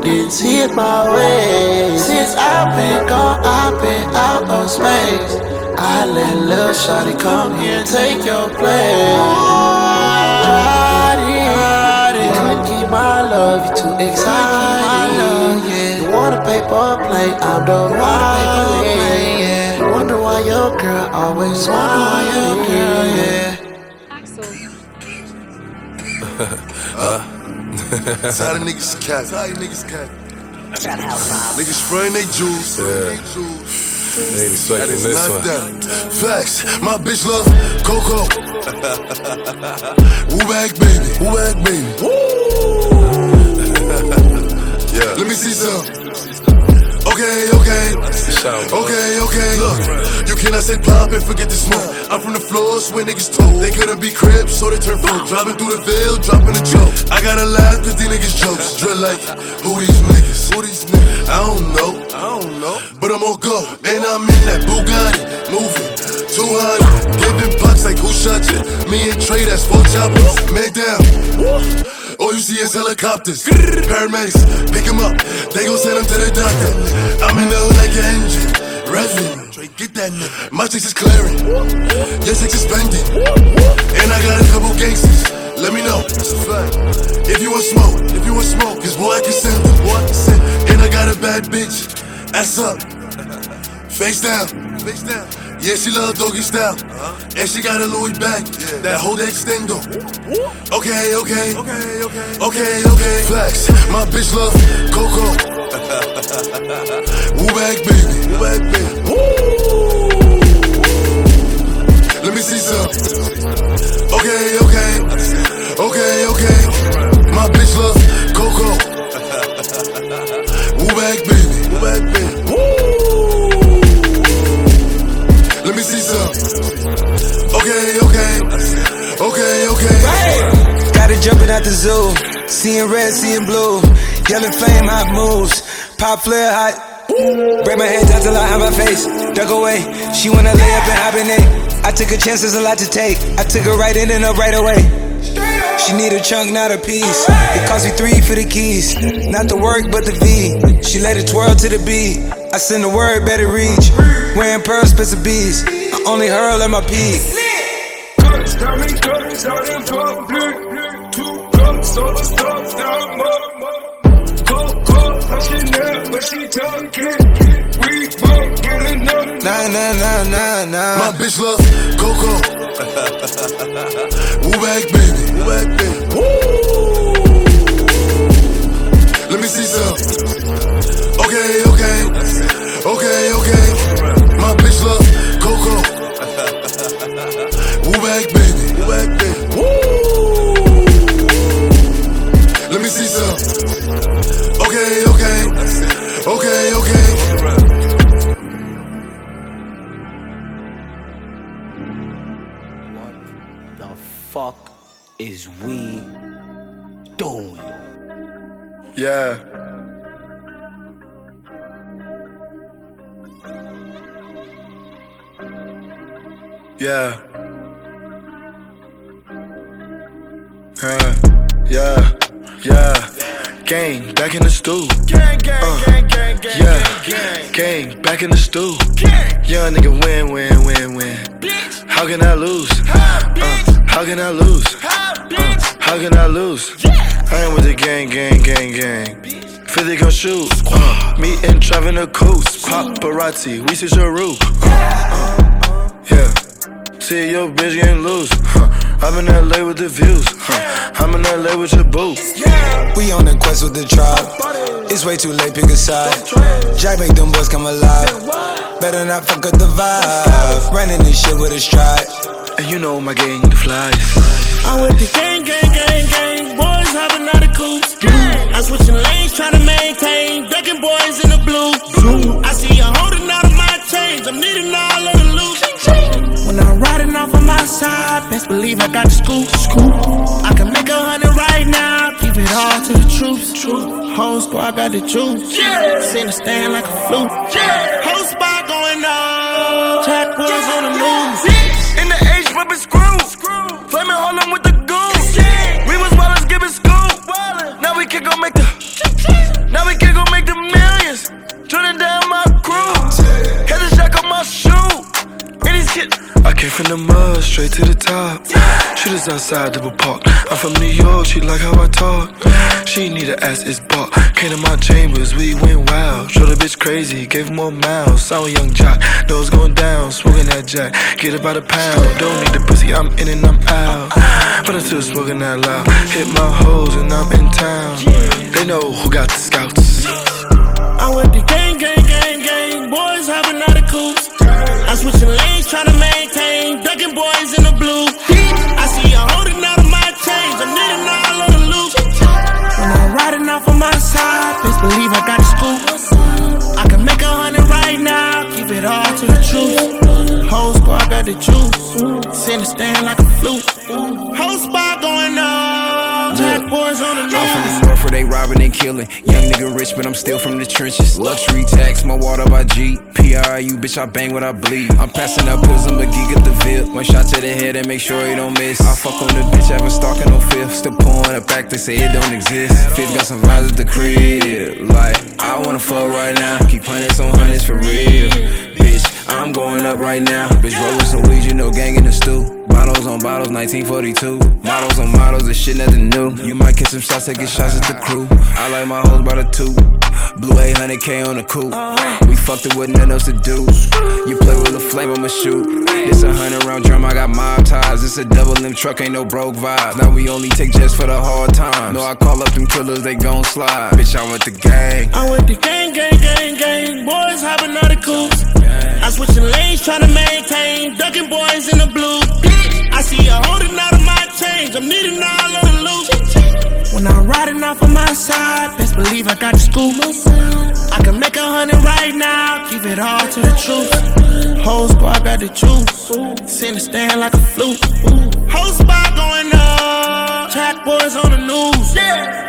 abundance hit my way. Since I've been gone, I've been out of space. I let lil' shawty come here and take your place. Couldn't keep my love, you too exciting. You want a paper plate, I'm the right. You wonder why your girl always wonder why your girl, yeah. uh, That's how the niggas cat. That's how the niggas cat. Niggas spraying they juice. Yeah. They expecting this one. That. Facts. My bitch love Coco. Woo back baby. Woo back baby. Woo. Yeah. Let me see some. Okay, okay, okay, okay. Look, you cannot say pop and forget the smoke. I'm from the floors where niggas told they couldn't be cribs, so they turn folk. Driving through the veil, dropping a joke. I gotta laugh cause these niggas jokes. Drill like, who these niggas? Who these niggas? I don't know, I don't know. But I'm on go, and I'm in that Bugatti, moving two hundred, giving pucks like who shot you? Me and Trey, that's four choppers. Man down. All you see is helicopters, paramedics, pick him up, they gon' send him to the doctor. I'm in the hood like an engine, revving, get that nigga. My chicks is clearing, your chicks is spending, and I got a couple gangsters, let me know, that's a fact. If you want smoke, if you want smoke, cause boy I can send them, boy I can send them. And I got a bad bitch, ass up, face down, face down. Yeah, she love doggy style, uh-huh. And she got a Louis bag, yeah. That whole extendo. Okay, okay, okay, okay, okay, okay. Flex, my bitch love Coco. Woo back baby, woo back baby. Woo. Let me see some. Okay, okay, okay, okay. My bitch love Coco. Woo back baby, woo back baby. Woo. Let me see some. Okay, okay, okay, okay. Hey. Got it jumping out the zoo, seeing red, seeing blue, yelling flame, hot moves, pop flare hot. Break my head down till I have my face. Duck away, she wanna lay up and hibernate. I took a chance, there's a lot to take. I took her right in and up right away. She need a chunk, not a piece. It cost me three for the keys. Not the work, but the V. She let it twirl to the beat. I send the word, better reach. Wearing pearls, bits of bees. I only hurl at my peak. Cuts, coming, cuts, out in public. Two cups, all the stuff down, mama. Cold, cold, how she never, she talking. We both getting up. Nah, nah, nah, nah, nah. My bitch love Coco. Woo back baby, woo back baby. Woo. Let me see some. Okay, okay, okay, okay. My bitch love Coco. Woo back baby, woo back baby. Woo. Let me see some. Okay, okay, okay, okay. The fuck is we doing? Yeah. Yeah. Huh. Yeah. Yeah. Gang, back in the stool. Gang, gang, uh, gang, gang, gang, yeah. gang, gang, back in the stool. Gang. Young nigga win, win, win, win. Bitch. How can I lose? How, uh, how can I lose? How, uh, how can I lose? Yeah. I am with the gang, gang, gang, gang. Philly gon' shoot. Uh, me and driving the coast. Paparazzi, we see your roof. Uh, uh, yeah. See your bitch getting loose. Huh. I'm in L A with the views. Huh. I'm in L A with your boo. We on the quest with the tribe. It's way too late, pick a side. Jack make them boys come alive. Better not fuck up the vibe. Running this shit with a stride. And you know my gang, the flies. I'm with the gang, gang, gang, gang. Boys hopping out of coops. I'm switching lanes, trying to maintain. Ducking boys in the blue. I see you holding out of my chains. I'm needing all of the loot. When I'm riding off on my side, best believe I got the scoop. I can make a hundred right now. Keep it all to the troops. Whole squad got the juice. Send a stand like a flute. Whole spot going on. Jack Woods on the move. In the H, whipping screw. Flaming Harlem with the goons. We was well as giving school. Now we can go make the. Now we can. straight to the top. She lives outside of a park. I'm from New York, she like how I talk. She need a ass, it's bought. Came to my chambers, we went wild. Showed the bitch crazy, gave her more miles. I'm a young jock, nose going down, smoking that jack. Get it by the pound, don't need the pussy, I'm in and I'm out. But I'm still smoking that loud. Hit my hoes and I'm in town. They know who got the scouts. I went to gang, gang, gang, gang. Boys hopping out of coops. I'm switching lanes, trying to maintain. Ducking boys in the blue. I see you holding out of my chains. I'm needing all on the loop. When I'm riding off on my side, best believe I got the scoop. I can make a hundred right now. Keep it all to the truth. Whole squad got the juice. Send a stand like a flute. Whole spot going on. Jack boys on the news. I'm from the north where they robbing and killing. Young nigga rich, but I'm still from the trenches. Luxury tax, my water by G. P R I U, bitch, I bang what I bleed. I'm passing up pills, I'm a geek at the Ville. One shot to the head and make sure he don't miss. I fuck on the bitch, haven't stalking no fifth. Still pouring it back, they say it don't exist. Fifth got some vibes at the crib. Like, I wanna fuck right now. Keep hundreds on hundreds for real. Bitch, I'm going up right now. Bitch, rolling some weed, you know, gang in the stew. Bottles on bottles, nineteen forty-two. Models on models, this shit nothing new. You might get some shots, take shots at the crew. I like my hoes by the two. Blue eight hundred K on the coupe. We fucked it with nothing else to do. You play with a flame, I'ma shoot. It's a hundred round drum, I got mob ties. It's a double M truck, ain't no broke vibes. Now we only take jets for the hard times. No, I call up them killers, they gon' slide. Bitch, I went to gang. I went to gang, gang, gang, gang. Boys hopping out of coops. I'm switching lanes, trying to maintain. Ducking boys in the blue. I see you holding out of my chains. I'm needing all on the loop. When I'm riding off on my side, best believe I got the scoop. I can make a hundred right now. Keep it all to the truth. Whole squad got the juice. Send a stand like a flute. Whole spot going up. Track boys on the news. Yeah.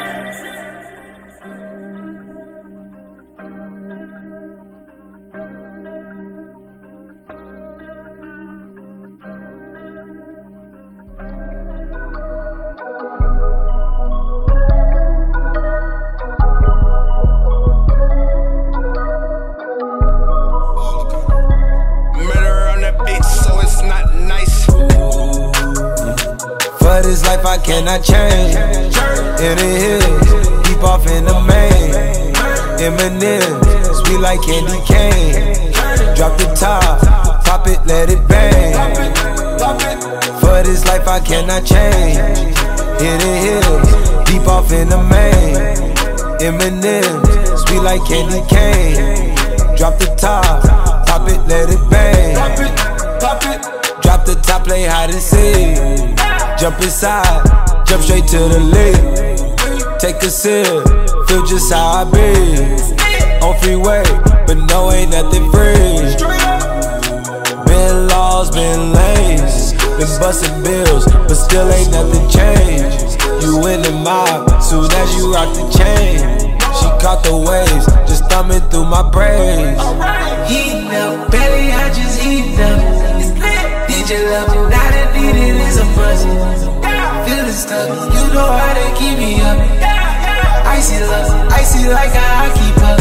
For this life I cannot change. In the hills, deep off in the main. Eminem, sweet like candy cane. Drop the top, pop it, let it bang. For this life I cannot change. In the hills, deep off in the main. Eminem, sweet like candy cane. Drop the top, pop it, let it bang. Drop the top, play hide and seek. Jump inside, jump straight to the lead. Take a sip, feel just how I be. On freeway, but no, ain't nothing free. Been laws, been lanes. Been busting bills, but still ain't nothing changed. You in the mob, soon as you rock the chain. She caught the waves, just thumbing through my braids. Heating up, belly, I just heating up. Need your love, now that need it is a buzz. Feeling stuck, you know how they keep me up. Icy love, icy like how I keep up.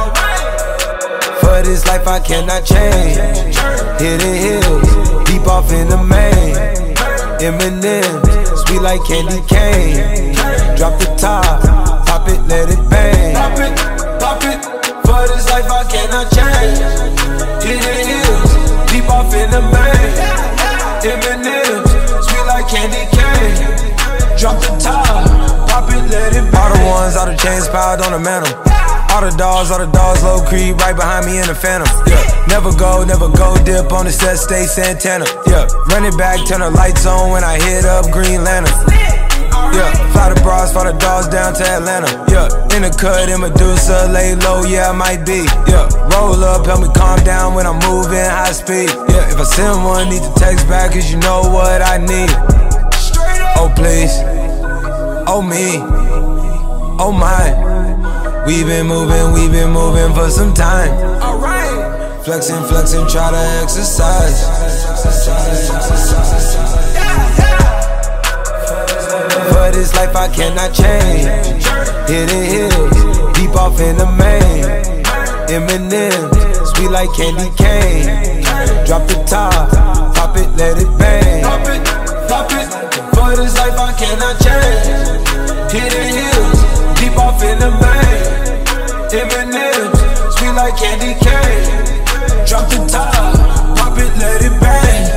For this life I cannot change. Hidden hills, deep off in the main. Eminem, sweet like candy cane. Drop the top, pop it, let it bang. Pop it, pop it. For this life I cannot change. Hidden hills, deep off in the main. Eminem, sweet like candy cane. Drop the top, pop it, let it bang. All the ones, all the chains piled on the mantle. All the dogs, all the dogs, low creep right behind me in the phantom. Yeah, never go, never go dip on the set, stay Santana. Yeah, run it back, turn the lights on when I hit up Green Lantern. Yeah, fly the bras, fly the dogs down to Atlanta. Yeah, in the cut, in Medusa, lay low, yeah, I might be. Yeah, roll up, help me calm down when I'm moving high speed. Yeah, if I send one, need to text back, cause you know what I need. Oh, please. Oh, me. Oh, my. We been moving, we been moving for some time. Alright. Flexing, flexing, try to exercise. For this life I cannot change. Hidden hills, deep off in the main. Eminem, sweet like candy cane. Drop the top, pop it, let it bang. candy cane. Drop the top, pop it, let it bang.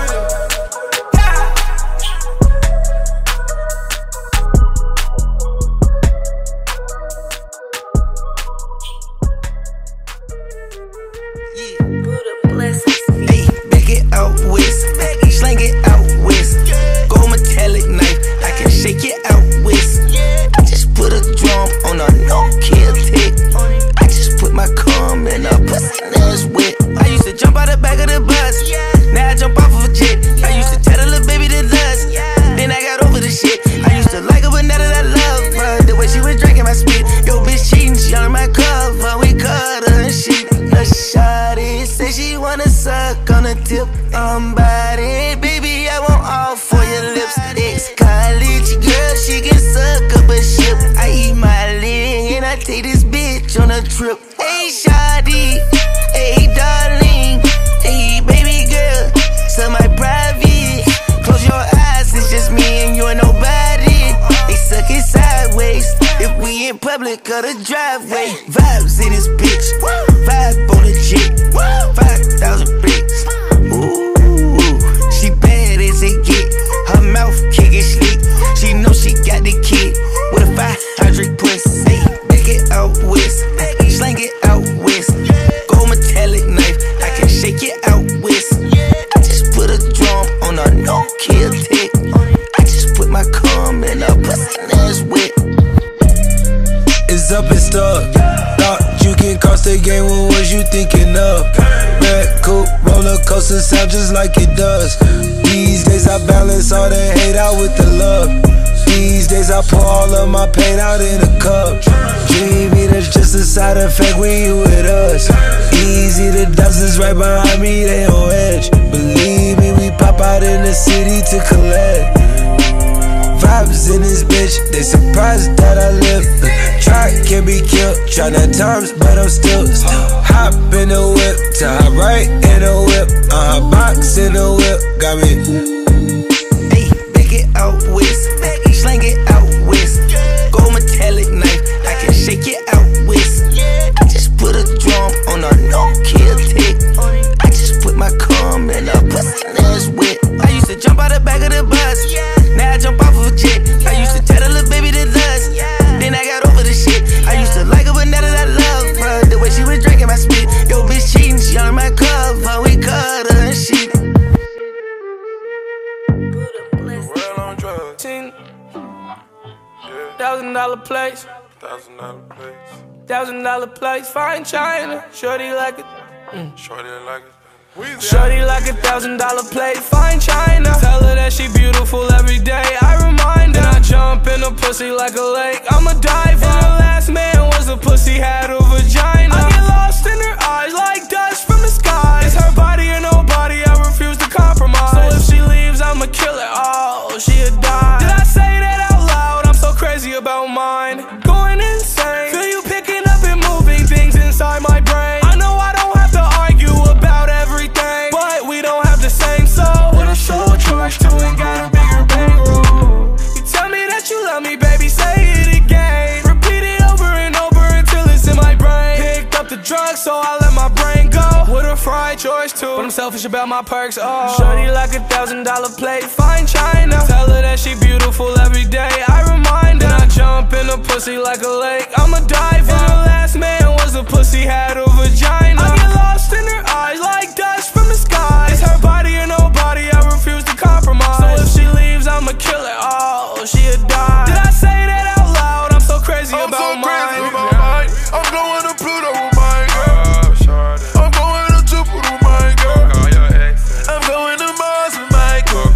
Out west, slang it out west. Gold metallic knife, I can shake it out west. I just put a drum on a no-kill tick. I just put my cum in a pussy, now it's wet. I used to jump out the back of the bus, now I jump off of a jet. I used to tell the little baby to lust, then I got over the shit. I used to like her, but now that I love her, the way she was drinking my spit. Yo, bitch cheating, she on my cover, we cut her and shit. The shawty say she wanna suck on the tip. I'm body, baby, I want all for your lips. Ex-college girl, she can suck up a ship. I eat my leg and I take this bitch on a trip. Hey, shawty, hey, darling, hey, baby girl, so my private. Close your eyes, it's just me and you and nobody. They suck it sideways if we in public or the driveway. Vibes in this bitch, vibe on the jet, five thousand bricks. Ooh, she bad as it get. Her mouth kicking slick. She know she got the kid with a five hundred pussy. Back it out west, slang it out west. Gold metallic knife, I can shake it out west. I just put a drum on a no-kill tick. I just put my cum in a pussy, now it's wet. It's up and stuck. Thought you can cross the game, what was you thinking of? Red coupe, roller coaster sound just like it does. These days I balance all the hate out with the love. These days I pour all of my pain out in a cup. Dreamy, that's just a side effect when you with us. Easy, the dozens right behind me, they on edge. Believe me, we pop out in the city to collect. Vibes in this bitch, they surprised that I live. Try can be killed, try that times, but I'm still, still hop in the whip, to hop right in the whip, uh, box in the whip, got me. Hey, back it out west, slang it out west. Gold metallic knife, I can shake it out west. I just put a drum on a no-kill tick. I just put my cum in a pussy, now it's wet. I used to jump out the back of the bus, now I jump off of a jet. I used to tell the little baby to lust, then I got over the shit. I used to like her, but now that I love her, the way she was drinking my spit. Yo, bitch cheating, she on my cover, we cut her and shit. Thousand dollar place, Thousand dollar place, thousand dollar place, fine china. Shorty like it, mm. shorty like it. Shorty like a thousand dollar plate, fine china. Tell her that she beautiful every day, I remind her. Then I jump in a pussy like a lake, I'm a diver. And her last man was a pussy, had a vagina. I get lost in her eyes like dust from the sky. It's her body or nobody, I refuse to compromise. So if she leaves, I'ma kill her, oh, she'll die. Did I say that out loud? I'm so crazy about mine, going insane. Feel you picking up and moving things inside my brain. I know I don't have to argue about everything, but we don't have the same soul. What a show a charge to and got a bigger bankroll. You tell me that you love me, baby, say it again. Repeat it over and over until it's in my brain. Picked up the drugs, so I let my brain go. With a fried choice too, but I'm selfish about my perks, oh. Shorty like a thousand dollar plate, fine china. Tell her that she beautiful every day, I remind her. Then I jump in a pussy like a lake, I'm a diver. And her last man was a pussy, had a vagina. I get lost in her eyes like dust from the sky. It's her body or nobody, I refuse to compromise. So if she leaves, I'ma kill her, oh, she'll die. Did I say that out loud? I'm so crazy I'm about so mine. crazy about mine. I'm going to Pluto with my girl. I'm going to Jupiter with my girl. I'm going to Mars with my girl.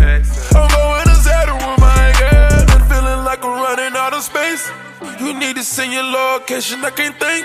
I'm going to Saturn with my girl. I'm feeling like I'm running out of space. You need to send your location, I can't think.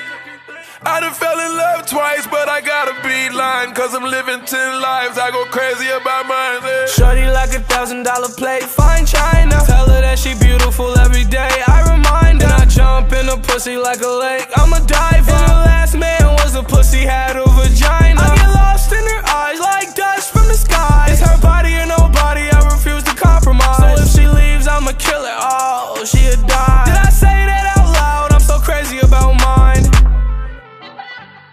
I done fell in love twice, but I gotta be lying, cause I'm living ten lives, I go crazy about mine, yeah. Shorty like a thousand dollar plate, fine china. Tell her that she beautiful every day, I remind her. Then I jump in a pussy like a lake, I'm a diver. And her last man was a pussy, had a vagina. I get lost in her eyes like dust from the sky. It's her body or nobody, I refuse to compromise. So if she leaves, I'ma kill her, oh, she'll die. Did I say that out loud? I'm so crazy about mine.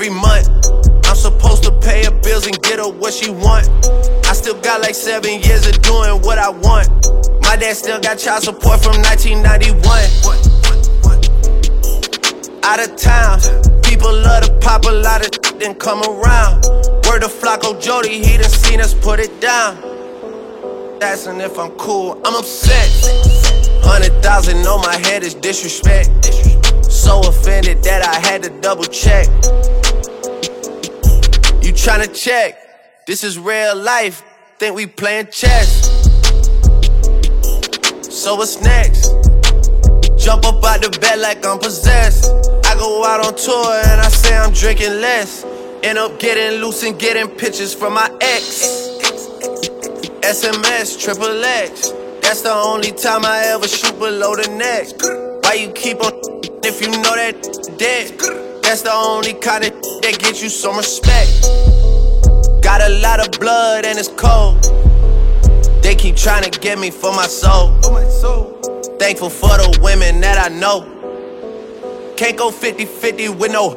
every month. I'm supposed to pay her bills and get her what she want. I still got like seven years of doing what I want. My dad still got child support from nineteen ninety-one. Out of town, people love to pop a lot of shit and come around. Word to Flocko Jody, he done seen us put it down. Asking if I'm cool, I'm upset. Hundred thousand on my head is disrespect. So offended that I had to double check. You tryna check? This is real life. Think we playing chess. So what's next? Jump up out the bed like I'm possessed. I go out on tour and I say I'm drinking less. End up getting loose and getting pictures from my ex. S M S, triple X. That's the only time I ever shoot below the neck. Why you keep on if you know that dead? That's the only kind of that gets you some respect. Got a lot of blood and it's cold. They keep trying to get me for my soul. Thankful for the women that I know. Can't go fifty fifty with no.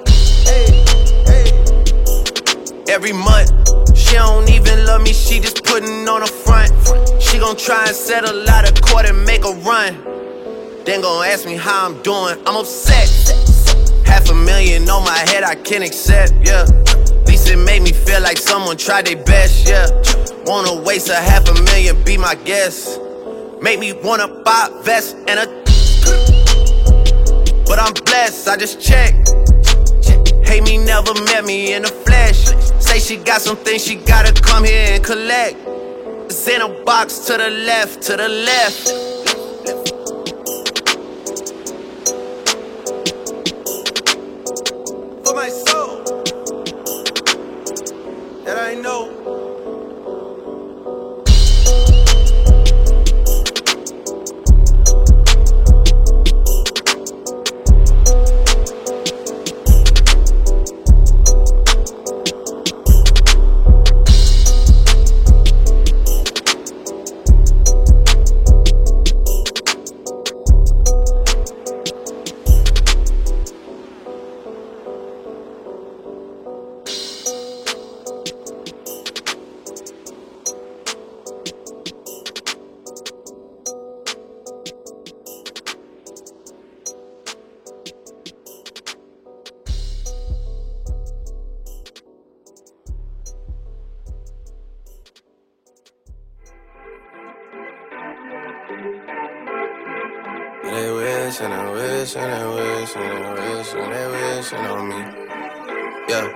Every month, she don't even love me, she just putting on a front. She gon' try and settle out of court and make a run. Then gon' ask me how I'm doing, I'm upset. Half a million on my head I can't accept, yeah. At least it made me feel like someone tried their best, yeah. Wanna waste a half a million, be my guest. Make me wanna buy a vest and a. But I'm blessed, I just checked. Hate me, never met me in the flesh. Say she got some things she gotta come here and collect. It's in a box to the left, to the left. For my soul that I know. They wish and they wish and they wish and they wish and they wishing on me. Yeah.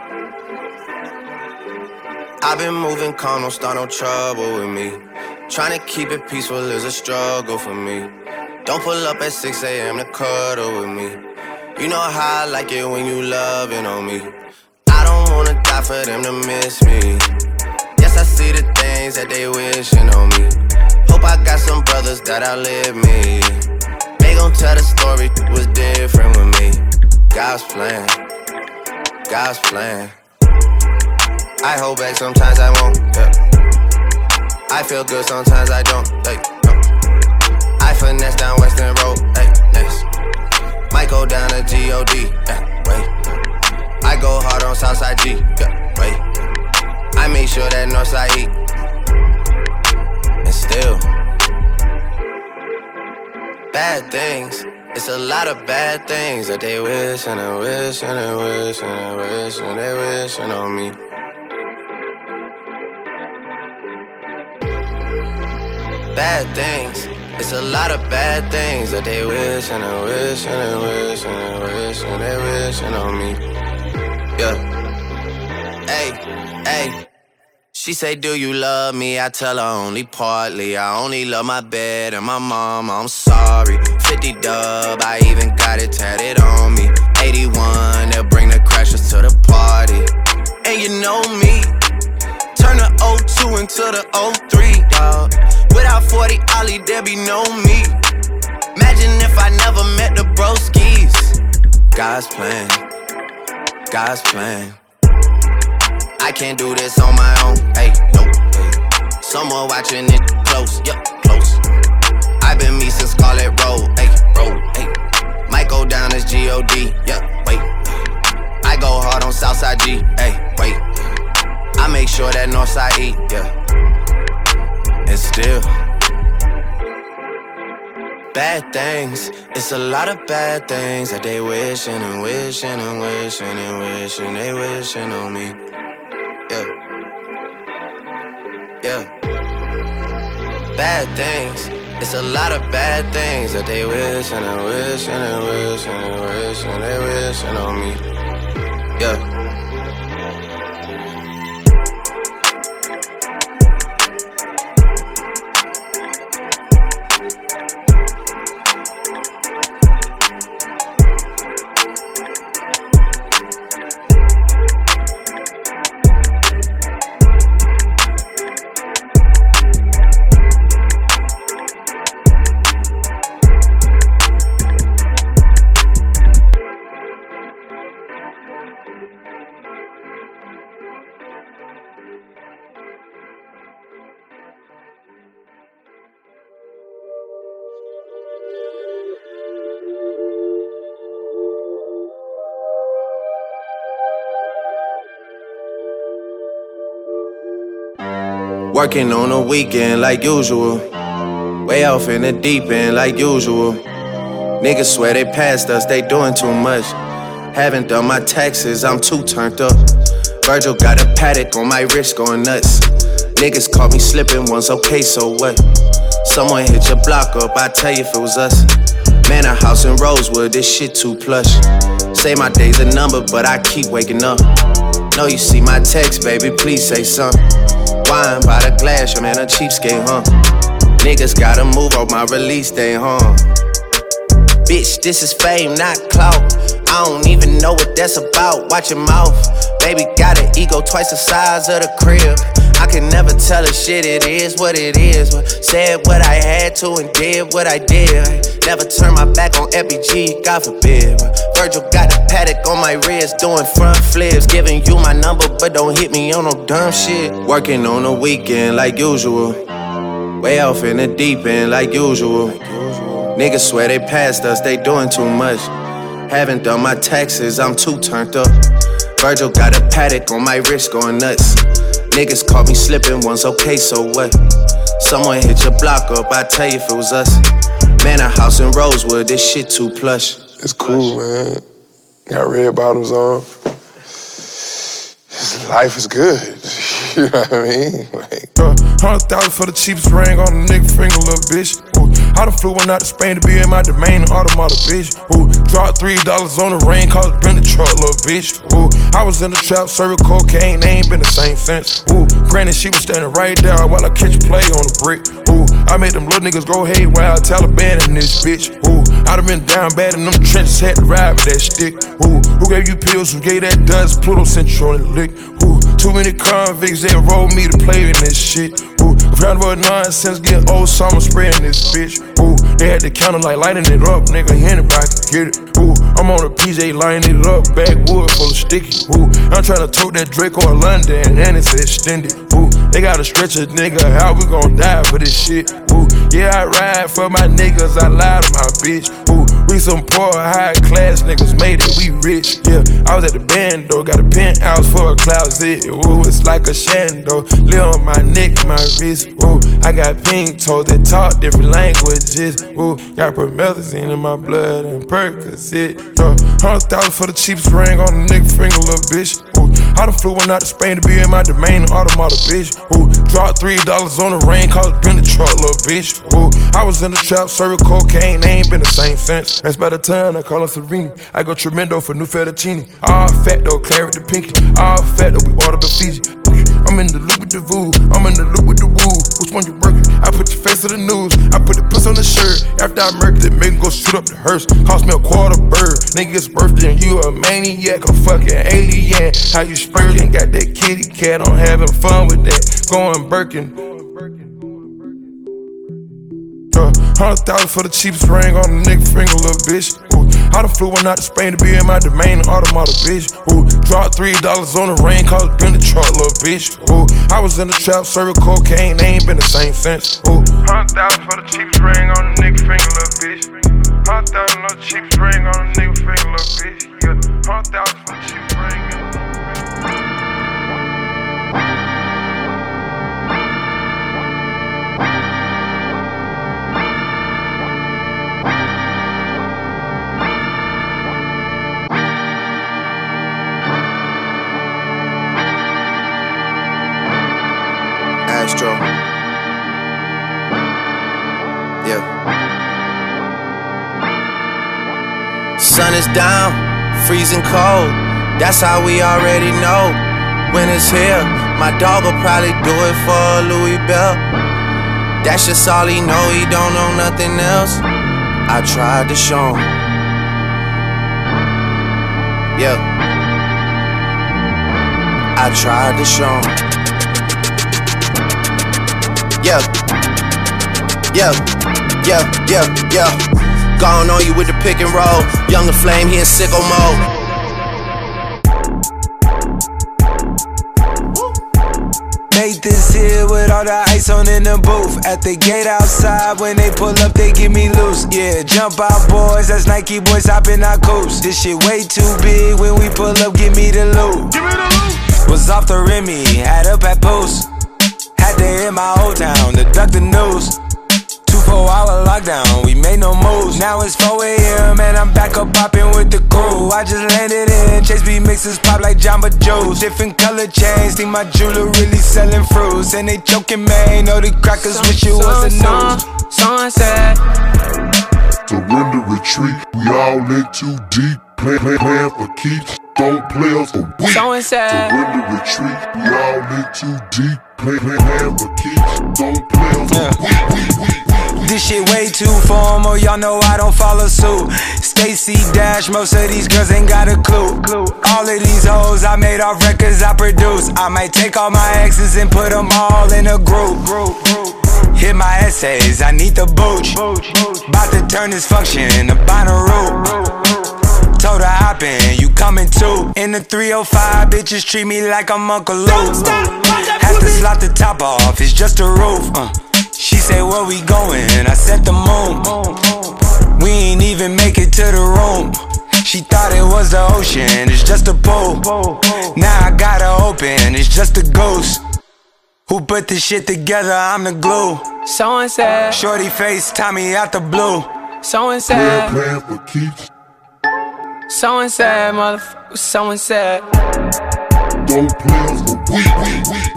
I've been moving calm, don't start no trouble with me. Trying to keep it peaceful is a struggle for me. Don't pull up at six a.m. to cuddle with me. You know how I like it when you loving on me. I don't wanna die for them to miss me. Yes, I see the things that they wishing on me. Hope I got some brothers that outlive me. They gon' tell the story was different with me. God's plan, God's plan. I hold back sometimes I won't, yeah. I feel good sometimes I don't, like, no. I finesse down Western Road, hey, next. Might go down to G O D, yeah, wait. I go hard on Southside G, yeah, wait. I make sure that Northside eat. And still bad things, it's a lot of bad things that they wish and they wish and they wish and they wish and they wishing on me. Bad things, it's a lot of bad things that they wish and they wish and they wish and they wish and they wishing on me. Yeah. Hey, hey. She say, do you love me? I tell her only partly. I only love my bed and my mom, I'm sorry. fifty dub, I even got it tatted on me. eighty-one, they'll bring the crashers to the party. And you know me, turn the oh two into the oh three, dawg. Without forty Ollie, there be no me. Imagine if I never met the broskies. God's plan, God's plan. I can't do this on my own, hey, no, hey. Someone watching it close, yup, close. I've been me since Scarlet Road, hey, road, hey. Might go down as G O D, yeah, wait. I go hard on South Southside G, hey, wait. I make sure that Northside E, yeah. And still, bad things. It's a lot of bad things that they wishing and wishing and wishing and wishing they wishing on me. Yeah, yeah. Bad things. It's a lot of bad things that they wishing and wishing and wishing and wishing they wishing on me. Yeah. Working on the weekend like usual. Way off in the deep end like usual. Niggas swear they passed us, they doing too much. Haven't done my taxes, I'm too turned up. Virgil got a paddock on my wrist going nuts. Niggas caught me slipping once, okay, so what? Someone hit your block up, I tell you if it was us. Man, a house in Rosewood, this shit too plush. Say my day's a number, but I keep waking up. Know you see my text, baby, please say something. Wine by the glass, your man a cheapskate, huh? Niggas gotta move on my release day, huh? Bitch, this is fame, not clout. I don't even know what that's about, watch your mouth. Baby got an ego twice the size of the crib. I can never tell a shit, it is what it is. But said what I had to and did what I did. Never turn my back on F B G, God forbid. Virgil got a paddock on my wrist, doing front flips. Giving you my number, but don't hit me on no dumb shit. Working on the weekend like usual. Way off in the deep end like usual. Niggas swear they passed us, they doing too much. Haven't done my taxes, I'm too turned up. Virgil got a paddock on my wrist going nuts. Niggas caught me slipping once, okay, so what? Someone hit your block up, I tell you if it was us. Man, a house in Rosewood, this shit too plush. It's cool, man. Got red bottoms on. Life is good. You know what I mean? Like, uh, Hundred thousand for the cheapest ring on a nigga finger, little bitch. Ooh, I done flew one out to Spain to be in my domain, automata, bitch. Ooh, dropped three dollars on the rain, cause it been the truck, little bitch. Ooh, I was in the trap, serving cocaine, they ain't been the same since. Ooh, granted, she was standing right there while I catch a play on the brick. Ooh, I made them little niggas go haywire, Taliban in this bitch. Ooh, I done been down bad in them trenches, had to ride with that stick. Ooh, who gave you pills, who gave that dust, Pluto sent you on the lick. Ooh, too many convicts, they enrolled me to play in this shit. Ooh, round about nonsense, get old summer spreading this bitch. Ooh, they had the counter like lighting it up, nigga, anybody can get it. Ooh, I'm on a P J lining it up, backwood full of sticky. Ooh, I'm tryna tote that Draco in London, and it's extended. Ooh, they gotta stretch a nigga, how we gon' die for this shit? Ooh, yeah, I ride for my niggas, I lie to my bitch. Ooh, we some poor, high class niggas, made it, we rich. Yeah, I was at the band though, got a penthouse for a closet. Ooh, it's like a shando, live on my neck, my wrist. Ooh, I got pink toes that talk different languages. Ooh, got promethazine in my blood and Percocet. Yeah, hundred thousand for the cheapest ring on a nigga finger, little bitch. Ooh, I done flew one out to Spain to be in my domain, automata, bitch. Ooh, dropped three dollars on the rain, cause it been the truck, little bitch. Ooh, I was in the trap, serving cocaine, they ain't been the same since. That's by the time I call her Serena. I go tremendo for new fettuccine. All fat though, claret the pinky. All fat though, we order the Fiji. I'm in the loop with the voo, I'm in the loop with the woo. Which one you working? I put your face to the news, I put the puss on the shirt. After I murdered it, make him go shoot up the hearse. Cost me a quarter bird, nigga's birthday and you a maniac, a fucking alien. How you spurting? Got that kitty cat, I'm having fun with that. Going Birkin. Uh, Hundred thousand for the cheapest ring on a nigga finger, little bitch. Ooh, I done flew one out to Spain to be in my domain, automata, bitch. Ooh, dropped three dollars on the rain, cause it been the truck, little bitch. Ooh, I was in the trap, serving cocaine, they ain't been the same since. Ooh, hundred thousand for the cheapest ring on a nigga finger, little bitch. Hundred thousand for the cheapest ring on a nigga finger, little bitch. Yeah, hundred thousand for the cheapest ring. Astro. Yeah. Sun is down, freezing cold. That's how we already know. When it's here, my dog will probably do it for Louis Bell. That's just all he know, he don't know nothing else. I tried to show him. Yeah. I tried to show him. Yeah. Yeah. Yeah, yeah, yeah. Gone on you with the pick and roll. Younger Flame, he in sicko mode. Made this here with all the ice on in the booth. At the gate outside, when they pull up, they give me loose. Yeah, jump out boys, that's Nike boys hopping our coops. This shit way too big, when we pull up, give me the loot. Give me the loot. Was off the Remy, had up at Post. Had to hit my old town to duck the news. Two four hour lockdown, we made no moves. Now it's four A M and I'm back up popping with the crew. I just landed in, Chase B mixes pop like Jamba Joe's. Different color chains, think my jeweler really selling fruits. And they joking, man, know the crackers wish it was a news. Sunset. Surrender, retreat, we all in too deep. Plan, plan, plan for keeps, don't play us for weak. Surrender, retreat, we all in too deep. Plan, plan, plan for keeps, don't play us for weak. This shit way too formal, y'all know I don't follow suit. Stacy Dash, most of these girls ain't got a clue. All of these hoes I made off records I produce. I might take all my exes and put them all in a group. Hit my essays, I need the booch. About to turn this function into Bonnaroo. Told her hop in, you coming too. In the three oh five, bitches treat me like I'm Uncle Luke. Have to slot the top off, it's just a roof. uh. She said, where we going? I said the moon. We ain't even make it to the room. She thought it was the ocean, it's just a pool. Now I gotta open, it's just a ghost. Who put this shit together? I'm the glue. So and said. Shorty face, Tommy out the blue. So and said. Plan for keeps. So and said, motherfucker. So and said. Don't play us for weak.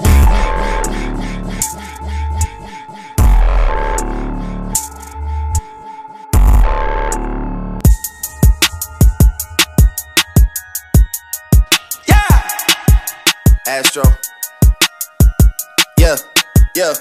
Astro. Yeah, yeah.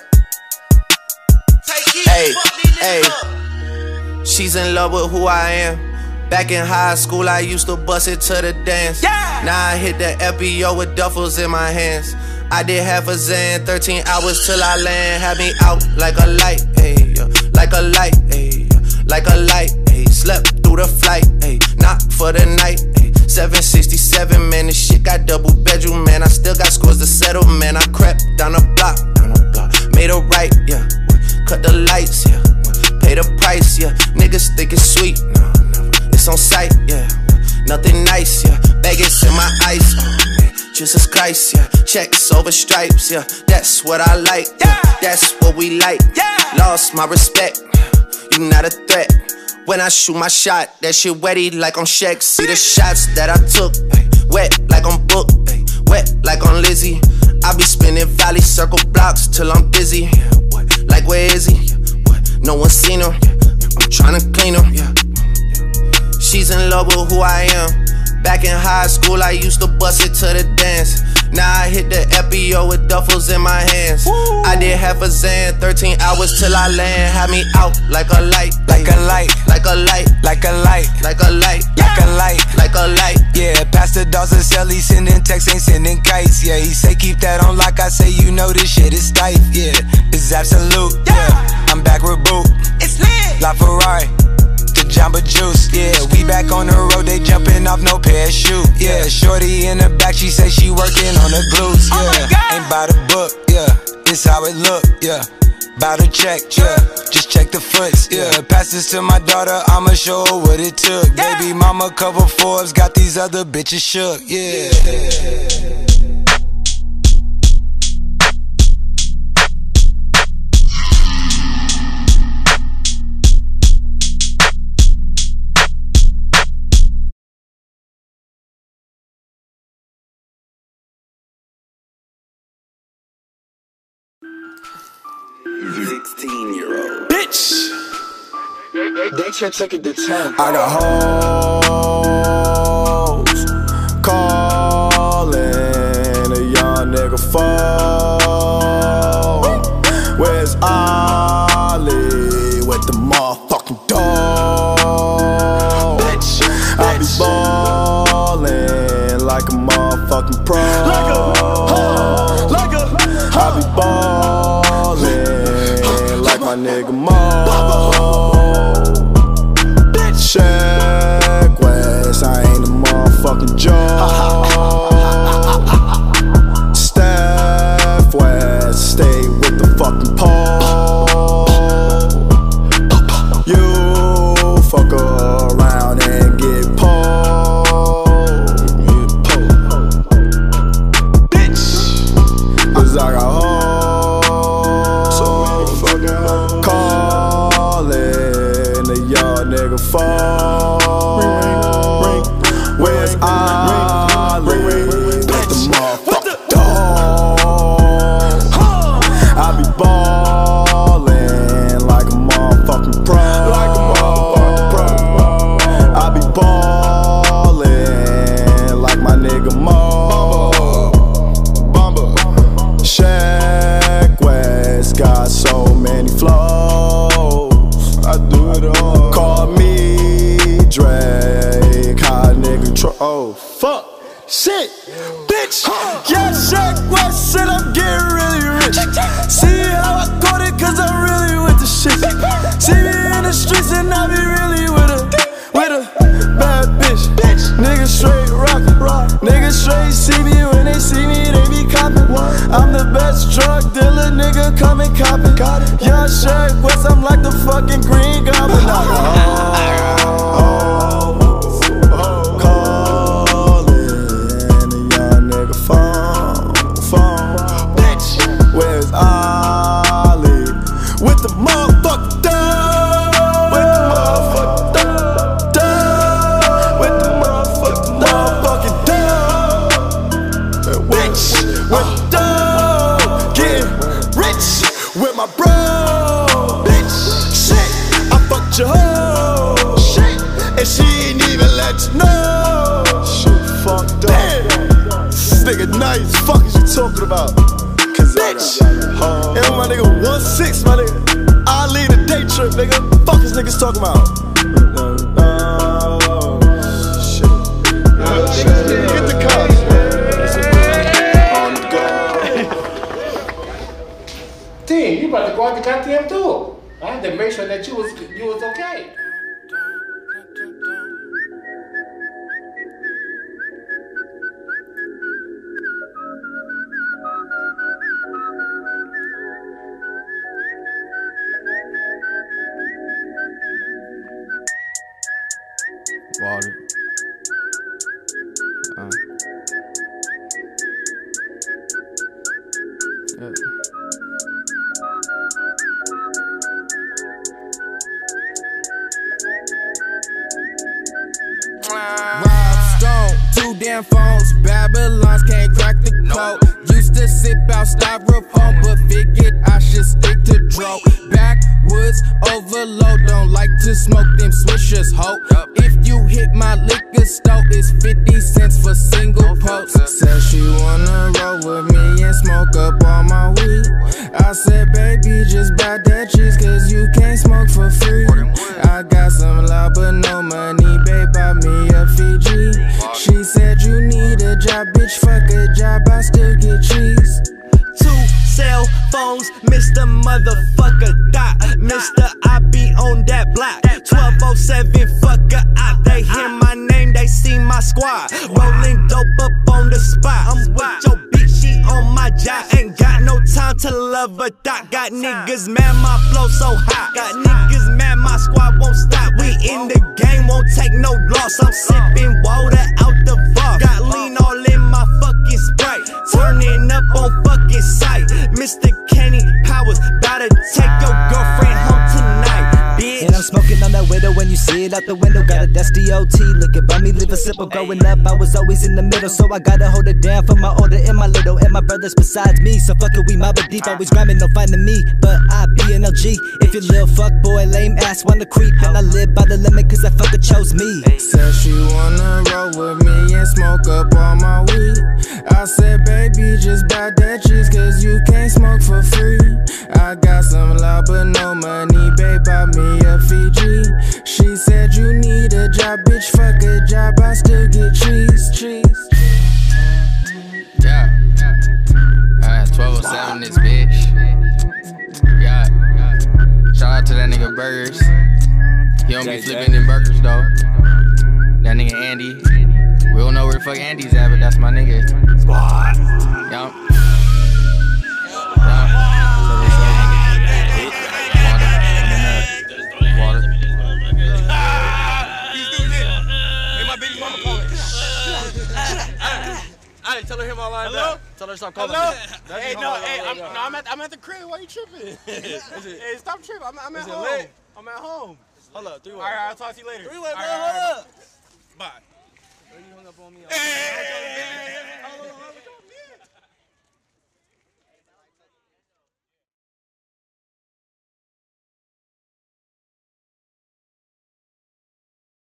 Hey, hey. She's in love with who I am. Back in high school, I used to bust it to the dance. Yeah. Now I hit the F B O with duffels in my hands. I did half a Zan, thirteen hours till I land. Had me out like a light, ayy, like a light, ayy, like a light, ayy. Slept through the flight, ayy, not for the night, ayy. seven sixty-seven, man, this shit got double bedroom, man. I still got scores to settle, man. I crept down the block, down the block, made a right, yeah. Cut the lights, yeah. Pay the price, yeah. Niggas think it's sweet, no, never. It's on sight, yeah. Nothing nice, yeah. Baggage in my ice, oh, man. Jesus Christ, yeah. Checks over stripes, yeah. That's what I like, yeah. That's what we like, yeah. Lost my respect, you not a threat. When I shoot my shot, that shit wetty like on Shaq. See the shots that I took, ay, wet like on Book, ay, wet like on Lizzie. I be spinning valley circle blocks till I'm dizzy. Yeah, what? Like where is he? Yeah, what? No one seen him. Yeah, I'm tryna clean him. Yeah, yeah. She's in love with who I am. Back in high school, I used to bust it to the dance. Now I hit the F B O with duffels in my hands. Woo. I did half a Zan, thirteen hours till I land. Had me out like a light, like a light, like a light, like a light, like a light, like a light, like a light. Yeah, Pastor Dawson sell, he sending texts, ain't sending kites. Yeah, he say keep that on lock. I say you know this shit is tight. Yeah, it's absolute. Yeah, I'm back with Boot. It's lit. La Ferrari. Jamba Juice, yeah, we back on the road, they jumping off no parachute, yeah, shorty in the back, she say she working on the glutes, yeah, ain't by the book, yeah, it's how it look, yeah, bout to check, yeah, just check the foots, yeah, pass this to my daughter, I'ma show her what it took, baby mama cover Forbes, got these other bitches shook, yeah. sixteen year old bitch. They should take it to ten. I got hoes calling a young nigga phone. Where's Ollie with the motherfucking dog? Bitch, I be ballin' like a motherfucking pro. Like a, huh, like a, huh. I be ballin' like my nigga Mo. Check West, I ain't a motherfucking joke. Steph West, stay with the fucking pole. You fuck around and get pulled. Bitch, cause I got hoes. So many fucking hoes. Calling a young nigga phone. Where's Ollie? With the motherfucking dog. I be ballin' like a motherfucking pro. Like a motherfucking pro. I be ballin' like my nigga Mo. Bumba, Bumba. Check West got so many flows. I do it all. Call me Drake, hot nigga tro- oh, fuck, shit, bitch. Yeah, Shaq West said I'm getting really rich. See how I got it, cause I'm really with the shit. See me in the streets and I be really with a, with a bad bitch. Niggas straight rockin', niggas straight see me when they see me, they be coppin'. I'm the best drug dealer, nigga, come and cop it. Yeah, Shaq West, I'm like the fucking Green Goblin. Oh, Where's Ollie? With the motherfucking dog. With the motherfucking dog. With the motherfucking motherfucking dog. Bitch, with the dog. Getting rich with my bro. Bitch, shit, I fucked your hoe. Shit, and she ain't even let you know. Shit, fucked up. This nigga nice. Fuck is you talking about? Bitch, and my nigga one six, my nigga. I lead a day trip, nigga. Fuck is niggas talking about? Oh, shit. Get the cops, man. Team, you about to go out the goddamn door. I had to make sure that you was you was okay. Water. Uh. Yeah. Rob Stone, two damn phones, Babylons can't crack the code. Used to sip out styrofoam, but figured I should stick to dro. Backwoods overload, don't like to smoke them swishers, ho. If you hit my liquor store, it's fifty cents for single posts. Said she wanna roll with me and smoke up all my weed. I said, baby, just buy that cheese, cause you can't smoke for free. I got some love but no money, babe, buy me a Fiji. She said you need a job, bitch, fuck a job, I still get cheese. Two cell phones, Mister Motherfucker Dot. Mister I be on that block. twelve oh seven, fuck a op. They hear my name, they see my squad. Rolling dope up on the spot. I'm with your bitch, she on my job. Ain't got no time to love a dot. Got niggas mad, my flow so hot. Got niggas mad, my squad won't stop. We in the game, won't take no loss. I'm sipping water out the vault. Got lean all in my fucking Sprite. Turning up on fucking sight. Mister Kenny Powers, bout to take your girlfriend home tonight, bitch. And I'm smoking on that widow when you see it out the window. Got a That's D O T, look at me, live a simple. Growing up, I was always in the middle, so I gotta hold it down for my older and my little, and my brothers besides me. So fuck it, we mob deep, always grinding, no finding me, but I be an L G. If you little fuck boy, lame ass wanna creep, and I live by the limit cause that fucker chose me. Said she wanna roll with me and smoke up all my weed. I said, baby, just buy that cheese cause you can't smoke for free. I got some love but no money, babe, buy me a Fiji. She said you need a job, bitch, fuck a job, I still get cheese, cheese. Yeah, alright, twelve oh seven this bitch. Yeah, shout out to that nigga Burgers. He don't be flipping them burgers though. That nigga Andy. We don't know where the fuck Andy's at, but that's my nigga. Squad. Yup. Water. Hey, my baby mama calling. I didn't tell her him all line Hello? back. Tell her stop calling Hello? me. Hey, no, hey, I'm, no, I'm at, I'm at the crib. Why you tripping? Hey, stop tripping. I'm, I'm at Is it home. lit? I'm at home. Hold up, three way. All right, I'll talk to you later. Three way, All bro. right, all right, Hold up. Bye. You hung up on me. Hey!